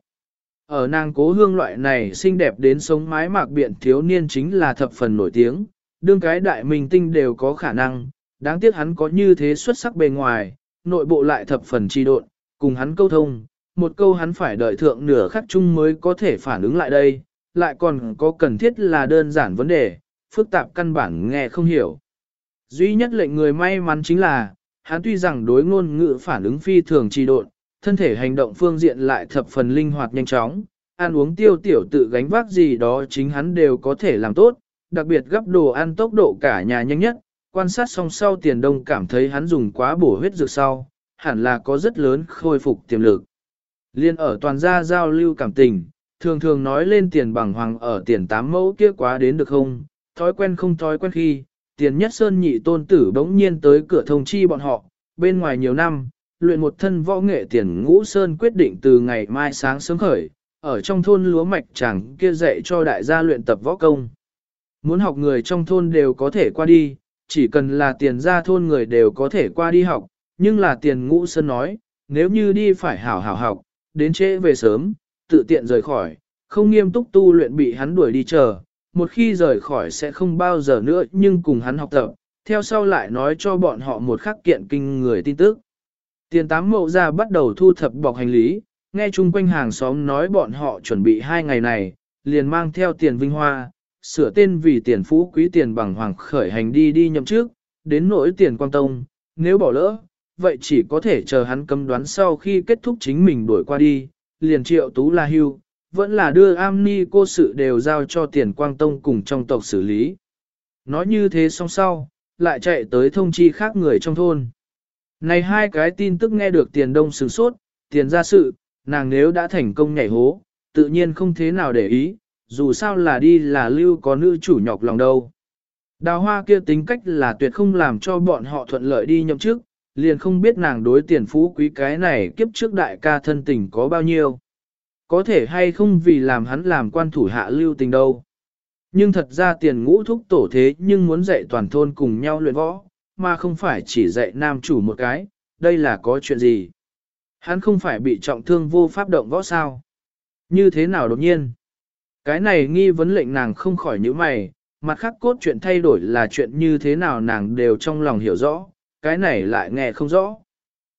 Ở nàng Cố Hương loại này xinh đẹp đến sống mái mạc biện thiếu niên chính là thập phần nổi tiếng, đương cái đại minh tinh đều có khả năng, đáng tiếc hắn có như thế xuất sắc bề ngoài, nội bộ lại thập phần trì độn, cùng hắn câu thông, một câu hắn phải đợi thượng nửa khắc chung mới có thể phản ứng lại đây, lại còn có cần thiết là đơn giản vấn đề, phức tạp căn bản nghe không hiểu. Duy nhất lệnh người may mắn chính là, hắn tuy rằng đối ngôn ngữ phản ứng phi thường trì độn, thân thể hành động phương diện lại thập phần linh hoạt nhanh chóng, ăn uống tiêu tiểu tự gánh vác gì đó chính hắn đều có thể làm tốt, đặc biệt gấp đồ ăn tốc độ cả nhà nhanh nhất, quan sát xong sau Tiền Đông cảm thấy hắn dùng quá bổ huyết dược sau, hẳn là có rất lớn khôi phục tiềm lực. Liên ở toàn gia giao lưu cảm tình, thường thường nói lên Tiền Bằng Hoàng ở Tiền 8 mẫu kia quá đến được không, thói quen không thói quen khi, Tiền Nhất Sơn nhị tôn tử bỗng nhiên tới cửa thông chi bọn họ, bên ngoài nhiều năm, luyện một thân võ nghệ Tiền Ngũ Sơn quyết định từ ngày mai sáng sớm khởi, ở trong thôn lúa mạch chẳng kia dạy cho đại gia luyện tập võ công. Muốn học người trong thôn đều có thể qua đi, chỉ cần là Tiền gia thôn người đều có thể qua đi học, nhưng là Tiền Ngũ Sơn nói, nếu như đi phải hảo hảo học, đến trễ về sớm, tự tiện rời khỏi, không nghiêm túc tu luyện bị hắn đuổi đi chờ, một khi rời khỏi sẽ không bao giờ nữa nhưng cùng hắn học tập, theo sau lại nói cho bọn họ một khắc kiện kinh người tin tức. Tiền 8 mậu ra bắt đầu thu thập bọc hành lý, nghe chung quanh hàng xóm nói bọn họ chuẩn bị 2 ngày này, liền mang theo Tiền Vinh Hoa, sửa tên vì Tiền Phú Quý Tiền Bằng Hoàng khởi hành đi nhậm trước, đến nỗi Tiền Quang Tông, nếu bỏ lỡ, vậy chỉ có thể chờ hắn cấm đoán sau khi kết thúc chính mình đuổi qua đi, liền Triệu Tú La hưu, vẫn là đưa am ni cô sự đều giao cho Tiền Quang Tông cùng trong tộc xử lý. Nói như thế xong sau, lại chạy tới thông chi khác người trong thôn. Này 2 cái tin tức nghe được Tiền Đông sửng sốt, Tiền ra sự, nàng nếu đã thành công nhảy hố, tự nhiên không thế nào để ý, dù sao là đi là lưu có nữ chủ nhọc lòng đâu. Đào Hoa kia tính cách là tuyệt không làm cho bọn họ thuận lợi đi nhậm chức, liền không biết nàng đối Tiền Phú Quý cái này kiếp trước đại ca thân tình có bao nhiêu. Có thể hay không vì làm hắn làm quan thủ hạ lưu tình đâu. Nhưng thật ra Tiền Ngũ thúc tổ thế nhưng muốn dạy toàn thôn cùng nhau luyện võ, mà không phải chỉ dạy nam chủ một cái, đây là có chuyện gì? Hắn không phải bị trọng thương vô pháp động võ sao? Như thế nào đột nhiên? Cái này nghi vấn lệnh nàng không khỏi nhíu mày, mặt khác cốt chuyện thay đổi là chuyện như thế nào nàng đều trong lòng hiểu rõ, cái này lại nghe không rõ.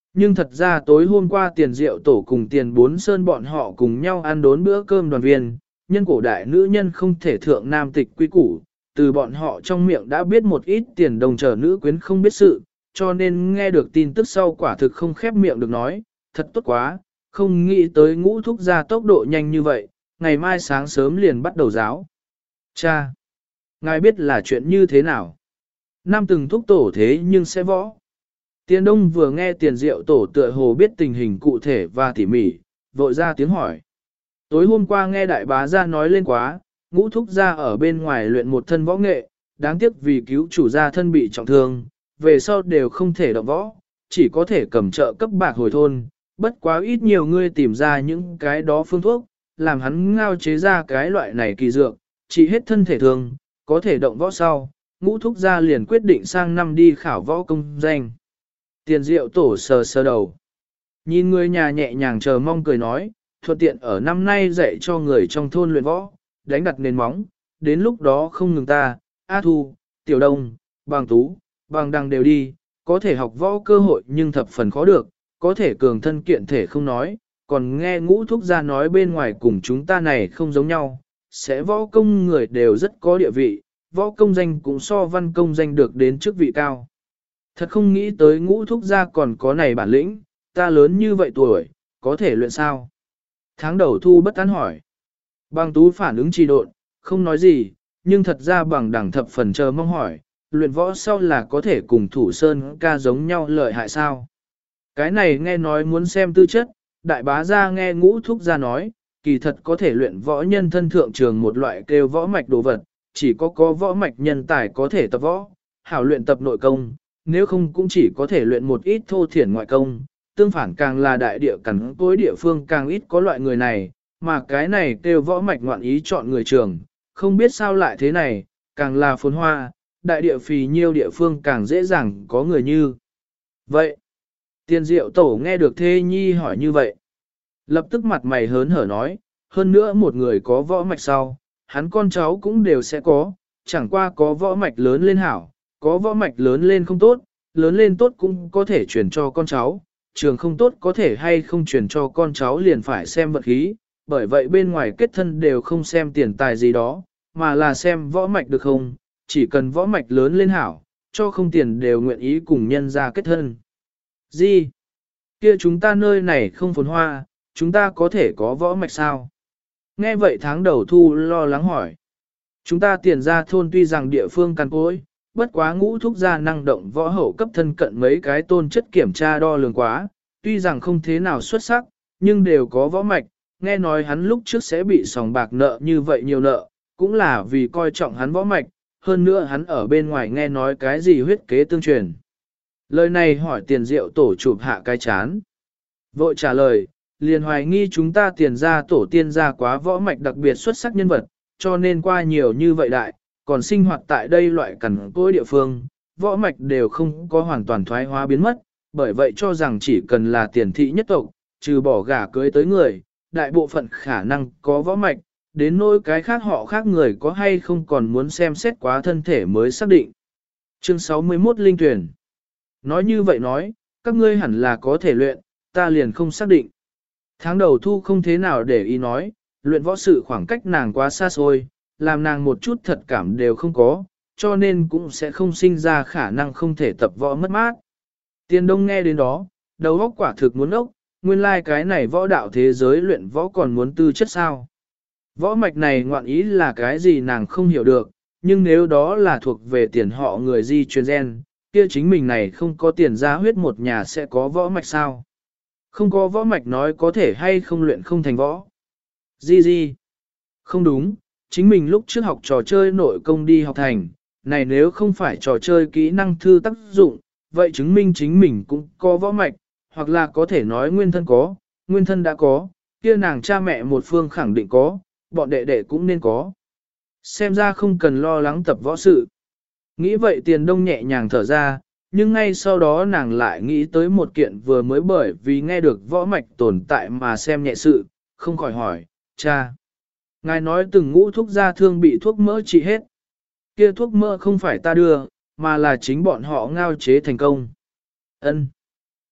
Nhưng thật ra tối hôm qua Tiền Diệu Tổ cùng Tiền Bốn Sơn bọn họ cùng nhau ăn đốn bữa cơm đoàn viên, nhân cổ đại nữ nhân không thể thượng nam tịch quy củ, từ bọn họ trong miệng đã biết một ít Tiền Đồng chờ nữ quyến không biết sự, cho nên nghe được tin tức sau quả thực không khép miệng được nói, thật tốt quá, không nghĩ tới Ngũ thúc ra tốc độ nhanh như vậy, ngày mai sáng sớm liền bắt đầu giáo. Cha! Ngài biết là chuyện như thế nào? Nam từng thúc tổ thế nhưng sẽ võ. Tiền Đông vừa nghe Tiền Diệu Tổ tựa hồ biết tình hình cụ thể và tỉ mỉ, vội ra tiếng hỏi. Tối hôm qua nghe đại bá gia nói lên quá, Ngũ thúc gia ở bên ngoài luyện một thân võ nghệ, đáng tiếc vì cứu chủ gia thân bị trọng thương, về sau đều không thể động võ, chỉ có thể cầm trợ cấp bạc hồi thôn, bất quá ít nhiều ngươi tìm ra những cái đó phương thuốc, làm hắn ngao chế ra cái loại này kỳ dược, trị hết thân thể thương, có thể động võ sau, Ngũ thúc gia liền quyết định sang năm đi khảo võ công danh. Tiền Diệu Tổ sờ sờ đầu. Nhìn người nhà nhẹ nhàng chờ mong cười nói, thuận tiện ở năm nay dạy cho người trong thôn luyện võ, đánh đặt nền móng, đến lúc đó không ngừng ta, A Thu, Tiểu Đông, Bằng Tú, Bằng Đăng đều đi, có thể học võ cơ hội nhưng thập phần khó được, có thể cường thân kiện thể không nói, còn nghe Ngũ thúc gia nói bên ngoài cùng chúng ta này không giống nhau, sẽ võ công người đều rất có địa vị, võ công danh cũng so văn công danh được đến chức vị cao. Thật không nghĩ tới Ngũ thúc gia còn có này bản lĩnh, ta lớn như vậy tuổi, có thể luyện sao? Tháng đầu thu bất tán hỏi. Bằng Tú phản ứng trì độn, không nói gì, nhưng thật ra Bằng Đẳng thập phần chờ mong hỏi, luyện võ sau là có thể cùng Thủ Sơn ca giống nhau lợi hại sao? Cái này nghe nói muốn xem tư chất, đại bá gia nghe Ngũ thúc gia nói, kỳ thật có thể luyện võ nhân thân thượng trường một loại kêu võ mạch đồ vật, chỉ có võ mạch nhân tài có thể tập võ, hảo luyện tập nội công, nếu không cũng chỉ có thể luyện một ít thô thiển ngoại công, tương phản càng là đại địa cằn cối địa phương càng ít có loại người này, mà cái này kêu võ mạch ngoạn ý chọn người trường, không biết sao lại thế này, càng là phồn hoa, đại địa phì nhiêu địa phương càng dễ dàng có người như. Vậy, Tiền Diệu Tổ nghe được thê nhi hỏi như vậy, lập tức mặt mày hớn hở nói, hơn nữa một người có võ mạch sau, hắn con cháu cũng đều sẽ có, chẳng qua có võ mạch lớn lên hảo, có võ mạch lớn lên không tốt, lớn lên tốt cũng có thể truyền cho con cháu, trường không tốt có thể hay không truyền cho con cháu liền phải xem vận khí, bởi vậy bên ngoài kết thân đều không xem tiền tài gì đó, mà là xem võ mạch được không, chỉ cần võ mạch lớn lên hảo, cho không tiền đều nguyện ý cùng nhân ra kết thân. Gì? Kia chúng ta nơi này không phồn hoa, chúng ta có thể có võ mạch sao? Nghe vậy tháng đầu thu lo lắng hỏi. Chúng ta tiền ra thôn tuy rằng địa phương cằn cỗi, bất quá Ngũ thúc gia năng động võ hậu cấp thân cận mấy cái tôn chất kiểm tra đo lường quá, tuy rằng không thế nào xuất sắc, nhưng đều có võ mạch, nghe nói hắn lúc trước sẽ bị sòng bạc nợ như vậy nhiều nợ, cũng là vì coi trọng hắn võ mạch, hơn nữa hắn ở bên ngoài nghe nói cái gì huyết kế tương truyền. Lời này hỏi Tiền Diệu Tổ chụp hạ cái chán. Vội trả lời, liền hoài nghi chúng ta tiền ra tổ tiên ra quá võ mạch đặc biệt xuất sắc nhân vật, cho nên qua nhiều như vậy đại, còn sinh hoạt tại đây loại cằn cỗi địa phương, võ mạch đều không có hoàn toàn thoái hóa biến mất, bởi vậy cho rằng chỉ cần là tiền thị nhất tộc, trừ bỏ gả cưới tới người, đại bộ phận khả năng có võ mạch, đến nỗi cái khác họ khác người có hay không còn muốn xem xét quá thân thể mới xác định. Chương 61 Linh Tuyển. Nói như vậy nói, các ngươi hẳn là có thể luyện, ta liền không xác định. Tháng đầu thu không thế nào để ý nói, luyện võ sự khoảng cách nàng quá xa xôi, làm nàng một chút thật cảm đều không có, cho nên cũng sẽ không sinh ra khả năng không thể tập võ mất mát. Tiền Đông nghe đến đó, đầu óc quả thực muốn ốc, nguyên lai like cái này võ đạo thế giới luyện võ còn muốn tư chất sao. Võ mạch này ngoạn ý là cái gì nàng không hiểu được, nhưng nếu đó là thuộc về tiền họ người di truyền gen, kia chính mình này không có tiền ra huyết một nhà sẽ có võ mạch sao. Không có võ mạch nói có thể hay không luyện không thành võ. Gì? Không đúng, chính mình lúc trước học trò chơi nội công đi học thành, này nếu không phải trò chơi kỹ năng thư tác dụng, vậy chứng minh chính mình cũng có võ mạch, hoặc là có thể nói nguyên thân có, nguyên thân đã có, kia nàng cha mẹ một phương khẳng định có, bọn đệ đệ cũng nên có. Xem ra không cần lo lắng tập võ sự. Nghĩ vậy Tiền Đông nhẹ nhàng thở ra, nhưng ngay sau đó nàng lại nghĩ tới một kiện vừa mới bởi vì nghe được võ mạch tồn tại mà xem nhẹ sự, không khỏi hỏi, cha. Ngài nói từng Ngũ thuốc gia thương bị thuốc mỡ trị hết. Kia thuốc mỡ không phải ta đưa, mà là chính bọn họ ngao chế thành công. Ân.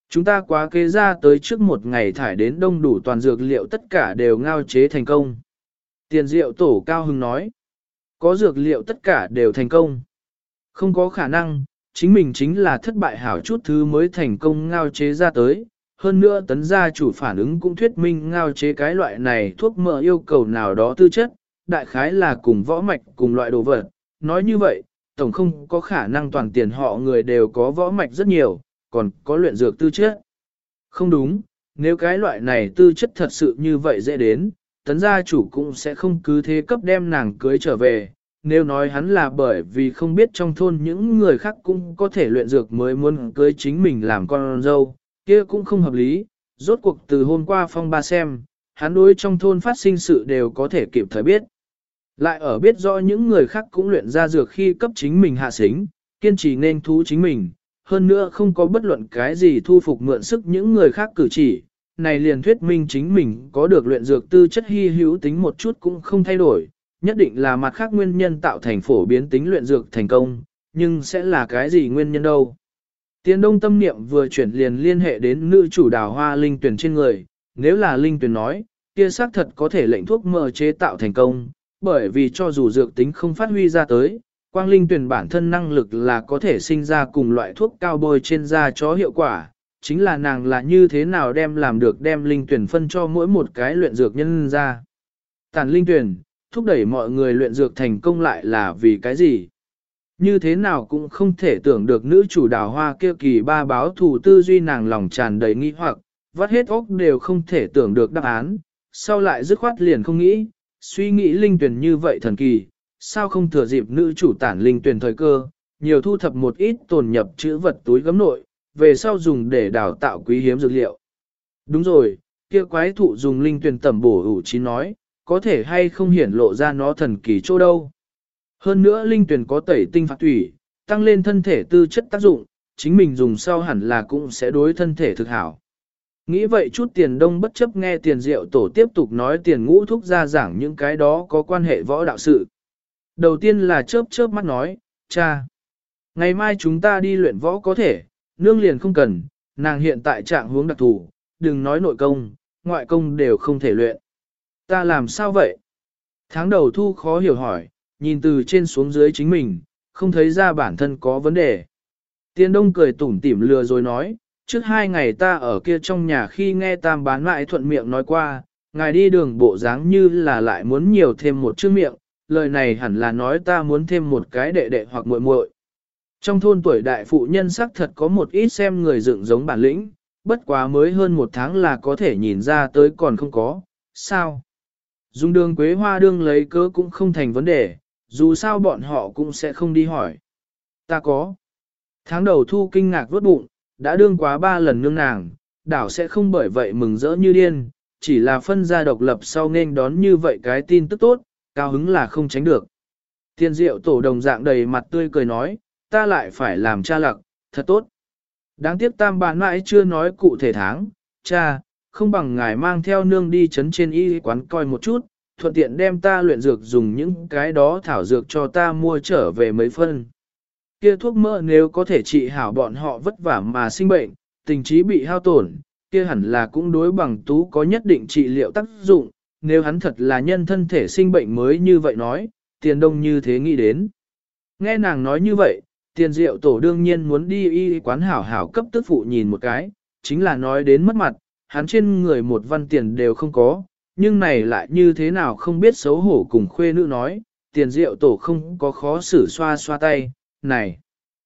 Chúng ta quá kế ra tới trước một ngày thải đến đông đủ toàn dược liệu tất cả đều ngao chế thành công. Tiền Diệu Tổ cao hứng nói, có dược liệu tất cả đều thành công. Không có khả năng, chính mình chính là thất bại hảo chút thứ mới thành công ngao chế ra tới. Hơn nữa tấn gia chủ phản ứng cũng thuyết minh ngao chế cái loại này thuốc mỡ yêu cầu nào đó tư chất, đại khái là cùng võ mạch cùng loại đồ vật. Nói như vậy, tổng không có khả năng toàn tiền họ người đều có võ mạch rất nhiều, còn có luyện dược tư chất. Không đúng, nếu cái loại này tư chất thật sự như vậy dễ đến, tấn gia chủ cũng sẽ không cứ thế cấp đem nàng cưới trở về. Nếu nói hắn là bởi vì không biết trong thôn những người khác cũng có thể luyện dược mới muốn cưới chính mình làm con dâu, kia cũng không hợp lý. Rốt cuộc từ hôm qua phong ba xem, hắn đối trong thôn phát sinh sự đều có thể kịp thời biết. Lại ở biết rõ những người khác cũng luyện ra dược khi cấp chính mình hạ xính, kiên trì nên thú chính mình, hơn nữa không có bất luận cái gì thu phục mượn sức những người khác cử chỉ. Này liền thuyết minh chính mình có được luyện dược tư chất hy hữu tính một chút cũng không thay đổi, nhất định là mặt khác nguyên nhân tạo thành phổ biến tính luyện dược thành công, nhưng sẽ là cái gì nguyên nhân đâu. Tiền Đông tâm niệm vừa chuyển liền liên hệ đến nữ chủ đào hoa linh tuyển trên người, nếu là linh tuyển nói, kia xác thật có thể lệnh thuốc mơ chế tạo thành công, bởi vì cho dù dược tính không phát huy ra tới, quang linh tuyển bản thân năng lực là có thể sinh ra cùng loại thuốc cao bôi trên da chó hiệu quả, chính là nàng là như thế nào làm được đem linh tuyển phân cho mỗi một cái luyện dược nhân ra. Tản linh tuyển, thúc đẩy mọi người luyện dược thành công lại là vì cái gì? Như thế nào cũng không thể tưởng được nữ chủ đào hoa kia kỳ ba báo thủ tư duy nàng lòng tràn đầy nghi hoặc, vắt hết óc đều không thể tưởng được đáp án, sau lại dứt khoát liền không nghĩ, suy nghĩ linh tuyển như vậy thần kỳ, sao không thừa dịp nữ chủ tản linh tuyển thời cơ, nhiều thu thập một ít tồn nhập chữ vật túi gấm nội, về sau dùng để đào tạo quý hiếm dược liệu. Đúng rồi, kia quái thụ dùng linh tuyển tẩm bổ ủ trí nói, có thể hay không hiển lộ ra nó thần kỳ chỗ đâu. Hơn nữa linh tuyển có tẩy tinh phạt thủy, tăng lên thân thể tư chất tác dụng, chính mình dùng sau hẳn là cũng sẽ đối thân thể thực hảo. Nghĩ vậy chút Tiền Đông bất chấp nghe Tiền Diệu Tổ tiếp tục nói Tiền Ngũ Thúc ra giảng những cái đó có quan hệ võ đạo sự. Đầu tiên là chớp chớp mắt nói, cha, ngày mai chúng ta đi luyện võ có thể, nương liền không cần, nàng hiện tại trạng huống đặc thù, đừng nói nội công, ngoại công đều không thể luyện. Ta làm sao vậy? Tháng đầu thu khó hiểu hỏi, nhìn từ trên xuống dưới chính mình, không thấy ra bản thân có vấn đề. Tiền Đông cười tủm tỉm lừa rồi nói, trước 2 ngày ta ở kia trong nhà khi nghe Tam bán lại thuận miệng nói qua, ngài đi đường bộ dáng như là lại muốn nhiều thêm một chữ miệng, lời này hẳn là nói ta muốn thêm một cái đệ đệ hoặc muội muội. Trong thôn tuổi đại phụ nhân sắc thật có một ít xem người dựng giống bản lĩnh, bất quá mới hơn 1 tháng là có thể nhìn ra tới còn không có, sao? Dùng đường quế hoa đương lấy cớ cũng không thành vấn đề, dù sao bọn họ cũng sẽ không đi hỏi. Ta có. Tháng đầu thu kinh ngạc vốt bụng, đã đương quá 3 lần nương nàng, đảo sẽ không bởi vậy mừng rỡ như điên, chỉ là phân ra độc lập sau nên đón như vậy cái tin tức tốt, cao hứng là không tránh được. Tiền Diệu Tổ đồng dạng đầy mặt tươi cười nói, ta lại phải làm cha lặc, thật tốt. Đáng tiếc Tam bán mãi chưa nói cụ thể tháng, cha, không bằng ngài mang theo nương đi chấn trên y quán coi một chút, thuận tiện đem ta luyện dược dùng những cái đó thảo dược cho ta mua trở về mấy phân. Kia thuốc mỡ nếu có thể trị hảo bọn họ vất vả mà sinh bệnh, tình trí bị hao tổn, kia hẳn là cũng đối bằng tú có nhất định trị liệu tác dụng, nếu hắn thật là nhân thân thể sinh bệnh mới như vậy nói, Tiền Đông như thế nghĩ đến. Nghe nàng nói như vậy, Tiền Diệu Tổ đương nhiên muốn đi y quán hảo hảo cấp tức phụ nhìn một cái, chính là nói đến mất mặt, hắn trên người một văn tiền đều không có, nhưng này lại như thế nào không biết xấu hổ cùng khuê nữ nói, Tiền Diệu Tổ không có khó xử xoa xoa tay, này,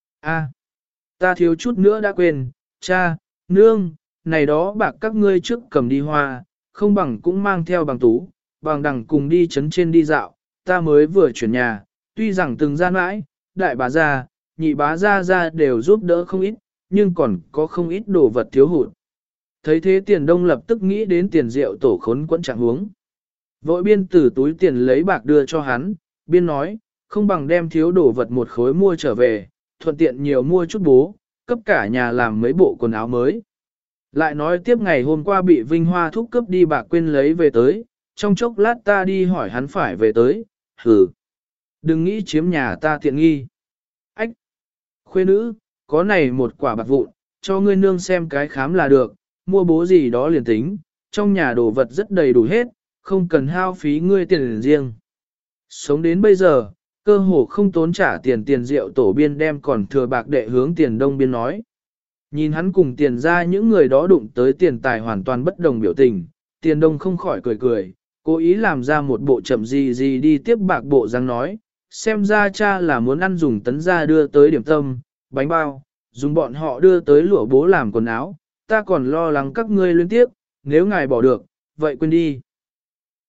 ta thiếu chút nữa đã quên, cha, nương, này đó bạc các ngươi trước cầm đi hoa, không bằng cũng mang theo bằng tú, bằng đằng cùng đi chấn trên đi dạo, ta mới vừa chuyển nhà, tuy rằng từng gian mãi, đại bá gia, nhị bá gia đều giúp đỡ không ít, nhưng còn có không ít đồ vật thiếu hụt. Thấy thế Tiền Đông lập tức nghĩ đến Tiền Diệu Tổ khốn quẫn trạng huống. Vội biên từ túi tiền lấy bạc đưa cho hắn, biên nói, không bằng đem thiếu đồ vật một khối mua trở về, thuận tiện nhiều mua chút bố, cấp cả nhà làm mấy bộ quần áo mới. Lại nói tiếp ngày hôm qua bị Vinh Hoa thúc cướp đi bạc quên lấy về tới, trong chốc lát ta đi hỏi hắn phải về tới, hừ. Đừng nghĩ chiếm nhà ta tiện nghi. Ách! Khuê nữ, có này một quả bạc vụn, cho ngươi nương xem cái khám là được, mua bố gì đó liền tính, trong nhà đồ vật rất đầy đủ hết, không cần hao phí ngươi tiền riêng. Sống đến bây giờ, cơ hồ không tốn trả tiền rượu tổ biên đem còn thừa bạc đệ hướng tiền đông biên nói. Nhìn hắn cùng tiền ra những người đó đụng tới tiền tài hoàn toàn bất đồng biểu tình, tiền đông không khỏi cười cười, cố ý làm ra một bộ chậm gì đi tiếp bạc bộ răng nói, xem ra cha là muốn ăn dùng tấn ra đưa tới điểm tâm, bánh bao, dùng bọn họ đưa tới lụa bố làm quần áo, ta còn lo lắng các ngươi liên tiếp, nếu ngài bỏ được, vậy quên đi.